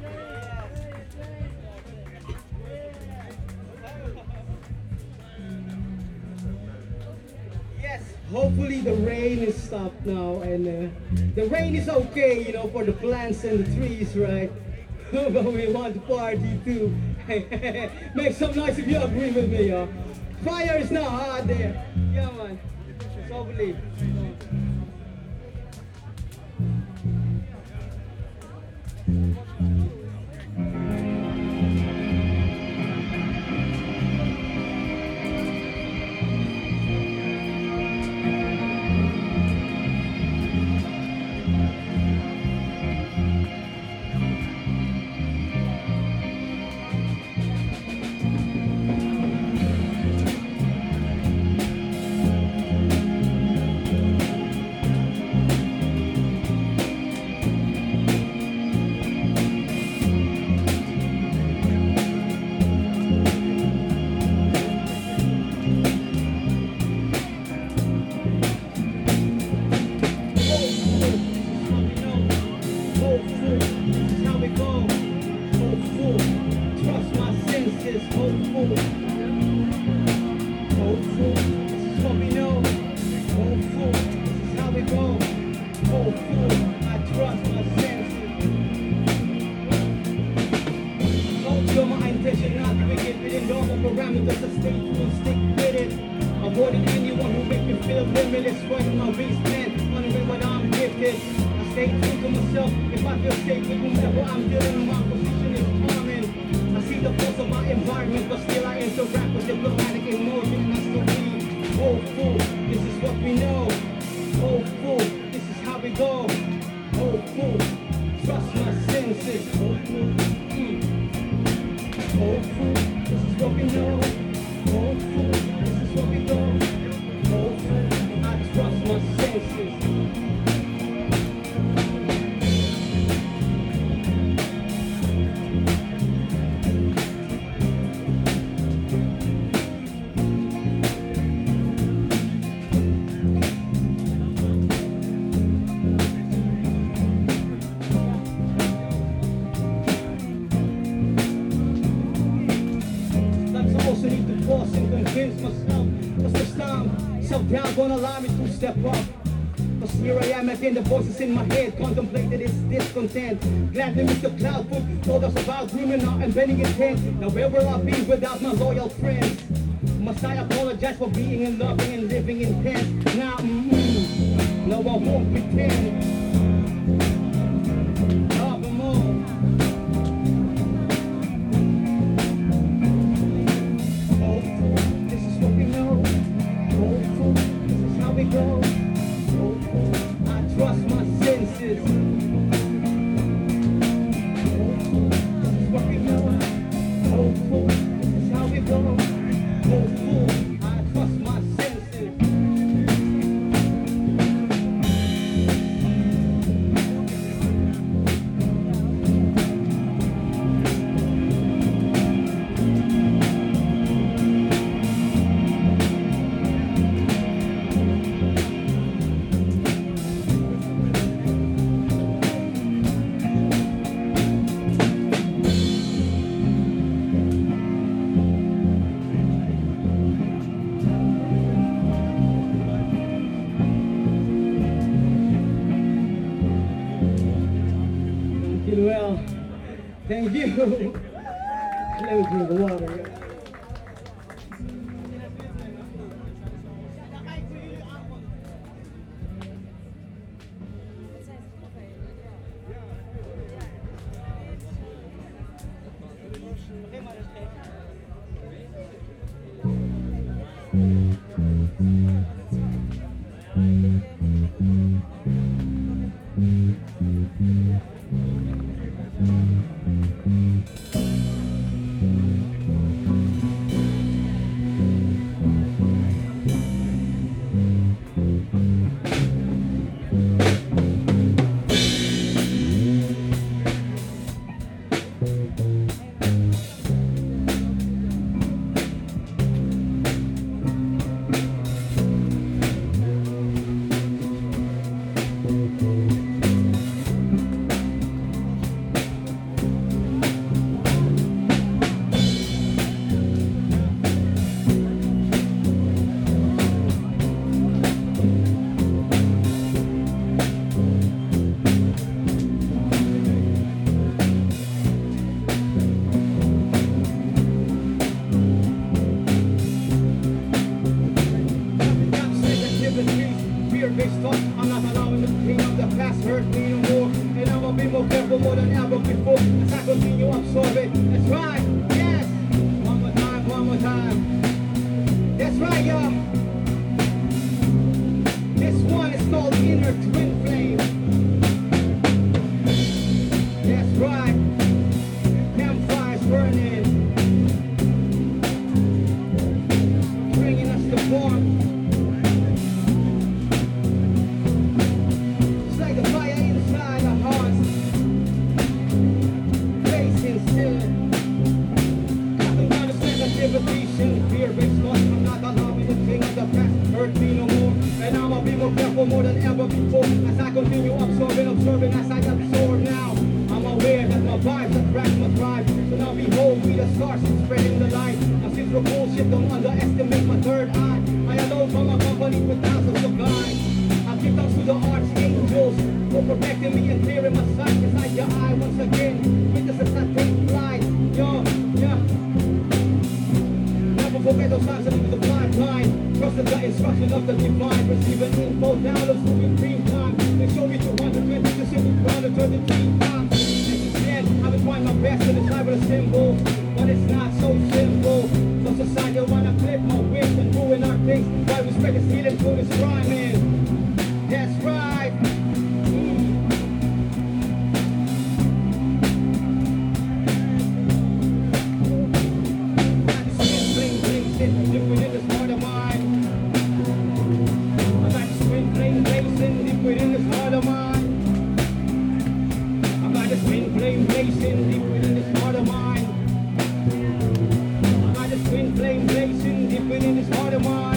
Yes, hopefully the rain is stopped now, and the rain is okay, you know, for the plants and the trees, right? But we want to party too. Make some noise if you agree with me, y'all. Fire is now hot there. Yeah, man. So believe. Gonna allow me to step up. Cause here I am again, the voices in my head contemplated its discontent. Gladly Mr. Cloudfoot told us about dreaming out and bending intent. Now where will I be without my loyal friends? Must I apologize for being in loving and living in pen? Now, no, I won't pretend. Love them all. Hopeful, this is what we know. Hopeful, this is how we go. Hopeful, I trust my senses. Hopeful, this is what we know. Hopeful, this is how we go. Hopeful, I trust my senses. Well, thank you. Let me drink the water. spreading the light. Now since we're bullshit, don't underestimate my third eye. I alone from a company with thousands of guys. I give thanks to the archangels for protecting me and clearing my sight inside your eye once again. Witnesses that take flight, yo, yeah. Never forget those times I leave the blind line. Trusted the instruction of the divine. Receiving info downloads moving dream time. They show me 220 to 233 times. I would find my best in the cyber symbols, but it's not so simple. So society wanna clip my wings and ruin our things. Why we spread the stealing through this rhyming? That's right. Liquid in this heart of mine. I got this twin flame blazing, liquid in this heart of mine. I got this twin flame blazing, liquid in this heart of mine. I got this twin flame blazing, liquid in this heart of mine.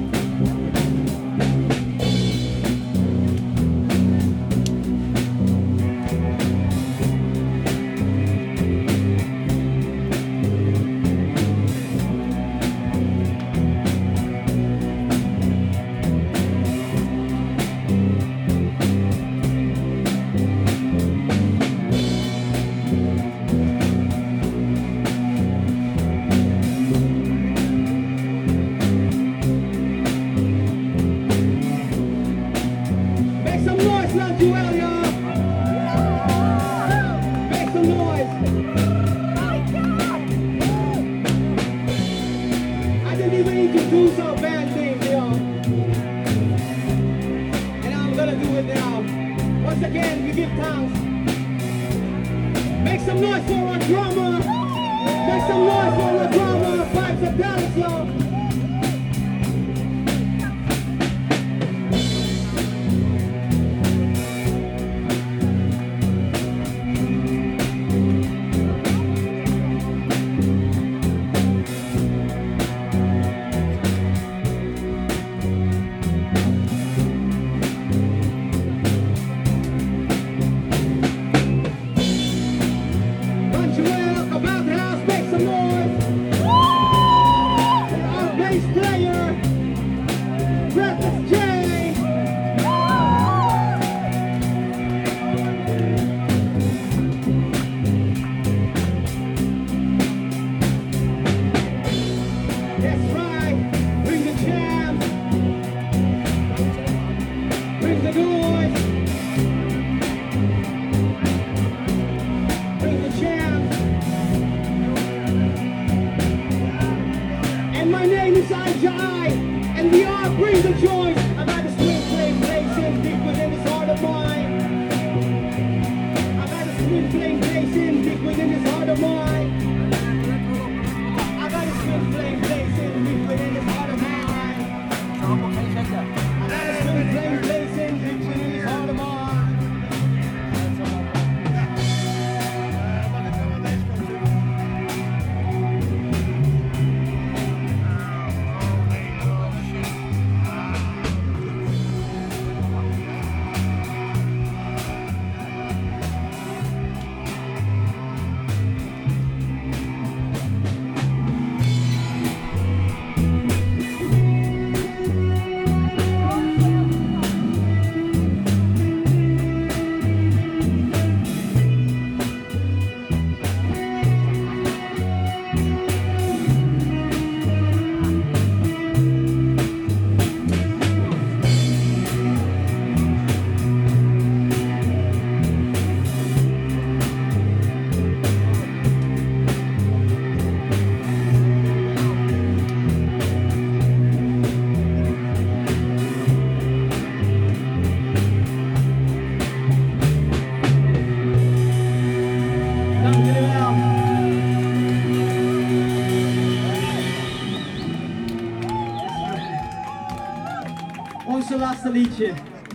Onze laatste liedje.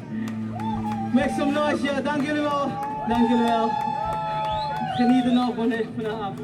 Make some noise, ja, dank jullie wel. Dank jullie wel. Geniet er nog vanavond.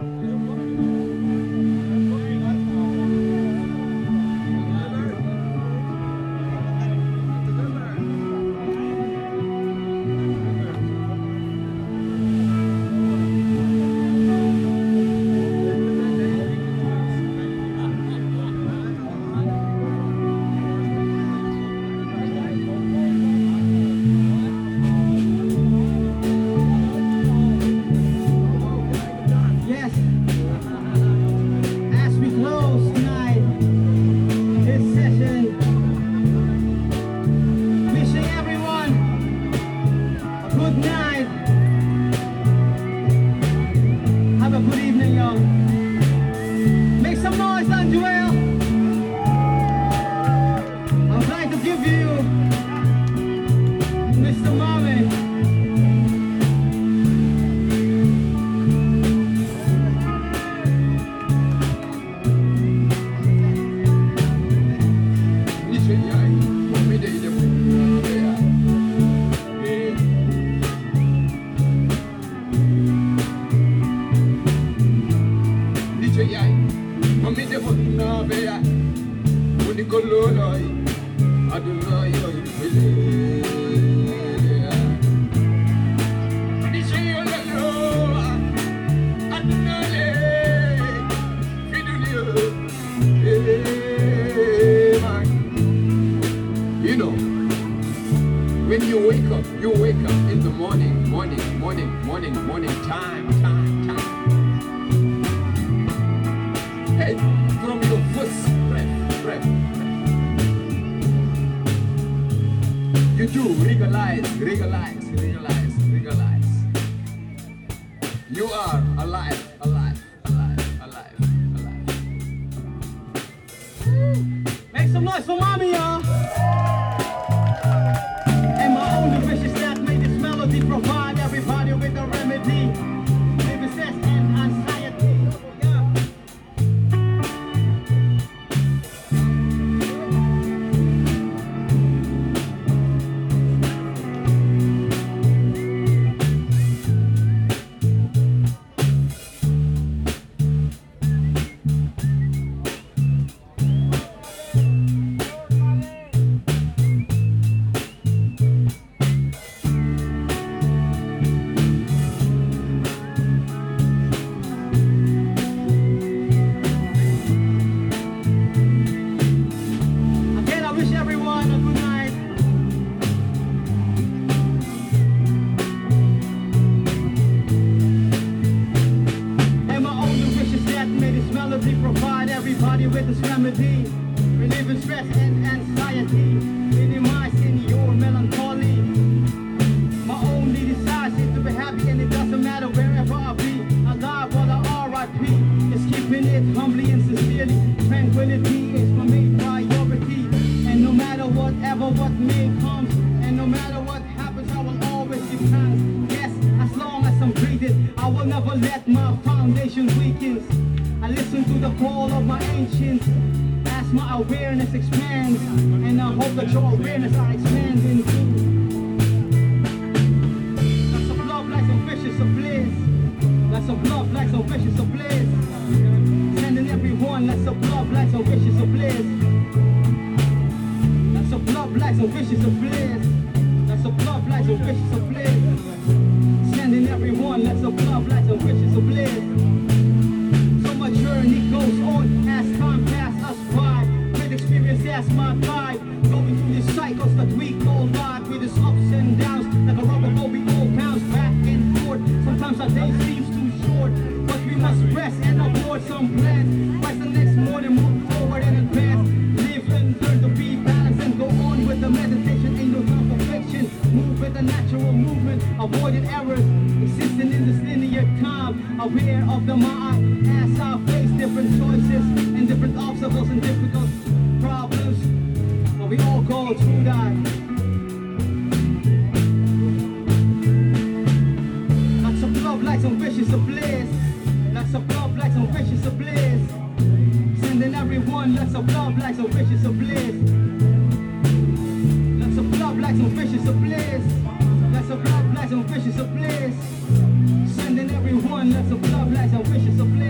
Vicious ablaze. Sending everyone lots of love, lights and wishes ablaze.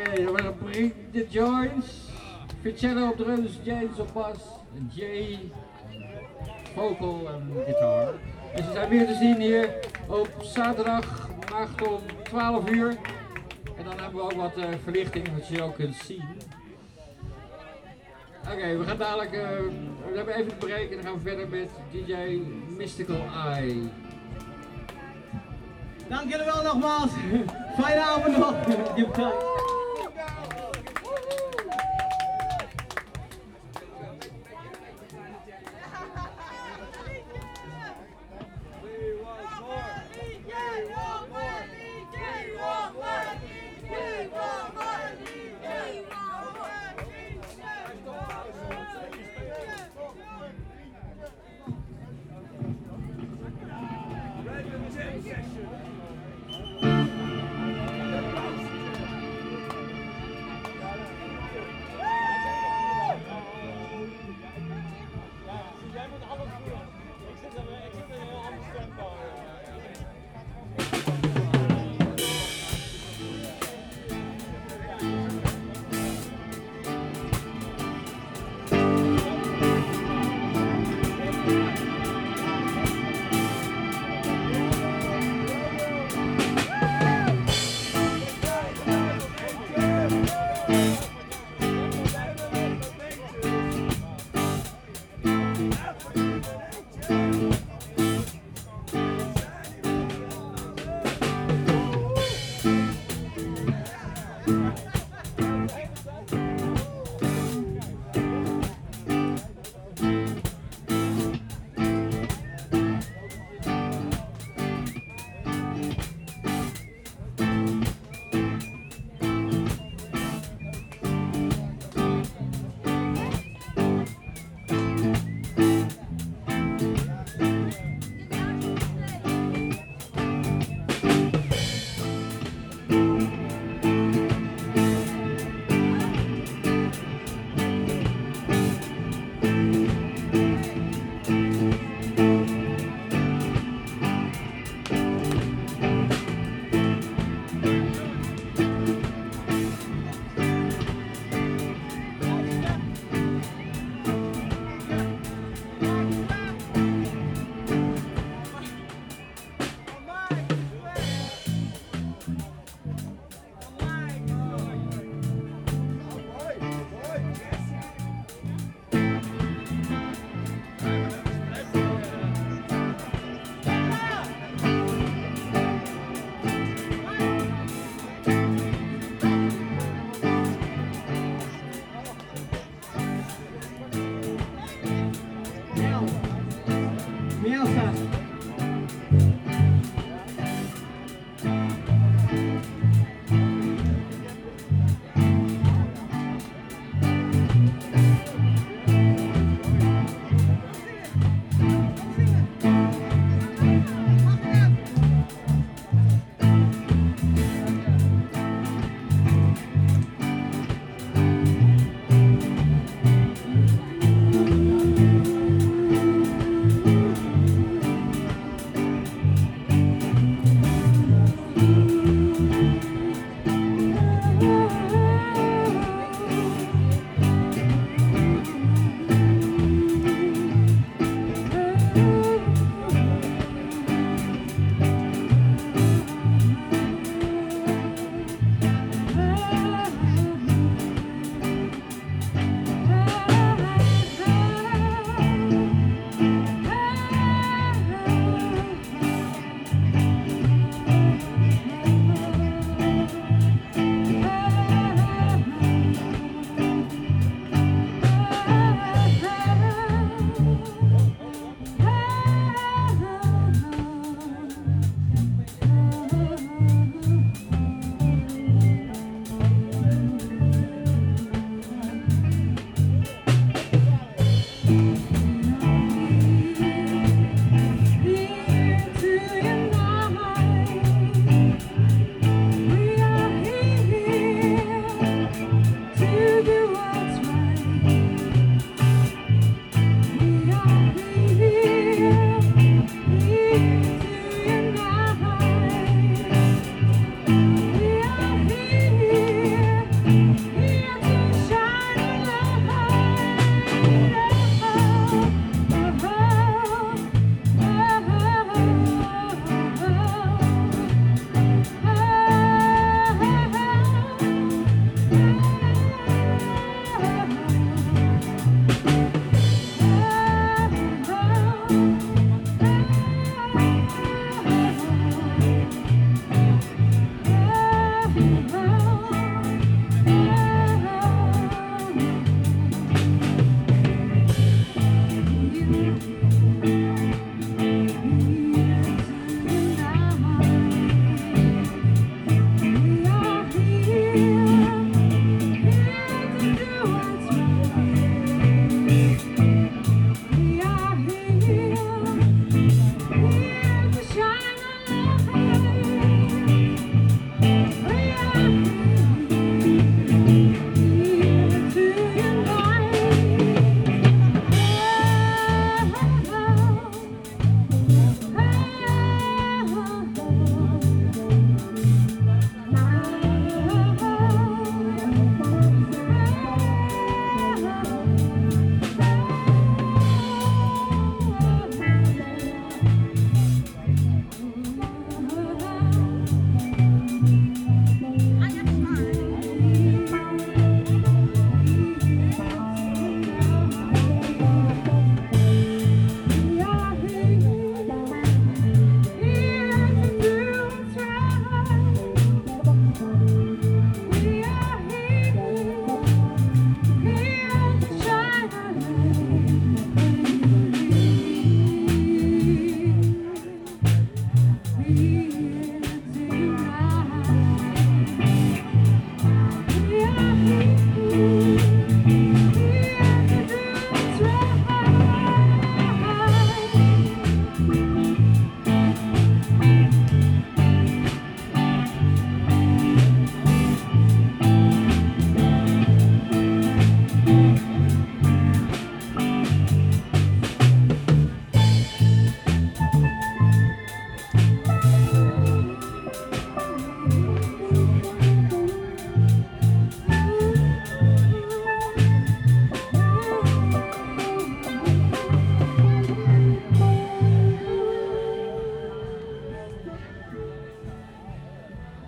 Oké, dan gaan bring the joints. Ficello op drums, James op bas, Jay vocal en gitaar. En ze zijn weer te zien hier op zaterdag om 12 uur. En dan hebben we ook wat verlichting, wat je ook kunt zien. Oké, we gaan dadelijk, we hebben even een break en dan gaan we verder met DJ Mystical Eye. Dank jullie wel nogmaals. Fijne avond nog.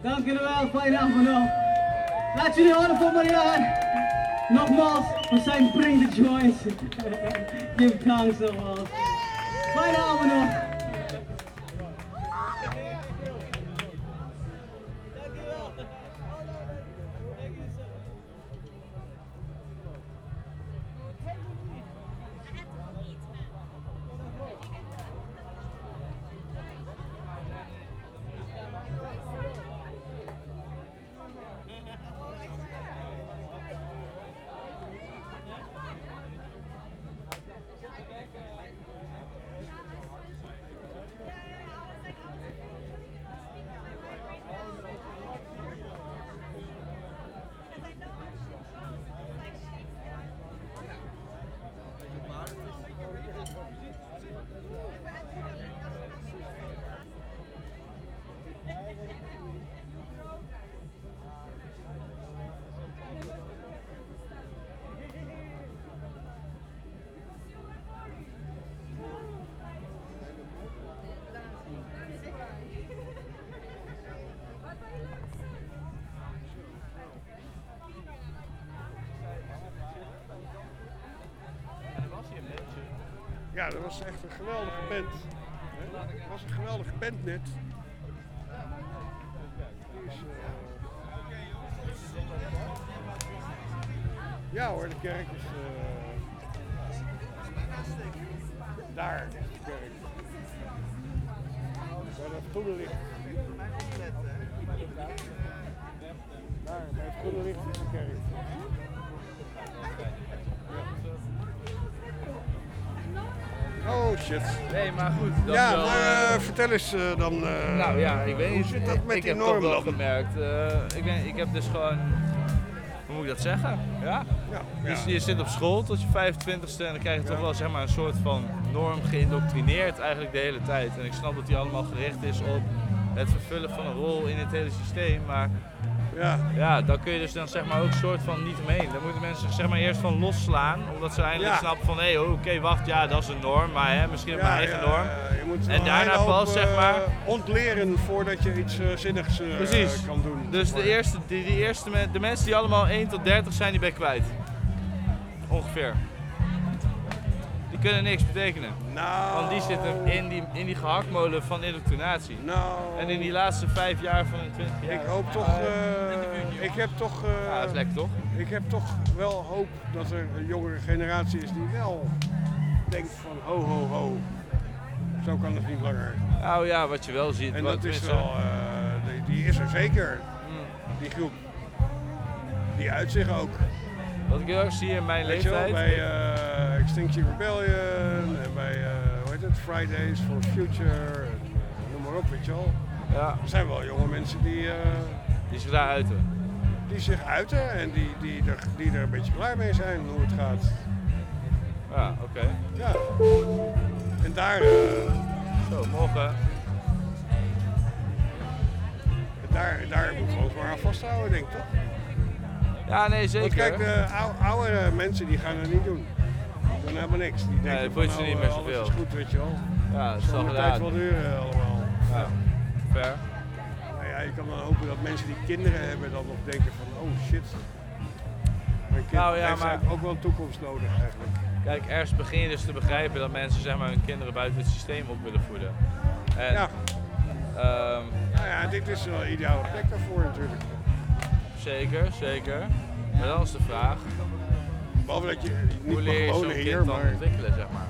Dank jullie wel, fijne avond nog. Laat jullie horen voor Marianne. Nogmaals, we zijn Bring the Joints. Give thanks nogmaals. Fijne avond nog. Ja, dat was echt een geweldige band. Dat was een geweldige band net. Ja hoor, de kerk is... Daar is de kerk. Bij dat groene licht. Daar, bij het groene licht is de kerk. Oh shit. Nee, maar goed. Ja, maar vertel eens dan. Nou ja, ik weet niet. Hoe zit dat met die norm Ik heb toch wel dan? gemerkt. Ik heb dus gewoon. Hoe moet ik dat zeggen? Ja? Je zit op school tot je 25ste en dan krijg je toch wel zeg maar, een soort van norm geïndoctrineerd eigenlijk de hele tijd. En ik snap dat die allemaal gericht is op het vervullen van een rol in het hele systeem. Maar ja, dan kun je dus dan zeg maar ook soort van niet omheen. Dan moeten mensen zich zeg maar eerst van losslaan, omdat ze eindelijk snappen van oké, wacht, ja, dat is een norm, maar misschien ook mijn eigen norm. Je moet en daarna pas zeg maar ontleren voordat je iets zinnigs kan doen. Dus de mensen die allemaal 1 tot 30 zijn, die ben ik kwijt. Ongeveer. Die kunnen niks betekenen. Want die zitten in die gehaktmolen van indoctrinatie. En in die laatste 5 jaar van hun 20 jaar. Ik hoop toch, ik heb toch... ja, dat is lekker toch? Ik heb toch wel hoop dat er een jongere generatie is die wel denkt van ho ho ho. Zo kan het niet langer. Nou ja, wat je wel ziet. En dat is wel, die is er zeker. Die groep. Die uit zich ook. Wat ik heel erg zie in mijn leeftijd. Bij Extinction Rebellion en bij hoe heet het? Fridays for Future. En, noem maar op, weet je wel. Ja. Er zijn wel jonge mensen die zich daar uiten. Die zich uiten en die er een beetje klaar mee zijn hoe het gaat. Ja, oké. Ja. En daar... Zo, morgen. Daar moeten we ons maar aan vasthouden, denk ik toch? Ja, nee, zeker. Want kijk, de oudere mensen die gaan het niet doen. Die doen helemaal niks. Die denken dat voelt ze niet meer zoveel. Alles is goed, weet je wel. Ja, dat is al gedaan. Het zal wel duren allemaal. Ja, fair. Nou ja, je kan dan hopen dat mensen die kinderen hebben dan nog denken van, oh shit. Mijn kind heeft ook wel een toekomst nodig eigenlijk. Kijk, ergens begin je dus te begrijpen dat mensen zeg maar, hun kinderen buiten het systeem op willen voeden. En, ja. Nou ja, dit is wel een ideale plek daarvoor natuurlijk. Zeker, zeker. Maar dan is de vraag, behalve dat je niet hoe leer je zo'n kind dan ontwikkelen, zeg maar?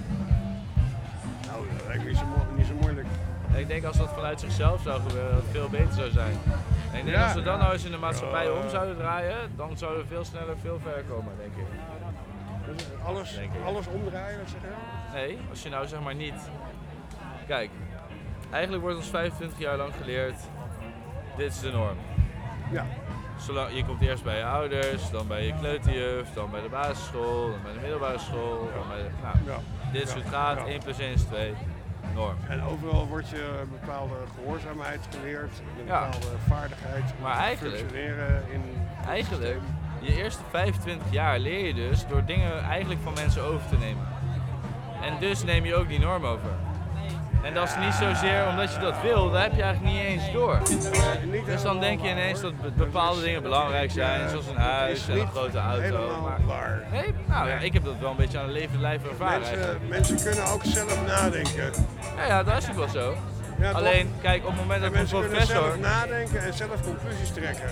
Nou, dat lijkt me niet zo moeilijk. Ik denk als dat vanuit zichzelf zou gebeuren, dat het veel beter zou zijn. En ik denk als we dat nou eens in de maatschappij om zouden draaien, dan zouden we veel sneller, veel verder komen, denk ik. Dus alles omdraaien, wat zeg je? Nee, als je nou zeg maar niet... Kijk, eigenlijk wordt ons 25 jaar lang geleerd, dit is de norm. Ja. Je komt eerst bij je ouders, dan bij je kleuterjuf, dan bij de basisschool, dan bij de middelbare school. Dan bij de, dit is hoe het gaat, 1 + 1 is 2, norm. En overal wordt je een bepaalde gehoorzaamheid geleerd, een bepaalde vaardigheid om te functioneren in... Eigenlijk, je eerste 25 jaar leer je dus door dingen eigenlijk van mensen over te nemen. En dus neem je ook die norm over. En dat is niet zozeer omdat je dat wil, dat heb je eigenlijk niet eens door. Dus dan denk je ineens dat bepaalde dingen belangrijk zijn, zoals een huis en een grote auto. Maar nee, nou ja, ik heb dat wel een beetje aan de levende lijf ervaren. Mensen kunnen ook zelf nadenken. Ja, dat is ook wel zo. Ja, alleen, kijk, op het moment dat een mensen professor... kunnen zelf nadenken en zelf conclusies trekken.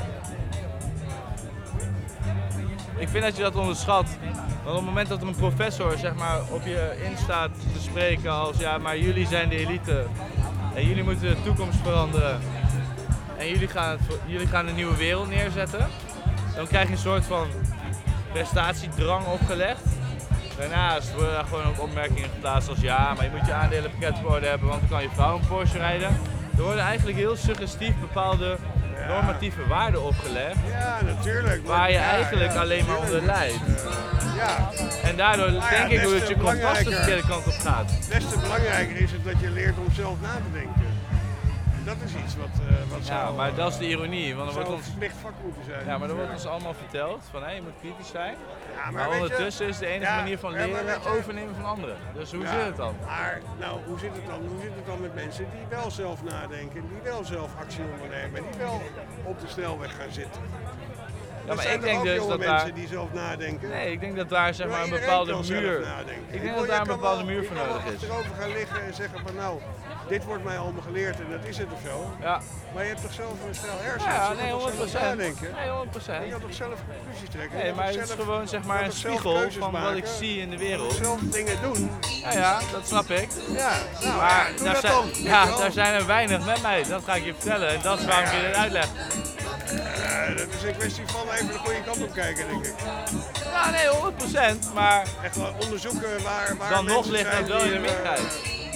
Ik vind dat je dat onderschat. Want op het moment dat een professor zeg maar, op je instaat te spreken als ja, maar jullie zijn de elite en jullie moeten de toekomst veranderen en jullie gaan een nieuwe wereld neerzetten, dan krijg je een soort van prestatiedrang opgelegd. Daarnaast worden daar gewoon ook opmerkingen geplaatst als ja, maar je moet je aandelenpakket op orde hebben, want dan kan je vrouw een Porsche rijden. Er worden eigenlijk heel suggestief bepaalde normatieve waarden opgelegd. Ja, natuurlijk. Waar je eigenlijk alleen maar onder lijdt. Ja. En daardoor denk ik dat je kompas de verkeerde kant op gaat. Des te belangrijker is het dat je leert om zelf na te denken. Dat is iets wat ja, maar dat is de ironie. Want er wordt ons verplicht vak moeten zijn. Ja, maar er wordt ons allemaal verteld van hé, je moet kritisch zijn. Ja, maar ondertussen is de enige manier van leren overnemen van anderen. Dus hoe zit het dan? Maar nou, hoe zit het dan met mensen die wel zelf nadenken, die wel zelf actie ondernemen, die wel op de snelweg gaan zitten? Ja, maar ik denk dus dat mensen die zelf nadenken. Nee, ik denk dat daar zeg maar een bepaalde muur. Ik denk dat daar een bepaalde muur voor nodig is. Achterover gaan liggen en zeggen van nou, dit wordt mij allemaal geleerd en dat is het of zo. Ja. Maar je hebt toch zelf een stel hersens? Ja, nee, 100%. Nee, 100%. Je kan toch zelf conclusies trekken? Nee, maar het is gewoon zeg maar een spiegel van wat ik zie in de wereld. Zelf dingen doen. Ja, dat snap ik. Ja, nou, maar daar zijn er weinig met mij, dat ga ik je vertellen. En dat is waarom ik je dit uitleg. Dat is een kwestie van even de goede kant op kijken, denk ik. Ja, nee, 100%, maar... Echt wel onderzoeken waar dan nog ligt het wel in de minderheid.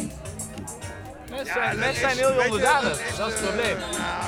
Mensen zijn heel onderdanig, dat is het probleem.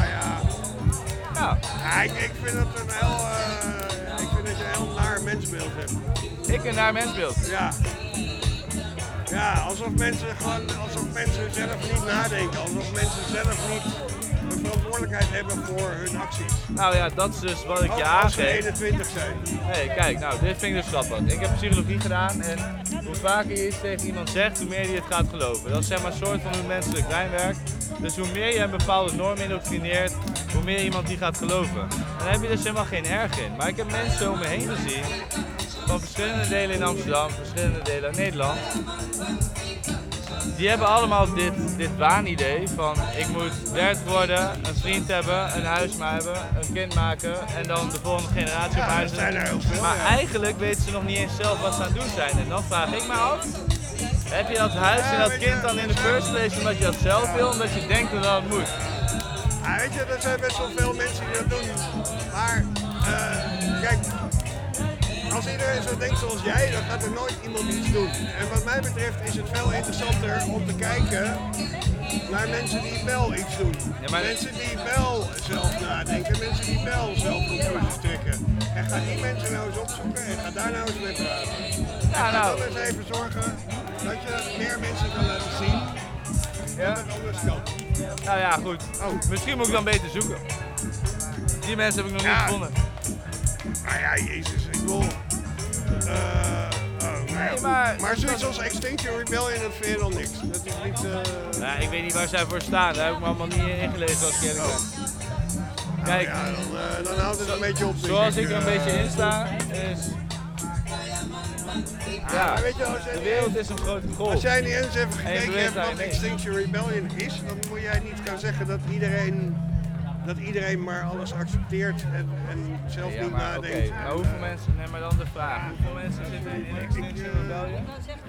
Ja, ik vind dat een heel... ik vind dat je een heel naar mensbeeld hebt. Ik een naar mensbeeld? Ja. Ja, alsof mensen zelf niet nadenken, alsof mensen zelf niet een verantwoordelijkheid hebben voor hun acties. Nou ja, dat is dus wat ik je aangeef. Als ze 21 zijn. Hey, kijk, nou, dit vind ik dus grappig. Ik heb psychologie gedaan en hoe vaker je iets tegen iemand zegt, hoe meer je het gaat geloven. Dat is zeg maar een soort van hoe menselijk brein werkt. Dus hoe meer je een bepaalde norm indoctrineert, hoe meer iemand die gaat geloven. En daar heb je dus helemaal geen erg in. Maar ik heb mensen om me heen gezien, van verschillende delen in Amsterdam, verschillende delen uit Nederland. Die hebben allemaal dit waanidee van ik moet 30 worden, een vriend hebben, een huis hebben, een kind maken en dan de volgende generatie op huis zetten. Maar eigenlijk weten ze nog niet eens zelf wat ze aan het doen zijn. En dan vraag ik me af, heb je dat huis en dat kind dan in de first place omdat je dat zelf wil, omdat je denkt dat dat moet? Ja, weet je, er zijn best wel veel mensen die dat doen. Maar kijk, als iedereen zo denkt zoals jij, dan gaat er nooit iemand iets doen. En wat mij betreft is het veel interessanter om te kijken naar mensen die wel iets doen. Ja, maar... Mensen die wel zelf nadenken, mensen die wel zelf conclusies trekken. En ga die mensen nou eens opzoeken en ga daar nou eens mee praten. Ja, en ga dan eens even zorgen dat je meer mensen kan laten zien dat het anders kan. Nou ja, goed. Misschien moet ik dan beter zoeken. Die mensen heb ik nog niet gevonden. Nou ja, jezus, ik wil... nee, maar zoiets als Extinction Rebellion, dat vind je dan niks. Dat is niet... Nou, ik weet niet waar zij voor staan, daar heb ik me allemaal niet ingelezen als ik eerlijk ben. Kijk, nou ja, dan houdt het een beetje op. Zoals ik er een beetje in sta, is... Ja, weet je, de wereld is een grote golf. Als jij niet eens even gekeken hebt wat Extinction Rebellion is, dan moet jij niet gaan zeggen dat iedereen maar alles accepteert en zelf niet nadenkt. Maar hoeveel mensen, nee maar dan de vraag, hoeveel mensen zitten in Extinction Rebellion?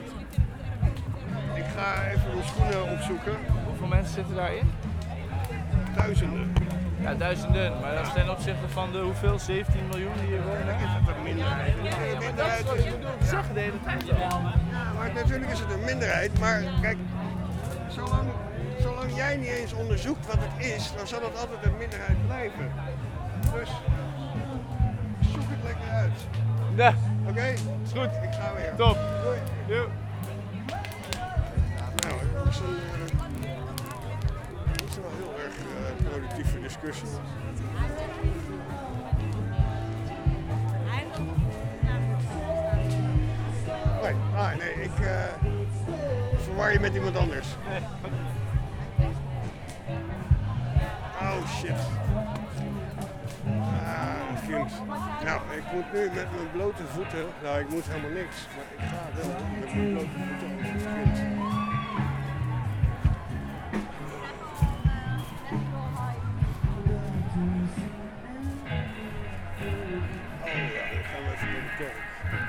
Ik ga even mijn schoenen opzoeken. Hoeveel mensen zitten daarin? Duizenden. Ja, duizenden, maar dat is ten opzichte van de hoeveel? 17 miljoen die hier wonen? Is het een minderheid? Ja, dat is wat je bedoelt, zeggen de hele tijd al. Maar natuurlijk is het een minderheid, maar kijk, zolang jij niet eens onderzoekt wat het is, dan zal het altijd een minderheid blijven. Dus zoek het lekker uit. Ja. Oké? Is goed. Ik ga weer. Top. Doei. Doei. Nou, dat is wel heel erg productieve discussie. Nee, ik verwar je met iemand anders. Oh shit. Ah, kind. Nou, ik moet nu met mijn blote voeten. Nou, ik moet helemaal niks. Maar ik ga wel met mijn blote voeten over het kind. Oh ja, dan gaan we even naar de kerk.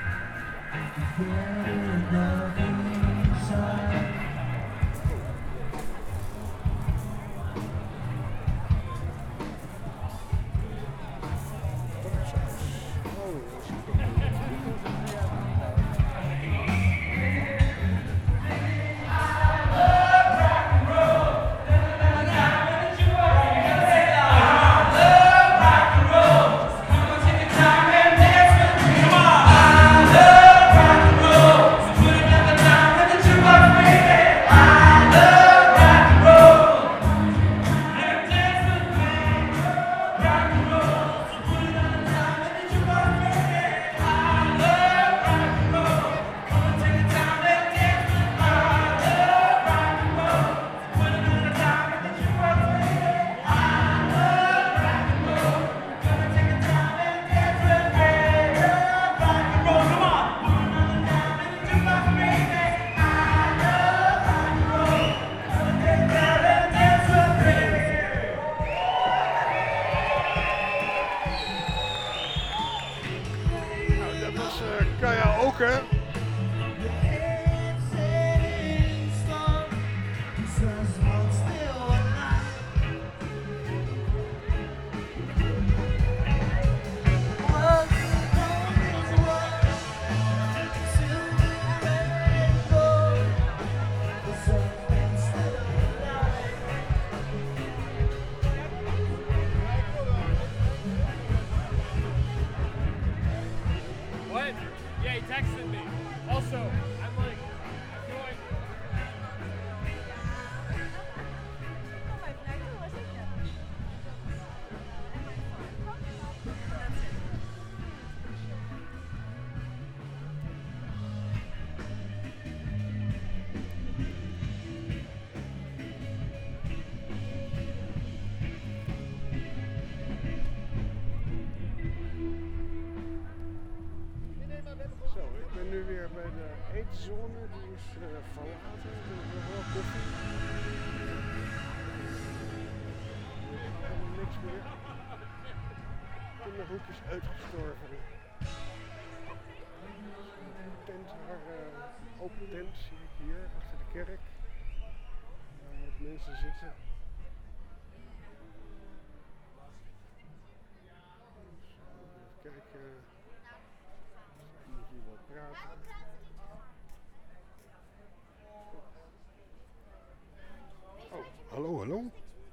Karaoke. What? Yeah, he texted me. Also, I'm like, going. Zo, ik ben nu weer bij de eetzone, die is verlaten. Er is nog wel koffie. Helemaal niks meer. Kinderhoekjes uitgestorven. Tent, open tent zie ik hier achter de kerk. Waar wat mensen zitten. Even kijken. Moet hier wat praten. Oh, hallo, hallo.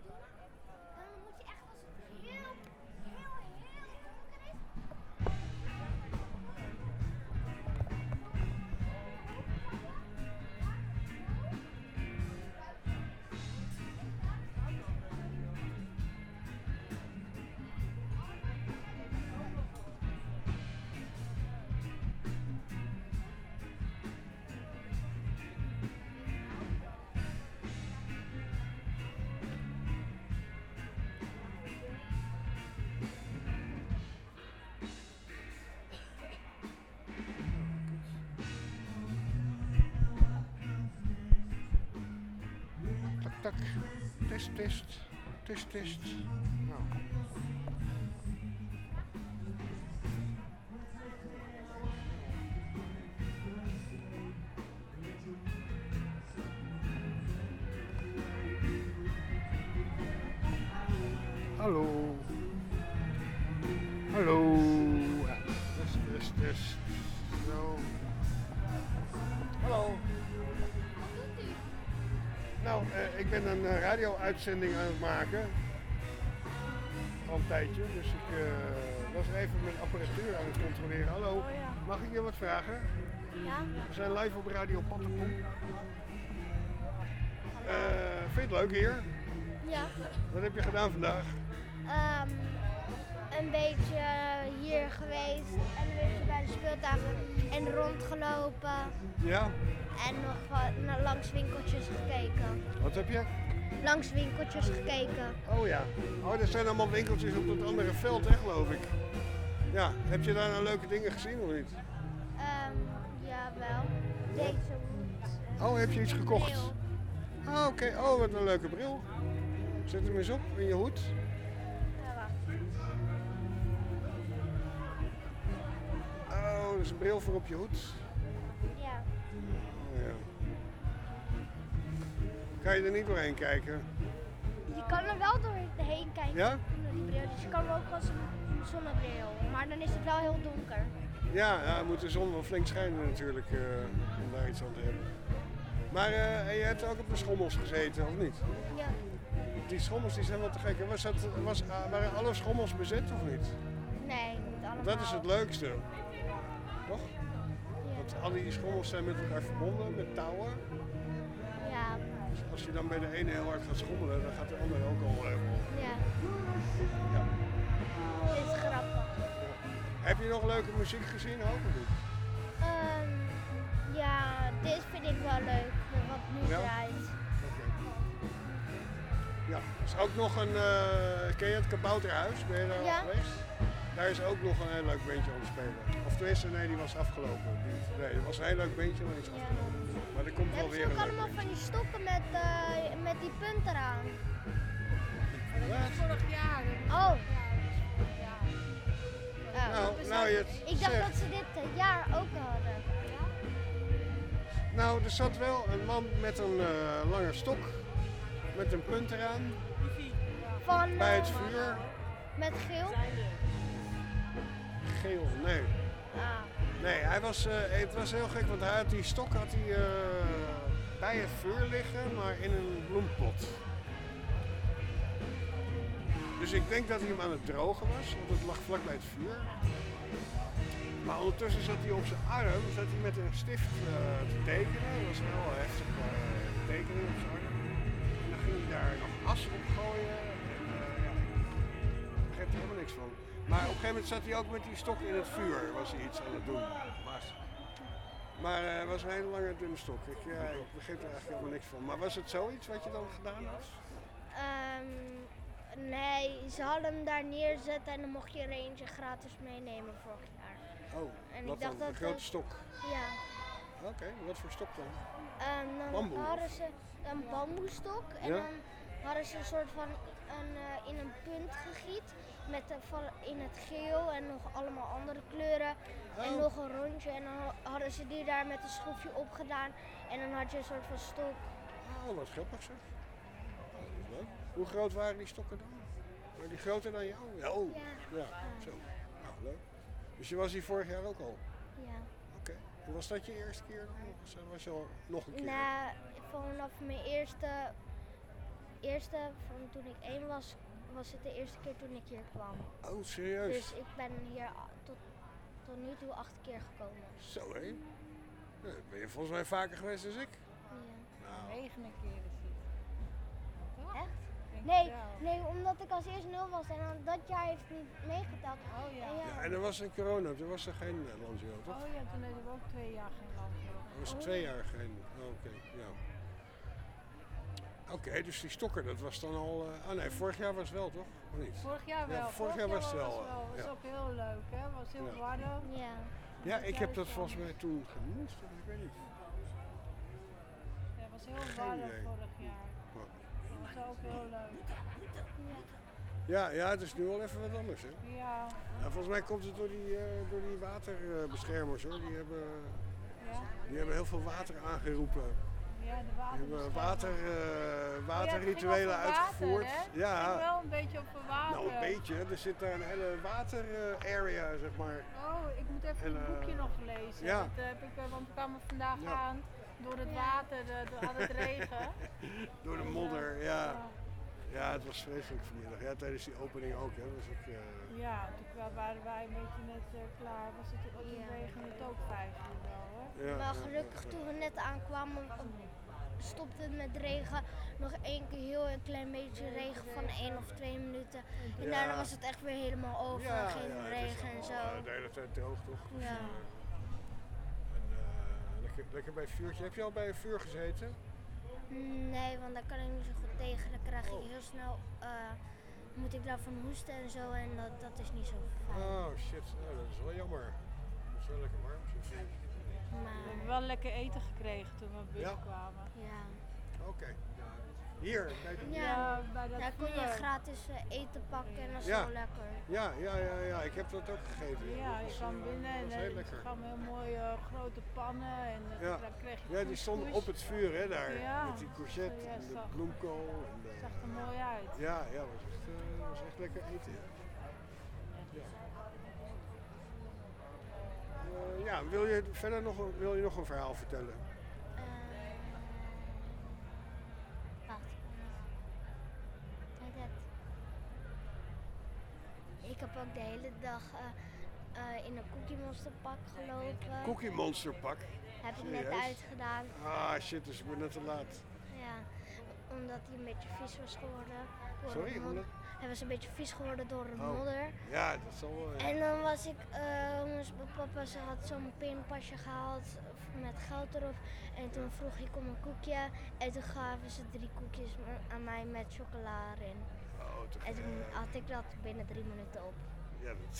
Tak, test, test, test, test. Nou. Hallo. Hallo. Ja, test, test, test. Zo. Hallo. Nou, ik ben een radio-uitzending aan het maken. Al een tijdje, dus ik was even mijn apparatuur aan het controleren. Hallo, mag ik je wat vragen? Ja. We zijn live op Radio Pattenpoel. Vind je het leuk hier? Ja. Wat heb je gedaan vandaag? Een beetje hier geweest en een beetje bij speeltuigen en rondgelopen. Ja? En nog langs winkeltjes gekeken. Wat heb je? Langs winkeltjes gekeken. Oh ja. Oh, er zijn allemaal winkeltjes op dat andere veld, hè, geloof ik. Ja, heb je daar nou leuke dingen gezien of niet? Ja, wel. Deze moet. Oh, heb je iets gekocht? Ah, oké. Oh, wat een leuke bril. Zet hem eens op in je hoed. Ja, wacht. Oh, dat is een bril voor op je hoed. Ja. Oh, ja. Kan je er niet doorheen kijken? Je kan er wel doorheen kijken. Ja? Door die bril. Dus je kan ook als een zonnebril. Maar dan is het wel heel donker. Ja, moet de zon wel flink schijnen natuurlijk om daar iets aan te hebben. Maar je hebt ook op de schommels gezeten, of niet? Ja. Die schommels die zijn wel te gek. Waren alle schommels bezet of niet? Nee, niet allemaal. Dat is het leukste. Toch? Want al die schommels zijn met elkaar verbonden met touwen. Ja. Dus als je dan bij de ene heel hard gaat schommelen, dan gaat de andere ook al. Ja. Dit is grappig. Heb je nog leuke muziek gezien ook of niet? Ja, dit vind ik wel leuk. Wat nu draait. Ja, er is ook nog een, ken je het Kabouterhuis? Ben je daar al geweest? Daar is ook nog een heel leuk beentje aan het spelen. Of tenminste, nee, die was afgelopen. Nee, het was een heel leuk beentje, maar die is afgelopen. Maar er komt wel weer een leuk allemaal beentje. van die stokken met die punt eraan. Dat is vorig jaar. Oh. Nou, je het Ik dacht zegt. dat ze dit jaar ook hadden. Nou, er zat wel een man met een lange stok, met een punt eraan, bij het vuur. Met geel? Geel, nee. Nee, het was heel gek, want hij had die stok bij het vuur liggen, maar in een bloempot. Dus ik denk dat hij hem aan het drogen was, want het lag vlak bij het vuur. Maar ondertussen zat hij op zijn arm met een stift te tekenen. Dat was wel heftig tekenen op zijn arm. En dan ging hij daar nog as op gooien. En daar begreep er helemaal niks van. Maar op een gegeven moment zat hij ook met die stok in het vuur, was hij iets aan het doen. Maar het was een hele lange dunne stok. Ik begreep er eigenlijk helemaal niks van. Maar was het zoiets wat je dan gedaan had? Nee, ze hadden hem daar neerzetten en dan mocht je er eentje gratis meenemen vorig jaar. Oh, en wat ik dacht dan? Een grote stok? Ja. Oké, wat voor stok dan? Dan Bamboe? hadden ze een bamboestok en dan hadden ze een soort van in een punt gegiet met in het geel en nog allemaal andere kleuren en nog een rondje en dan hadden ze die daar met een schroefje opgedaan en dan had je een soort van stok. Oh, wat grappig zeg. Oh, dat is leuk. Hoe groot waren die stokken dan? Waren die groter dan jou? Ja, zo. Nou, leuk. Dus je was hier vorig jaar ook al? Ja. Oké. En was dat je eerste keer dan? Of was je al nog een keer? Nou, vanaf mijn eerste van toen ik 1 was, was het de eerste keer toen ik hier kwam. Oh, serieus? Dus ik ben hier tot nu toe 8 keer gekomen. Zo hé? Ja, ben je volgens mij vaker geweest dan ik? Ja. Nou. 9 keer is dit. Toch? Echt? Denk Nee, omdat ik als eerst 0 was en dan dat jaar heeft het niet meegeteld. Oh ja. Ja, en er was een corona, toen was er geen landjo, toch? Oh ja, toen hebben we ook 2 jaar geen landjo. Er was 2 jaar geen, oké, ja. Oké, dus die stokker, dat was dan al... nee, vorig jaar was het wel, toch? Of niet? Vorig jaar wel. Ja, vorig jaar was het wel. Het was ook heel leuk, hè? Het was heel warm. Ja. Ja, ik heb dat volgens mij toen gemist, of ik weet niet. Ja, het was heel warm vorig jaar. Dat was ook heel leuk. Ja, het is nu al even wat anders, hè? Ja. Nou, volgens mij komt het door die waterbeschermers, hoor. Die hebben heel veel water aangeroepen. Ja, de waterbeschermers. Die hebben waterrituelen uitgevoerd. Het ging wel een beetje over water. Nou, een beetje. Er zit daar een hele water-area, zeg maar. Oh, ik moet even het boekje nog lezen. Ja. Dat heb ik, want we kwamen vandaag aan door het water, door al het regen. Door de modder, ja. Ja, het was vreselijk vanmiddag. Ja, tijdens die opening ook, hè. Was ik, Ja, toen waren wij een beetje net klaar. Was het ook in regen het ook 5 uur wel, hoor. Maar gelukkig toen we net aankwamen stopte het met regen. nog 1 keer heel een klein beetje regen van 1 of 2 minuten. En Ja. daarna was het echt weer helemaal over, geen het is regen en zo. allemaal, de hele tijd droog, toch? Dus, Ja. lekker bij het vuurtje. Heb je al bij een vuur gezeten? Nee, want daar kan ik niet zo goed tegen. Dan krijg ik heel snel, moet ik daarvan hoesten en zo en dat is niet zo fijn. Oh shit, nou, dat is wel jammer. Het is wel lekker warm. We hebben wel lekker eten gekregen toen we binnenkwamen. Ja. Oké. Hier, kijk. Ja, bij dat daar kon je vuur. gratis eten pakken en dat is Ja. zo lekker. Ja, ik heb dat ook gegeten. Ja, Dat je is, kwam binnen dat is en heel er lekker. kwamen heel mooie grote pannen en Ja. daar kreeg je Ja, die stonden couscous. op het vuur hè, daar. Ja. Met die courgette Ja, en de zag- bloemkool. En de... zag er mooi uit. Ja, was echt lekker eten. Ja, wil je verder nog een verhaal vertellen? Wacht. Kijk het. Ik heb ook de hele dag in een Cookie Monster pak gelopen. Cookie Monster pak. Heb ik net Serieus? uitgedaan. Ah shit, dus ik ben net te laat. Ja, omdat hij een beetje vies was geworden. Door Sorry, de omdat? Hij was een beetje vies geworden door de Oh. modder. Ja, dat zal wel. Ja. En dan was ik, mijn papa ze had zo'n pinpasje gehaald met geld erop. En toen vroeg ik om een koekje. En toen gaven ze 3 koekjes aan mij met chocola erin. Oh, te En toen gek. had ik dat binnen 3 minuten op. Ja, dat...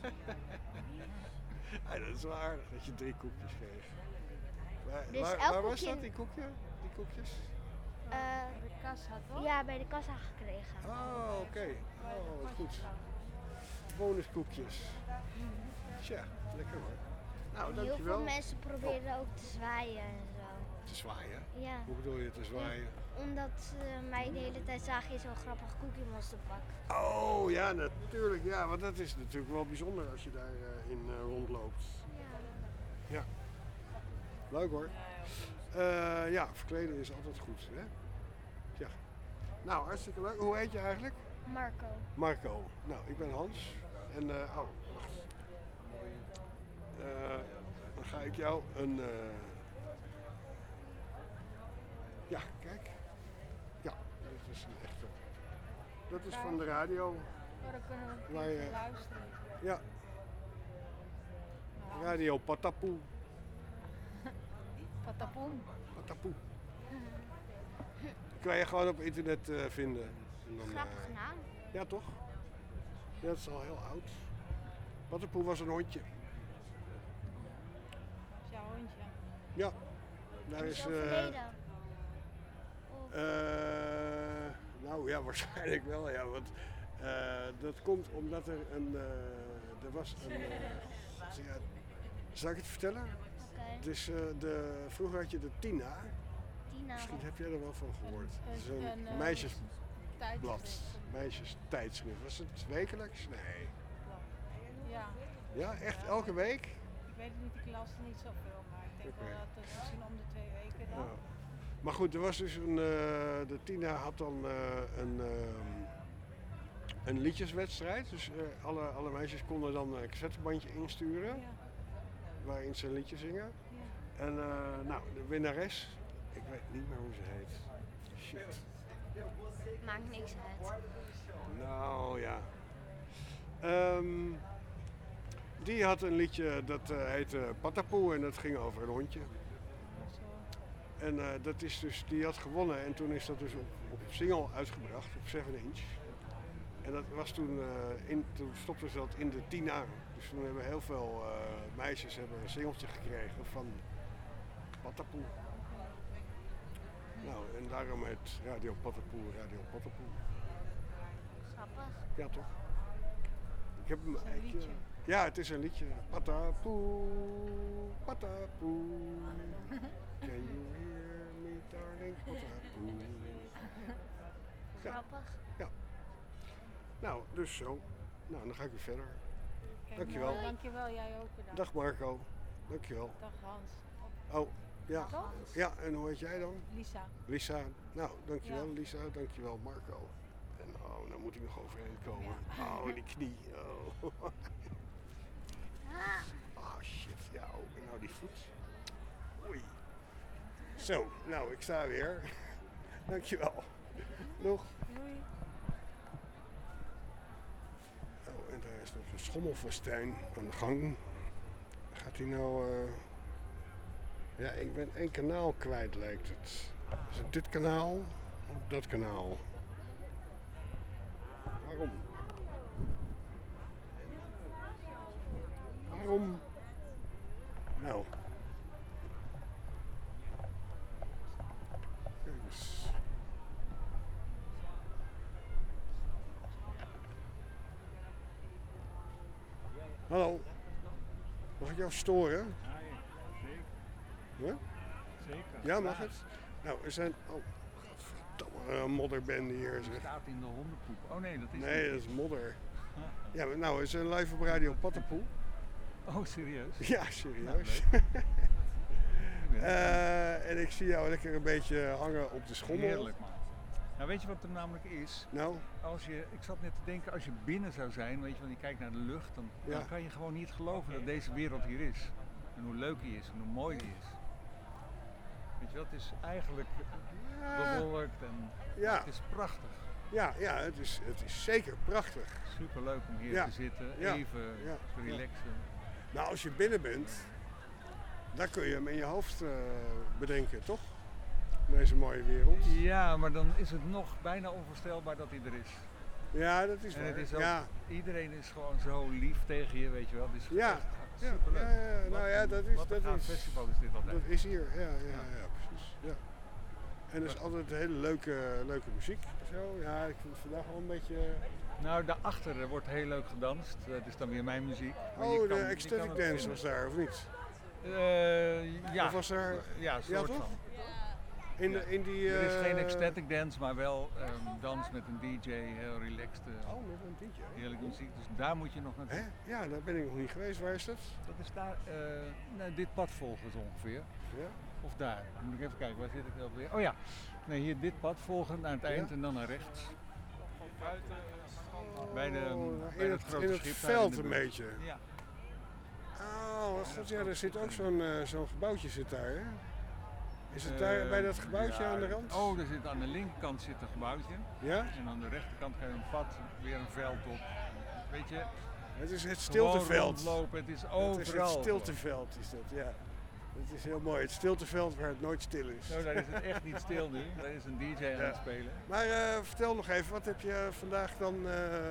ja, dat is wel aardig dat je 3 koekjes kreeg. Dus Waar elk was koekje- dat, die koekjes? De kassa toch? Ja, bij de kassa gekregen. Oh, oké. Oh, wat goed. Bonuskoekjes. Tja, lekker hoor. Nou, Heel dankjewel. veel mensen probeerden ook te zwaaien en zo. Te zwaaien? Ja. Hoe bedoel je te zwaaien? Omdat ze mij de hele tijd zagen in zo'n grappig Cookie Monster pak. Oh ja, natuurlijk. Ja, want dat is natuurlijk wel bijzonder als je daarin rondloopt. Ja. Leuk hoor. Ja, verkleden is altijd goed. Hè? Ja. Nou, hartstikke leuk. Hoe heet je eigenlijk? Marco. Marco. Nou, ik ben Hans. En, wacht. Dan ga ik jou een... Ja, kijk. Ja, dat is een echte. Dat is van de radio. Oh, dan kunnen we Waar een je- keertje luisteren. Ja. Radio Patapoe. Patapoen. Patapoe. Kan je gewoon op internet vinden. En dan, Grappige naam. ja, toch? Ja, dat is al heel oud. Patapoe was een hondje. Dat is jouw hondje. Ja. Daar Is is... hij overleden? Nou ja, waarschijnlijk wel, ja. Want dat komt omdat er er was een... ja, zal ik het vertellen? Oké. Dus vroeger had je de Tina. Tina. Misschien heb jij er wel van gehoord. Het is een, een meisjesblad. Meisjestijdschrift. Was het wekelijks? Nee. Ja. Ja, echt elke week? Ik weet het niet, ik las er niet zoveel, maar ik denk wel dat het misschien om de 2 weken dan. Ja. Maar goed, er was dus de Tina had dan een liedjeswedstrijd. Dus alle meisjes konden dan een cassettebandje insturen. Waarin ze een liedje zingen. En nou, de winnares, ik weet niet meer hoe ze heet. Shit. Maakt niks uit. Nou ja. Die had een liedje dat heette Patapoe en dat ging over een hondje. En dat is dus, die had gewonnen en toen is dat dus op single uitgebracht, op 7-inch. En dat was toen, toen stopten ze dat in de Tina. Dus toen hebben heel veel meisjes hebben een singeltje gekregen van Patapoe. Nou, en daarom heet Radio Patapoe, Radio Patapoe. Grappig. Ja, toch? Ik heb hem Het is een liedje. Ja, het is een liedje. Patapoe, Patapoe. Can you hear me, darling? Patapoe. Ja. Grappig. Ja. Nou, dus zo. Nou, dan ga ik weer verder. Oké, Dankjewel. mooi. Dankjewel, jij ook bedankt. Dag Marco. Dankjewel. Dag Hans. Oh, ja. Dag Hans. Ja, en hoe heet jij dan? Lisa. Lisa. Nou, dankjewel Ja. Lisa. Dankjewel Marco. En oh, nou moet ik nog overheen komen. Oh, die knie. Oh. Oh shit. Ja, oh, en nou die voet. Oei. Zo, nou ik sta weer. Dankjewel. Nog. Doei. Oh, en daar is nog een schommelfestijn aan de gang. Gaat hij nou... Ja, ik ben 1 kanaal kwijt, lijkt het. Is het dit kanaal of dat kanaal? Waarom? Waarom? Nou. Kijk eens. Hallo. Mag ik jou storen? Ja? Zeker. Ja, mag het? Nou, er zijn... Oh, godverdomme, een modderbende hier. Het Zeg. staat in de hondenpoep. Oh nee, dat is Nee, niet. dat is modder. Ja, maar nou, we zijn live op Radio Pattenpoel. Oh, serieus? Ja, serieus. En ik zie jou lekker een beetje hangen op de schommel. Heerlijk, man. Nou, weet je wat er namelijk is? Nou? Ik zat net te denken, als je binnen zou zijn, weet je, want je kijkt naar de lucht, dan kan je gewoon niet geloven dat deze wereld hier is. En hoe leuk die is en hoe mooi die is. Weet je wel, het is eigenlijk bewolkt en het is prachtig. Ja, het is zeker prachtig. Superleuk om hier te zitten, even relaxen. Nou, als je binnen bent, dan kun je hem in je hoofd bedenken, toch? Deze mooie wereld. Ja, maar dan is het nog bijna onvoorstelbaar dat hij er is. Ja, dat is en waar. Het is ook, iedereen is gewoon zo lief tegen je, weet je wel. Het is echt superleuk. Nou ja, dat is festival is dit altijd. Dat is hier, ja, precies. Ja. En er is altijd hele leuke muziek. Zo. Ja, ik vind het vandaag wel een beetje... Nou, daarachter wordt heel leuk gedanst. Dat is dan weer mijn muziek. Maar Oh, de ecstatic dance was daar, of niet? Ja. Of was er... Ja, soort toch? van. In die, Er is geen ecstatic dance, maar wel dans met een DJ, heel relaxed. Met een DJ. Heerlijke muziek, dus daar moet je nog naartoe. Ja, daar ben ik nog niet geweest. Waar is dat? Dat is daar, dit pad volgen zo ongeveer. Ja? Of daar. Dan moet ik even kijken, waar zit ik alweer? Oh ja, nee, hier dit pad volgen naar het eind en dan naar rechts. Bij in het grote het schip veld daar in een de buurt. beetje. Ja. Oh, wat goed. Ja, er zit ook zo'n gebouwtje zit daar, hè? Is het daar bij dat gebouwtje aan de rand? Oh, er zit aan de linkerkant zit een gebouwtje. Ja? En aan de rechterkant ga je een pad, weer een veld op. Weet je? Het is het stilteveld. Lopen, het is overal. Het is het stilteveld, is dat, ja. Het is heel mooi. Het stilteveld waar het nooit stil is. Nou, daar is het echt niet stil nu. Daar is een DJ aan het spelen. Maar vertel nog even, wat heb je vandaag dan...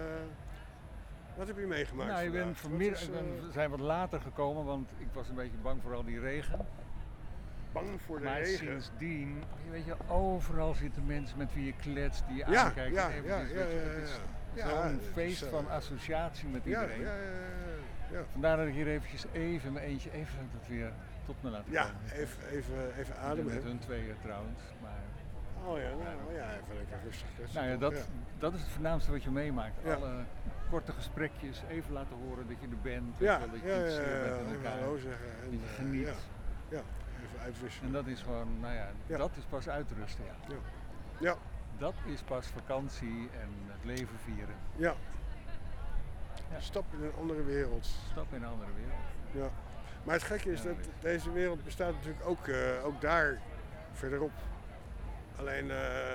wat heb je meegemaakt Nou, vandaag? We zijn wat later gekomen, want ik was een beetje bang voor al die regen. Bang voor de maar regen? Sindsdien, weet je, overal zitten mensen met wie je kletst, die je Ja, aankijkt. ja, eventjes, ja, weet je, ja, het is ja. zo'n Ja, feest het is, van associatie met Ja, iedereen. ja. Vandaar dat ik hier eventjes even in mijn eentje even dat weer tot me laat komen. Ja, even ademen. Met hun tweeën trouwens. Maar... Oh ja, nou ja, even lekker rustig. Nou ja, dat is het voornaamste wat je meemaakt. Ja. Alle korte gesprekjes, even laten horen dat je er bent. Ja, dat je iets bent met even elkaar. hallo zeggen. En, dat je geniet. Ja, even uitwisselen. En dat is gewoon, nou ja, dat is pas uitrusten, ja. Dat is pas vakantie en het leven vieren. Ja. Stap in een andere wereld. Stap in een andere wereld. Ja. Maar het gekke is dat deze wereld bestaat natuurlijk ook daar verderop. Alleen,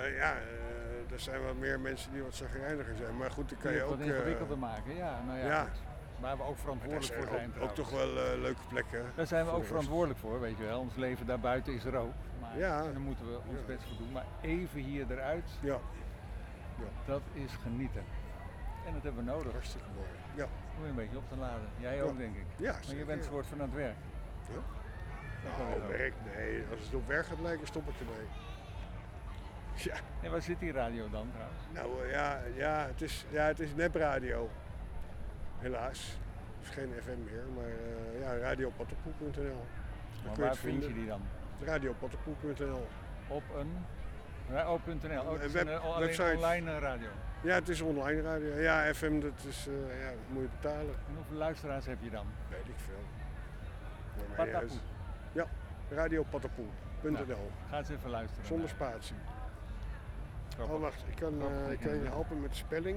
er zijn wat meer mensen die wat chagrijniger zijn. Maar goed, dan kan je ook... wat ingewikkelder maken, ja. Nou ja, goed. Waar we ook verantwoordelijk voor zijn. Ook toch wel leuke plekken. Daar zijn we ook verantwoordelijk voor, weet je wel. Ons leven daarbuiten is er ook. Maar ja. daar moeten we ons best voor doen. Maar even hier eruit, dat is genieten. En dat hebben we nodig. Hartstikke mooi. Ja. Om je een beetje op te laden. Jij ook, denk ik. Ja, maar je bent een soort van aan het werk. Ja. Nou, werk? Nee, als het op werk gaat lijken, stop ik ermee. Ja. En waar zit die radio dan trouwens? Nou het is nepradio. Helaas. Het is geen FM meer, maar radiopattenpoel.nl. Maar waar vind je die dan? Radiopattenpoel.nl. Op een... .nl. Oh, het is een website. online radio. Ja, het is online radio. Ja, FM, dat moet je betalen. En hoeveel luisteraars heb je dan? Weet ik veel. Pattenpoel. Ja, radiopattenpoel.nl. Nou, ga eens even luisteren. Zonder spatie. Oh, wacht, ik kan je helpen met de spelling.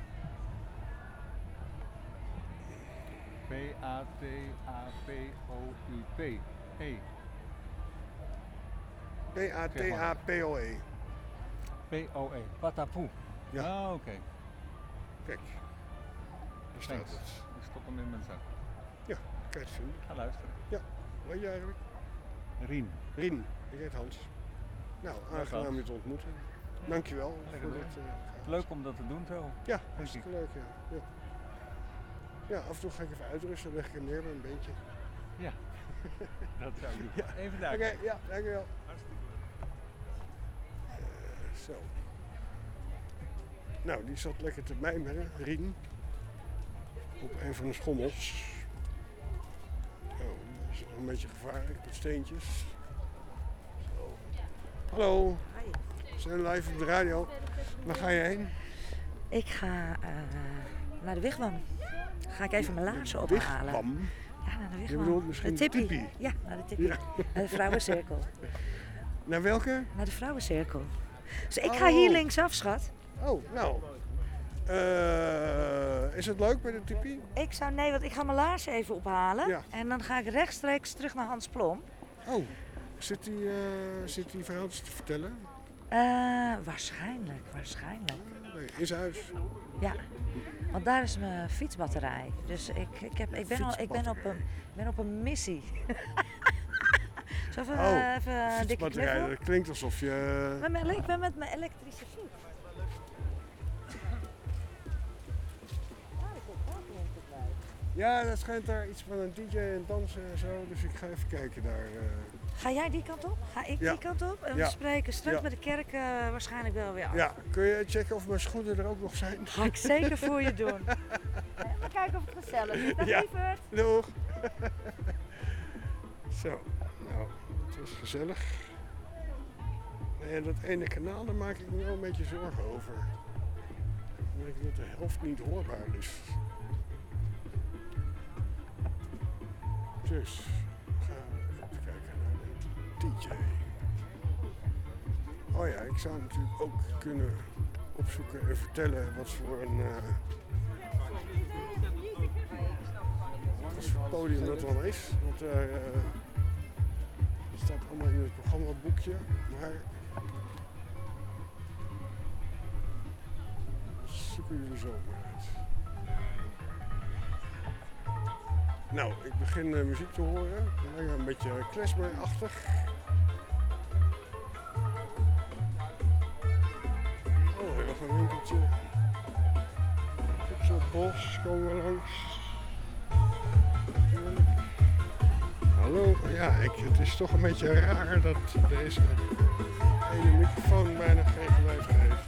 P-A-T-A-P-O-U-P. P-A-T-A-P-O-E. P-O-E, Patapoe. Ja. Ah, oké. Kijk, daar staat Thanks. het. Ik stop hem in mijn zak. Ja, kan je het vinden. Ga luisteren. Ja, hoe heet je eigenlijk? Rien. Rien, ik heet Hans. Nou, aangenaam je te ontmoeten. Dankjewel. Lekker voor doen. dit, Leuk om dat te doen zo. Ja, hartstikke leuk, ja. Ja, af en toe ga ik even uitrusten, leg ik er neer bij een beentje. Ja, dat zou ik doen. Ja. Even daar. Oké, ja, dankjewel. Zo. Nou, die zat lekker te mijmeren, Rien. Op een van de schommels. Oh, dat is een beetje gevaarlijk met steentjes. Zo. Hallo. We zijn live op de radio. Waar ga je heen? Ik ga naar de Wigwam. Ga ik even mijn laarzen ophalen. Wigwam? Ja, naar de Wigwam. Je bedoelt misschien de tippie? Ja, naar de tippie. Ja. Naar de vrouwencirkel. Naar welke? Naar de vrouwencirkel. Dus ik ga hier linksaf, schat. Oh, nou. Is het leuk bij de tippie? Nee, want ik ga mijn laarzen even ophalen. Ja. En dan ga ik rechtstreeks terug naar Hans Plom. Oh, zit die verhaaltjes te vertellen? Waarschijnlijk. Nee, in zijn huis. Ja, want daar is mijn fietsbatterij. Dus ik ben op een missie. Zo even een dikke knuffel. Dat klinkt alsof je... Ik ben met mijn elektrische fiets. Ja, dat schijnt daar iets van een DJ en dansen en zo. Dus ik ga even kijken daar. Ga jij die kant op? Ga ik die kant op? En we spreken straks bij de kerk waarschijnlijk wel weer af. Ja, kun je checken of mijn schoenen er ook nog zijn? Ga ik zeker voor je doen. Even kijken of het gezellig is. Dag lieverd. Doeg. Zo, nou, het was gezellig. En dat ene kanaal, daar maak ik me wel een beetje zorgen over. Omdat ik dat de helft niet hoorbaar is. Dus, gaan we even kijken naar de DJ. Oh ja, ik zou natuurlijk ook kunnen opzoeken en vertellen wat voor een podium dat dan is. Want het staat allemaal in het programmaboekje. Maar zoeken jullie zo maar uit. Nou, ik begin muziek te horen. Een beetje klezmer-achtig. Oh, heel nog een winkeltje. Bos komen we langs. Hallo, ja, het is toch een beetje raar dat deze ene microfoon bijna geen geluid geeft.